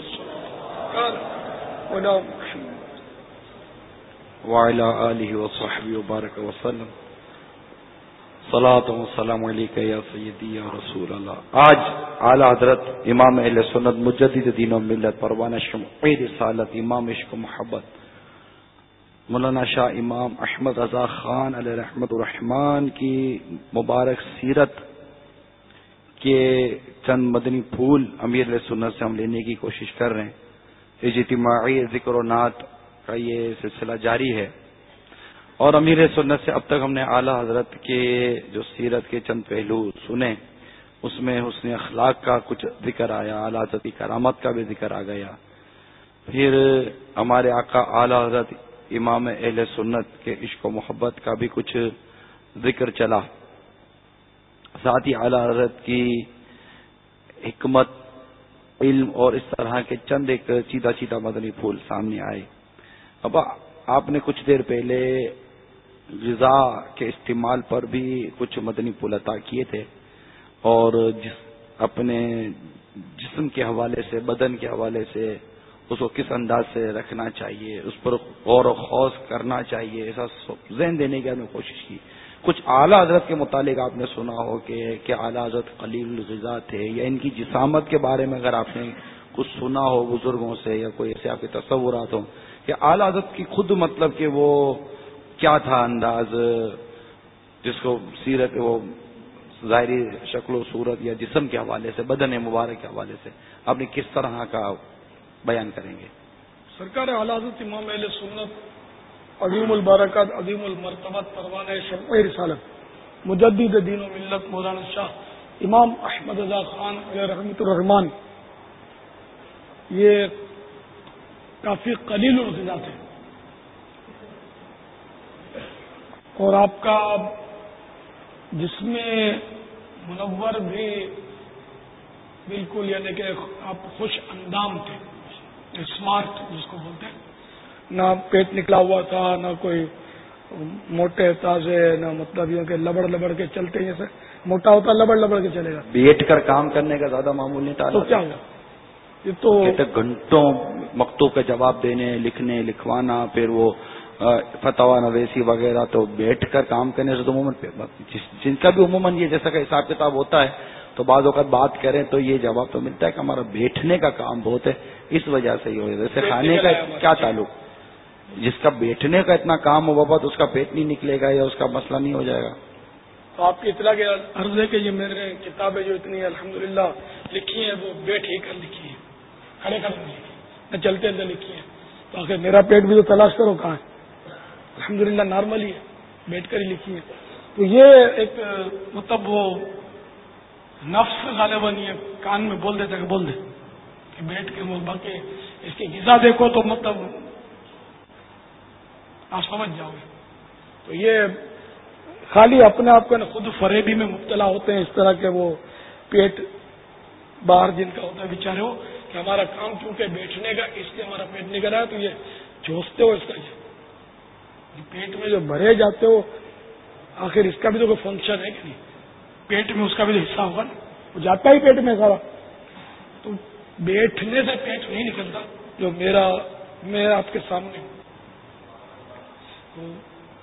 وعلی آلہ وصحبہ وبارک وسلم. صلاۃ و سلام علیک یا سیدی یا رسول اللہ. آج اعلی حضرت امام اہل سنت مجدد دین و ملت پروانہ شمع رسالت امام عشق و محبت مولانا شاہ امام احمد رضا خان علیہ رحمت الرحمان کی مبارک سیرت کے چند مدنی پھول امیر علیہ سنت سے ہم لینے کی کوشش کر رہے ہیں. اجتماعی ذکر و نعت کا یہ سلسلہ جاری ہے، اور امیر سنت سے اب تک ہم نے اعلی حضرت کے جو سیرت کے چند پہلو سنے، اس میں حسن اخلاق کا کچھ ذکر آیا، اعلی حضرت کی کرامت کا بھی ذکر آ گیا. پھر ہمارے آقا اعلی حضرت امام اہل سنت کے عشق و محبت کا بھی کچھ ذکر چلا. ساتھ ہی اعلی حضرت کی حکمت، علم اور اس طرح کے چند ایک چیدہ چیدہ مدنی پھول سامنے آئے. اب آپ نے کچھ دیر پہلے غذا کے استعمال پر بھی کچھ مدنی پھول عطا کیے تھے، اور جس اپنے جسم کے حوالے سے، بدن کے حوالے سے اس کو کس انداز سے رکھنا چاہیے، اس پر غور و خوض کرنا چاہیے، ایسا ذہن دینے کی ہم نے کوشش کی. کچھ اعلیٰ حضرت کے متعلق آپ نے سنا ہو کہ کہ اعلیٰ حضرت قلیل الغذا تھے، یا ان کی جسامت کے بارے میں اگر آپ نے کچھ سنا ہو بزرگوں سے، یا کوئی ایسے آپ کے تصورات ہوں کہ اعلیٰ حضرت کی خود مطلب کہ وہ کیا تھا انداز، جس کو سیرت وہ ظاہری شکل و صورت یا جسم کے حوالے سے، بدن مبارک کے حوالے سے آپ نے کس طرح کا بیان کریں گے؟ سرکار اعلی حضرت امام اہل سنت عظیم البرکات عظیم المرتبت پروانہ شمع رسالت مجدد دین و ملت مولانا شاہ امام احمد رضا خان علیہ رحمت الرحمان یہ کافی قلیل الغذا تھے، اور آپ کا جسم منور بھی بالکل، یعنی کہ آپ خوش اندام تھے، اسمارٹ جس کو بولتے ہیں. نہ پیٹ نکلا ہوا تھا، نہ کوئی موٹے تازے، نہ مطلب یہ کہ لبڑ لبڑ کے چلتے، جیسے موٹا ہوتا لبڑ لبڑ کے چلے گا. بیٹھ کر کام کرنے کا زیادہ معمول نہیں تھا. تو کیا ہوا؟ یہ تو گھنٹوں مکتوب کا جواب دینے، لکھنے، لکھوانا، پھر وہ فتوا نویسی وغیرہ، تو بیٹھ کر کام کرنے سے تو عموماً جن کا بھی عموماً یہ جیسا کہ حساب کتاب ہوتا ہے، تو بعض اوقات بات کریں تو یہ جواب تو ملتا ہے کہ ہمارا بیٹھنے کا کام بہت ہے، اس وجہ سے یہ ہو جاتا ہے. جیسے کھانے کا کیا تعلق، جس کا بیٹھنے کا اتنا کام ہو بابا تو اس کا پیٹ نہیں نکلے گا یا اس کا مسئلہ نہیں ہو جائے گا. تو آپ کی اطلاع کے عرض ہے کہ یہ میرے کتابیں جو اتنی الحمدللہ لکھی ہیں وہ بیٹھ ہی کر لکھی ہیں, کھڑے کر نہیں لکھی, نہ چلتے چلتے لکھی ہیں. تو آخر میرا پیٹ بھی تو تلاش کرو کہاں ہے, الحمدللہ نارمل ہی ہے, بیٹھ کر ہی لکھی ہے. تو یہ ایک مطلب وہ نفس غالباً یہ کان میں بول دیتا کہ بول دے کہ بیٹھ کے وہ, باقی اس کی غذا دیکھو تو مطلب آپ سمجھ جاؤ گے. تو یہ خالی اپنے آپ کو خود فریبی میں مبتلا ہوتے ہیں اس طرح کے, وہ پیٹ باہر جن کا ہوتا ہے بیچارے ہو کہ ہمارا کام کیونکہ بیٹھنے کا اس لیے ہمارا پیٹ نکل رہا ہے, تو یہ جوشتے ہو اس کا, یہ پیٹ میں جو بھرے جاتے ہو آخر اس کا بھی تو کوئی فنکشن ہے کہ نہیں, پیٹ میں اس کا بھی تو حصہ ہوگا نا, وہ جاتا ہی پیٹ میں سارا. تو بیٹھنے سے پیٹ نہیں نکلتا جو میرا میں آپ کے سامنے ہوں. تو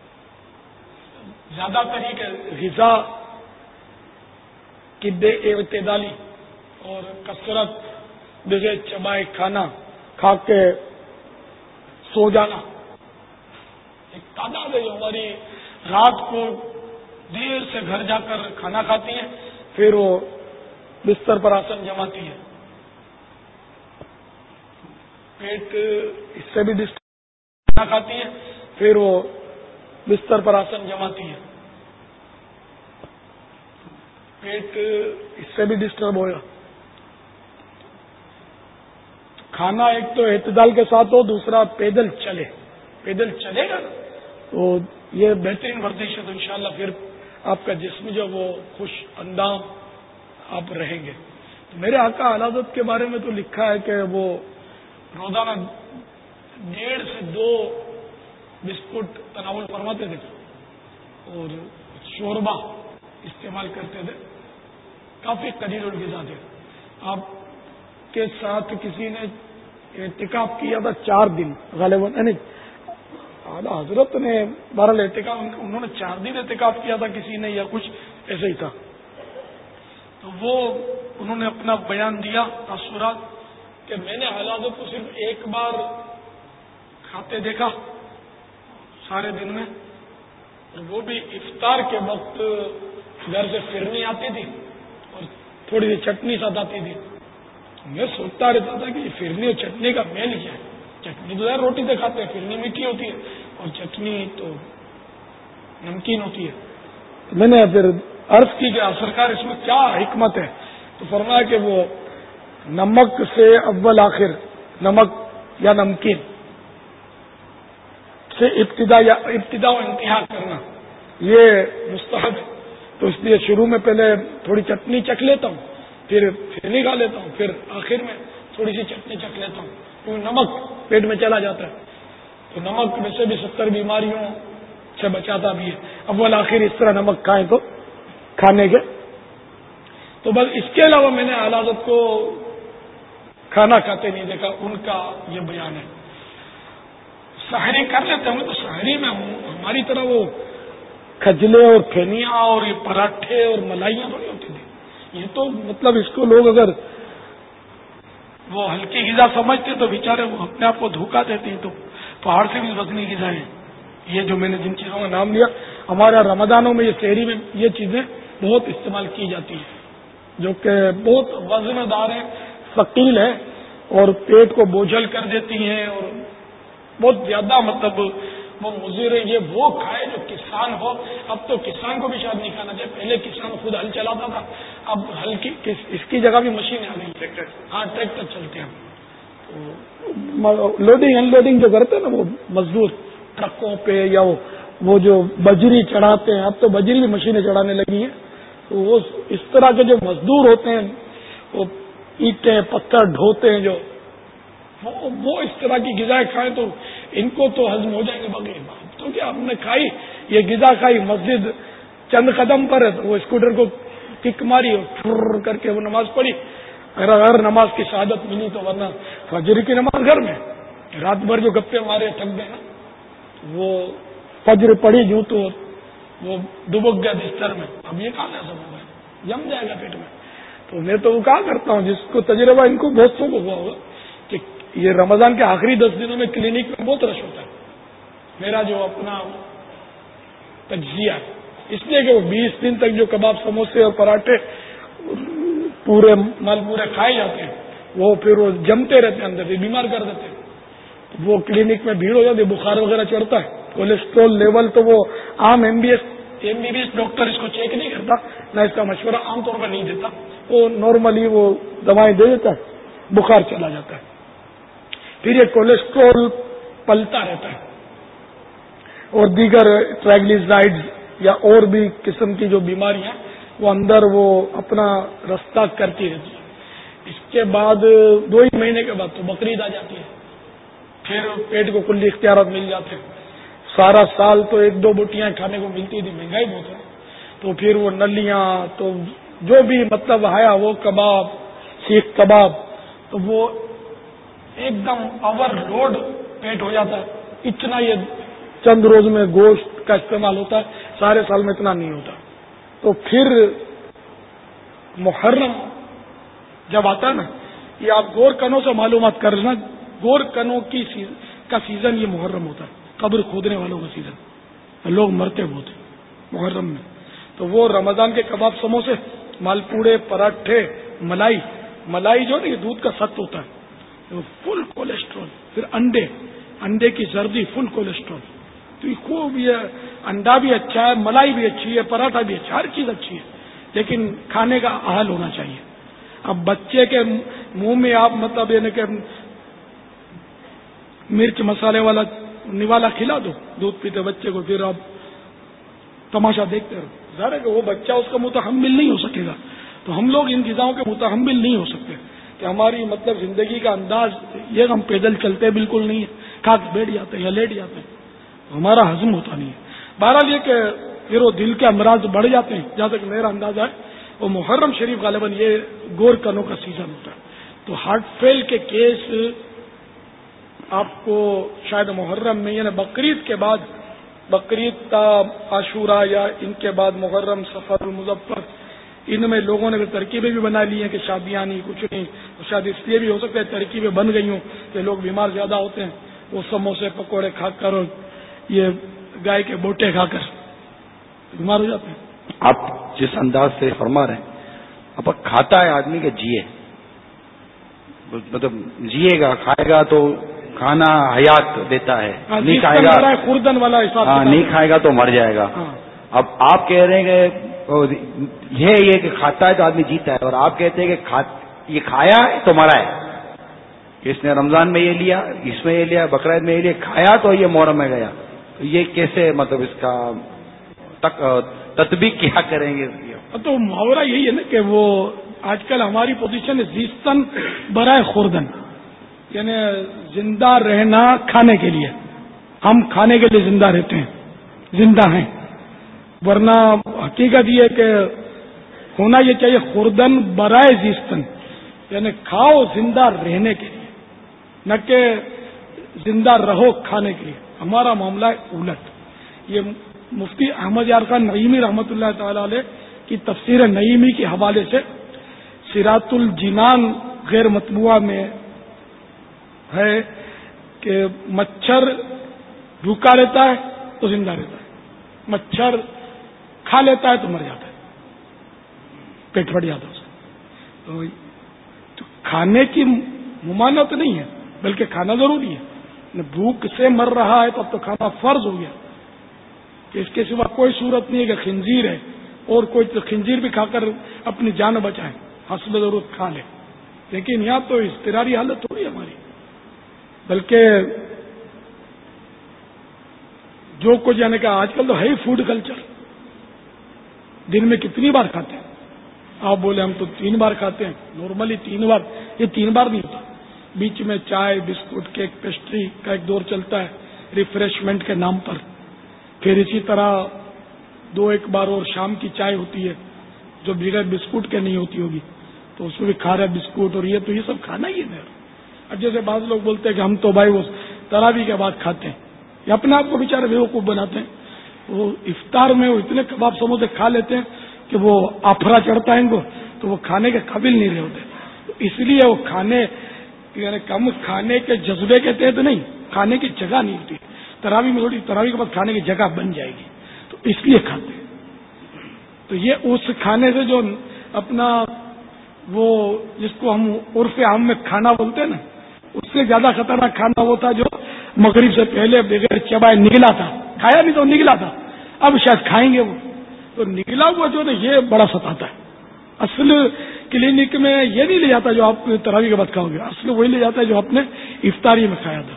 زیادہ تر یہ کہ غذا کی بے اعتدالی اور کثرت بغیر چبائے کھانا کھا کے سو جانا, ایک تعداد ہے جو ہماری رات کو دیر سے گھر جا کر کھانا کھاتی ہیں, پھر وہ بستر پر آسن جماتی ہے. پیٹ اس سے بھی ڈسٹرب کھانا کھاتی ہے, پھر وہ بستر پر آسن جماتی ہے. پیٹ اس سے بھی ڈسٹرب ہوگا. کھانا ایک تو اعتدال کے ساتھ ہو, دوسرا پیدل چلے, پیدل چلے گا تو یہ بہترین ورزش ہے. تو انشاءاللہ پھر آپ کا جسم جو وہ خوش اندام آپ رہیں گے. تو میرے آقا اعلی حضرت کے بارے میں تو لکھا ہے کہ وہ روزانہ ڈیڑھ سے دو بسکٹ تناول فرماتے تھے اور شوربہ استعمال کرتے تھے, کافی قلیل الغذا تھے. آپ کے ساتھ کسی نے اعتکاف کیا تھا چار دن غالباً, یعنی اعلی حضرت نے بہرحال اعتکاف انہوں نے چار دن اعتکاف کیا تھا کسی نے, یا کچھ ایسے ہی تھا. تو وہ انہوں نے اپنا بیان دیا تاثرات کہ میں نے اعلی حضرت کو صرف ایک بار کھاتے دیکھا سارے دن میں, اور وہ بھی افطار کے وقت گھر سے پھرنی آتی تھی اور تھوڑی سی چٹنی ساتھ آتی تھی. میں سوچتا رہتا تھا کہ یہ پھرنی اور چٹنی کا میل کیا ہے. چٹنی تو یار روٹی سے کھاتے ہیں, پھرنی میٹھی ہوتی ہے اور چٹنی تو نمکین ہوتی ہے. میں نے پھر عرض کی کہ سرکار اس میں کیا حکمت ہے, تو فرمایا کہ وہ نمک سے اول آخر نمک یا نمکین سے ابتدا یا ابتدا و انتہا کرنا یہ مستحب ہے. تو اس لیے شروع میں پہلے تھوڑی چٹنی چکھ لیتا ہوں, پھر پھر کھا لیتا ہوں, پھر آخر میں تھوڑی سی چٹنی چکھ لیتا ہوں, کیونکہ نمک پیٹ میں چلا جاتا ہے. تو نمک ویسے بھی ستر بیماریوں سے بچاتا بھی ہے. اول آخر اس طرح نمک کھائیں تو کھانے کے. تو بس اس کے علاوہ میں نے اعلی حضرت کو کھانا کھاتے نہیں دیکھا. ان کا یہ بیان ہے. سحری کر لیتے ہوں گے تو سحری میں ہماری طرح وہ کھجلے اور پھینیاں اور یہ پراٹھے اور ملائیاں تھوڑی ہوتی تھی. یہ تو مطلب اس کو لوگ اگر وہ ہلکی غذا سمجھتے تو بیچارے وہ اپنے آپ کو دھوکا دیتے ہیں. تو پہاڑ سے بھی وزنی غذا ہیں یہ جو میں نے جن چیزوں کا نام لیا. ہمارے رمضانوں میں یہ سحری میں یہ چیزیں بہت استعمال کی جاتی ہیں جو کہ بہت وزن دار ہیں, ثقیل ہے اور پیٹ کو بوجھل کر دیتی ہیں اور بہت زیادہ مطلب وہ مضر ہے. یہ وہ کھائے جو کسان ہو. اب تو کسان کو بھی شاید نہیں کھانا چاہیے. پہلے کسان خود ہل چلاتا تھا, اب ہل کی اس کی جگہ بھی مشین آ گئی. ہاں ٹریکٹر چلتے ہیں. لوڈنگ ان لوڈنگ جو کرتے ہیں نا وہ مزدور ٹرکوں پہ یا وہ جو بجری چڑھاتے ہیں, اب تو بجری بھی مشینیں چڑھانے لگی ہیں. تو وہ اس طرح کے جو مزدور ہوتے ہیں وہ اینٹیں پتھر ڈھوتے ہیں, جو وہ اس طرح کی غذائیں کھائیں تو ان کو تو ہضم ہو جائیں گے. بغیر تو کیا ہم نے کھائی یہ غذا کھائی, مسجد چند قدم پر ہے تو وہ اسکوٹر کو کک ماری اور ٹھر کر کے وہ نماز پڑھی. اگر نماز کی شہادت ملی تو ورنہ فجر کی نماز گھر میں رات بھر جو گپے مارے تھک گئے نا, وہ فجر پڑھی جو تو وہ ڈبک گیا بستر میں. اب یہ کہاں ایسا ہوگا, جم جائے گا پیٹ میں. تو میں تو وہ کہا کرتا ہوں جس کو تجربہ ان کو بہت کو ہوا ہوگا کہ یہ رمضان کے آخری دس دنوں میں کلینک میں بہت رش ہوتا ہے. میرا جو اپنا تجزیہ اس لیے کہ وہ بیس دن تک جو کباب سموسے اور پراٹھے پورے مال پورے کھائے جاتے ہیں وہ پھر وہ جمتے رہتے ہیں اندر سے بیمار کر دیتے ہیں. وہ کلینک میں بھیڑ ہو جاتی ہے, بخار وغیرہ چڑھتا ہے, کولیسٹرول لیول تو وہ عام M B S M B B S doctor اس کو چیک نہیں کرتا, نہ اس کا مشورہ عام طور پر نہیں دیتا, وہ نارملی وہ دوائیں دے دیتا ہے, بخار چلا جاتا ہے. پھر یہ کولیسٹرول پلتا رہتا ہے اور دیگر ٹرائگلیسرائڈز یا اور بھی قسم کی جو بیماریاں وہ اندر وہ اپنا رستہ کرتی رہتی ہے. اس کے بعد دو ہی مہینے کے بعد تو بقرعید آ جاتی ہے, پھر پیٹ کو کلی اختیارات مل جاتے ہیں. سارا سال تو ایک دو بوٹیاں کھانے کو ملتی تھی, مہنگائی بہت ہے, تو پھر وہ نلیاں تو جو بھی مطلب آیا وہ کباب سیخ کباب تو وہ ایک دم اوور لوڈ پیٹ ہو جاتا ہے. اتنا یہ چند روز میں گوشت کا استعمال ہوتا ہے, سارے سال میں اتنا نہیں ہوتا. تو پھر محرم جب آتا ہے نا, یہ آپ گور کنوں سے معلومات کر لینا, گور کنوں کی سیز, کا سیزن یہ محرم ہوتا ہے, قبر کھودنے والوں کا سیزن, لوگ مرتے بہت ہیں محرم میں. تو وہ رمضان کے کباب سموسے, مالپوڑے, پراٹھے, ملائی ملائی جو نا یہ دودھ کا ست ہوتا ہے, فل کولیسٹرول. پھر انڈے انڈے کی زردی فل کولیسٹرول. تو یہ خوب, یہ انڈا بھی اچھا ہے, ملائی بھی اچھی ہے, پراٹھا بھی اچھا ہے, ہر چیز اچھی ہے, لیکن کھانے کا اہل ہونا چاہیے. اب بچے کے منہ میں آپ مطلب یعنی کہ مرچ مسالے والا نوالا کھلا دو دودھ پیتے بچے کو, پھر آپ تماشا دیکھتے رہو. ظاہر ہے کہ وہ بچہ اس کا متحمل نہیں ہو سکے گا. تو ہم لوگ ان غذاؤں کے متحمل نہیں ہو سکتے کہ ہماری مطلب زندگی کا انداز یہ ہم پیدل چلتے بالکل نہیں ہے, کھا کے بیٹھ جاتے ہیں یا لیٹ جاتے ہیں, ہمارا ہضم ہوتا نہیں ہے. بہرحال یہ کہ پھر وہ دل کے امراض بڑھ جاتے ہیں. جہاں تک میرا اندازہ ہے وہ محرم شریف غالباً یہ گور کنوں کا سیزن ہوتا ہے. تو ہارٹ فیل کے کیس آپ کو شاید محرم میں یعنی بقرعید کے بعد, بقرعید تا عاشورہ یا ان کے بعد محرم, سفر, المظفر, ان میں لوگوں نے ترکیبیں بھی بنا لی ہیں کہ شادیاں نہیں کچھ نہیں. شاید اس لیے بھی ہو سکتا ہے ترکیبیں بن گئی ہوں کہ لوگ بیمار زیادہ ہوتے ہیں, وہ سموسے پکوڑے کھا کر اور یہ گائے کے بوٹے کھا کر بیمار ہو جاتے ہیں. آپ جس انداز سے فرما رہے ہیں, اب کھاتا ہے آدمی کہ جیے, مطلب جیے گا, کھائے گا تو کھانا حیات دیتا ہے, نہیں کھائے گا خوردن والا حساب, ہاں نہیں کھائے گا تو مر جائے گا. اب آپ کہہ رہے ہیں کہ یہ یہ کہ کھاتا ہے تو آدمی جیتا ہے, اور آپ کہتے ہیں کہ یہ کھایا ہے تو مرا ہے. اس نے رمضان میں یہ لیا, اس میں یہ لیا, بقرعید میں یہ لیا, کھایا تو یہ محرم میں گیا. یہ کیسے مطلب اس کا تطبیق کیا کریں گے؟ تو محاورہ یہی ہے نا کہ وہ آج کل ہماری پوزیشن زیستن برائے خوردن, یعنی زندہ رہنا کھانے کے لیے. ہم کھانے کے لیے زندہ رہتے ہیں, زندہ ہیں, ورنہ حقیقت یہ کہ ہونا یہ چاہیے خوردن برائے زیستن, یعنی کھاؤ زندہ رہنے کے لیے, نہ کہ زندہ رہو کھانے کے لیے. ہمارا معاملہ ہے الٹ. یہ مفتی احمد یار خان نعیمی رحمۃ اللہ تعالی علیہ کی تفسیر نعیمی کے حوالے سے صراط الجنان غیر مطبوعہ میں ہے کہ مچھر بھوکا رہتا ہے تو زندہ رہتا ہے, مچھر کھا لیتا ہے تو مر جاتا ہے, پیٹ پھٹ جاتا ہے اس کا. تو کھانے کی ممانعت نہیں ہے, بلکہ کھانا ضروری ہے. بھوک سے مر رہا ہے تو اب تو کھانا فرض ہو گیا کہ اس کے سوا کوئی صورت نہیں ہے کہ خنزیر ہے اور کوئی تو خنزیر بھی کھا کر اپنی جان بچائے, حسب ضرورت کھا لے. لیکن یہاں تو اضطراری حالت ہو رہی ہے ہماری, بلکہ جو کچھ یعنی کہ آج کل تو ہے ہی فوڈ کلچر. دن میں کتنی بار کھاتے ہیں آپ؟ بولے ہم تو تین بار کھاتے ہیں, نارملی تین بار. یہ تین بار نہیں ہوتا, بیچ میں چائے, بسکٹ, کیک, پیسٹری کا ایک دور چلتا ہے ریفریشمنٹ کے نام پر. پھر اسی طرح دو ایک بار اور شام کی چائے ہوتی ہے جو بغیر بسکٹ کے نہیں ہوتی ہوگی, تو اس میں بھی کھا رہے بسکٹ, اور یہ تو یہ سب کھانا ہی ہے. اب جیسے بعض لوگ بولتے ہیں کہ ہم تو بھائی وہ تراویح کے بعد کھاتے ہیں, یا اپنے آپ کو بیچارے بیوقوف بناتے ہیں. وہ افطار میں وہ اتنے کباب سموسے کھا لیتے ہیں کہ وہ آفرا چڑھتا ہے ان کو, تو وہ کھانے کے قابل نہیں رہے ہوتے. تو اس لیے وہ کھانے یعنی کم کھانے کے جذبے کے تحت نہیں, کھانے کی جگہ نہیں ہوتی. تراویح میں تھوڑی تراویح کے بعد کھانے کی جگہ بن جائے گی, تو اس لیے کھاتے ہیں. تو یہ اس کھانے سے جو اپنا وہ جس کو ہم عرف عام میں کھانا بولتے ہیں نا، اس سے زیادہ خطرناک کھانا وہ تھا جو مغرب سے پہلے بغیر چبائے نگلا تھا. کھایا نہیں تو نگلا تھا، اب شاید کھائیں گے وہ. تو نگلا ہوا جو نا یہ بڑا ستاتا ہے. اصل کلینک میں یہ نہیں لے جاتا جو آپ تراویح کے بعد کھاؤ گے، اصل وہی لے جاتا ہے جو آپ نے افطاری میں کھایا تھا.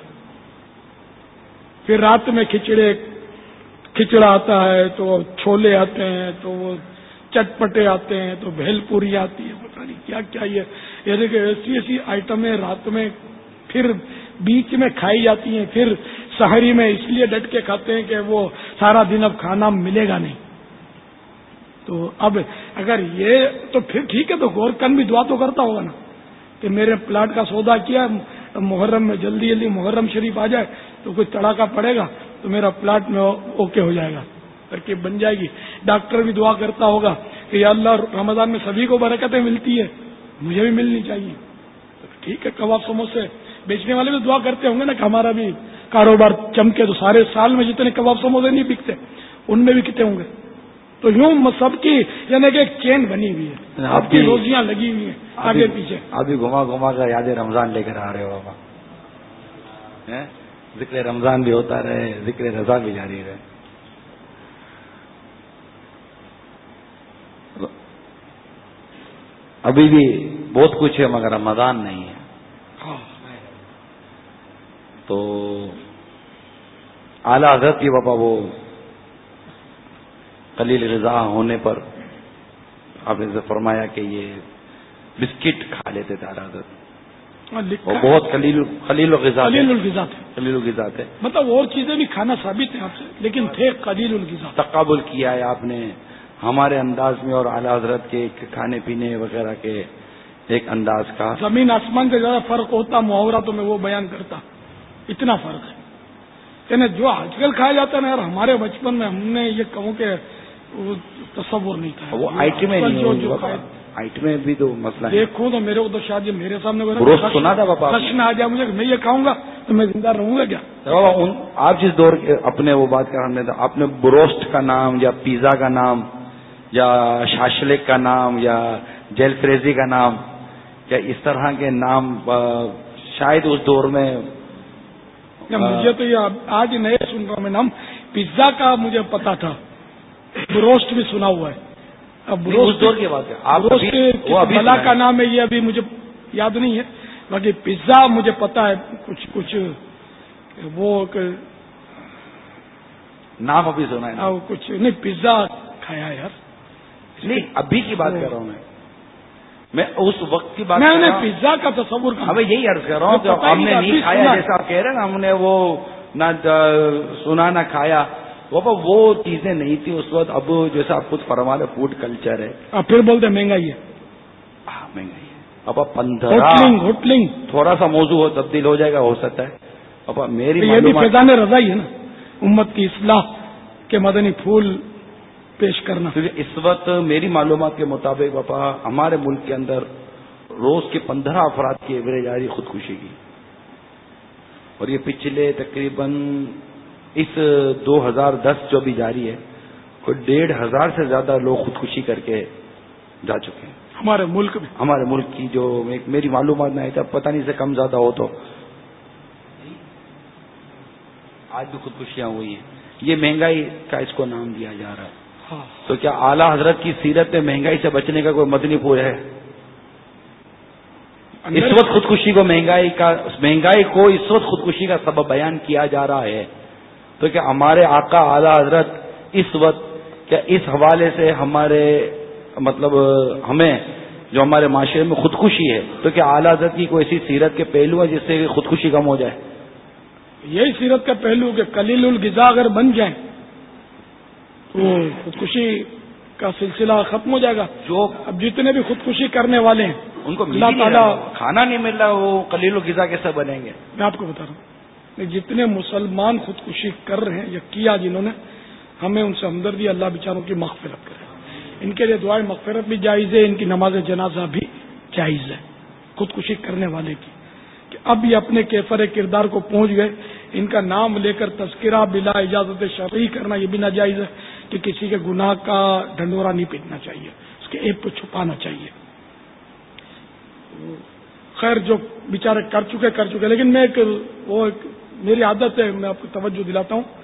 پھر رات میں کھچڑے کھچڑا آتا ہے، تو چھولے آتے ہیں، تو وہ چٹپٹے آتے ہیں، تو بھیل پوری آتی ہے، پتہ نہیں کیا کیا یہ یعنی کہ ایسی ایسی آئٹمیں رات میں پھر بیچ میں کھائی جاتی ہیں. پھر سحری میں اس لیے ڈٹ کے کھاتے ہیں کہ وہ سارا دن اب کھانا ملے گا نہیں. تو اب اگر یہ تو پھر ٹھیک ہے، تو غور کن بھی دعا تو کرتا ہوگا نا کہ میرے پلاٹ کا سودا کیا محرم میں جلدی جلدی محرم شریف آ جائے تو کوئی تڑاکا پڑے گا تو میرا پلاٹ میں اوکے ہو جائے گا، ترکیب بن جائے گی. ڈاکٹر بھی دعا کرتا ہوگا کہ یا اللہ رمضان میں سبھی کو برکتیں ملتی ہے، مجھے بھی ملنی چاہیے. تو ٹھیک ہے، کباب سموسے بیچنے والے بھی دعا کرتے ہوں گے نا کہ ہمارا بھی کاروبار چمکے. تو سارے سال میں جتنے کباب سموسے نہیں بکتے ان میں بھی کتنے ہوں گے. تو یوں سب کی یعنی کہ ایک چین بنی ہوئی ہے، آپ کی روزیاں لگی ہوئی ہیں آگے پیچھے. ابھی گھما گھما کر یاد رمضان لے کر آ رہے ہو بابا. ذکر رمضان بھی ہوتا رہے، ذکر رضا بھی جاری رہے. ابھی بھی بہت کچھ ہے مگر رمضان نہیں ہے. تو اعلیٰ حضرت کی بابا وہ قلیل غذا ہونے پر آپ نے فرمایا کہ یہ بسکٹ کھا لیتے تھے اعلیٰ حضرت. وہ بہت قلیل قلیل الغذا قلیل الغذا تھے. قلیل الغذا تھے، مطلب اور چیزیں بھی کھانا ثابت ہے آپ سے، لیکن تھے قلیل الغذا. تقابل کیا ہے آپ نے ہمارے انداز میں اور اعلیٰ حضرت کے کھانے پینے وغیرہ کے ایک انداز کا. زمین آسمان سے زیادہ فرق ہوتا، محاورہ تو میں وہ بیان کرتا، اتنا فرق ہے. یعنی جو آج کل کھایا جاتا ہے نا یار، ہمارے بچپن میں ہم نے یہ کہوں کہ تصور نہیں تھا. وہ آئٹمیں جو آئٹمیں بھی تو مسئلہ ہے. دیکھوں تو میرے کو تو شاید یہ میرے سامنے سنا تھا بابا، نہ آ جائے مجھے میں یہ کھاؤں گا تو میں زندہ رہوں گا کیا. آپ جس دور کے اپنے وہ بات کر رہے تھے، آپ نے بروسٹ کا نام یا پیزا کا نام یا شاشلک کا نام یا جیل فریزی کا نام یا اس طرح کے نام شاید اس دور میں. مجھے تو یہ آج نئے سن رہا ہوں میں نام. پیزا کا مجھے پتا تھا، بروسٹ بھی سنا ہوا ہے. اب بروسٹ دور کی بات ہے، بروسٹ بلا کا نام ہے یہ ابھی مجھے یاد نہیں ہے. باقی پیزا مجھے پتا ہے کچھ کچھ وہ نام ابھی سنا ہے کچھ نہیں. پیزا کھایا یار نہیں، ابھی کی بات کر رہا ہوں میں میں اس وقت کی بات. میں پیزا کا تصور اب یہی عرض کر رہا ہوں کہ ہم نے نہیں کھایا جیسا آپ کہہ رہے ہیں نا، ہم نے وہ نہ سنا نہ کھایا. وہ وہ چیزیں نہیں تھی اس وقت. اب جیسا آپ خود فرما رہے فوڈ کلچر ہے. پھر بولتے مہنگائی ہے. ہاں مہنگائی ہے. اب اب پندرہ ہوٹلنگ تھوڑا سا موضوع ہو تبدیل ہو جائے گا، ہو سکتا ہے. اب میری یہ بھی فیضان رضا ہی ہے نا، امت کی اصلاح کے مدنی پھول پیش کرنا. اس وقت میری معلومات کے مطابق باپا ہمارے ملک کے اندر روز کے پندرہ افراد کی ایوریج آ رہی خودکشی کی، اور یہ پچھلے تقریباً اس دو ہزار دس جو بھی جاری ہے کوئی ڈیڑھ ہزار سے زیادہ لوگ خودکشی کر کے جا چکے ہیں ہمارے ملک میں. ہمارے ملک کی جو میری معلومات میں آئی تھی، پتہ نہیں سے کم زیادہ ہو تو آج بھی خودکشیاں ہوئی ہیں. یہ مہنگائی کا اس کو نام دیا جا رہا ہے. تو کیا اعلیٰ حضرت کی سیرت میں مہنگائی سے بچنے کا کوئی مدنی پور ہے؟ اس وقت خودکشی کو مہنگائی کا مہنگائی کو اس وقت خودکشی کا سبب بیان کیا جا رہا ہے. تو کیا ہمارے آقا اعلیٰ حضرت اس وقت کیا اس حوالے سے ہمارے مطلب ہمیں جو ہمارے معاشرے میں خودکشی ہے، تو کیا اعلیٰ حضرت کی کوئی ایسی سیرت کے پہلو ہیں جس سے خودکشی کم ہو جائے؟ یہی سیرت کا پہلو کہ قلیل الغذا اگر بن جائیں تو خودکشی کا سلسلہ ختم ہو جائے گا. جو اب جتنے بھی خودکشی کرنے والے ہیں ان کو اللہ تعالیٰ کھانا نہیں مل رہا، وہ قلیل الغذا کیسے بنیں گے؟ میں آپ کو بتا رہا ہوں جتنے مسلمان خودکشی کر رہے ہیں یا کیا جنہوں نے، ہمیں ان سے ہمدردی، اللہ بیچاروں کی مغفرت کرے. ان کے لیے دعائیں مغفرت بھی جائز ہے، ان کی نماز جنازہ بھی جائز ہے خودکشی کرنے والے کی. کہ اب یہ اپنے کیفر کردار کو پہنچ گئے، ان کا نام لے کر تذکرہ بلا اجازت شرعی کرنا یہ بھی ناجائز ہے. کہ کسی کے گناہ کا ڈھنڈورا نہیں پیٹنا چاہیے، اس کے عیب کو چھپانا چاہیے. خیر جو بیچارے کر چکے کر چکے لیکن میں ایک وہ ایک میری عادت ہے، میں آپ کو توجہ دلاتا ہوں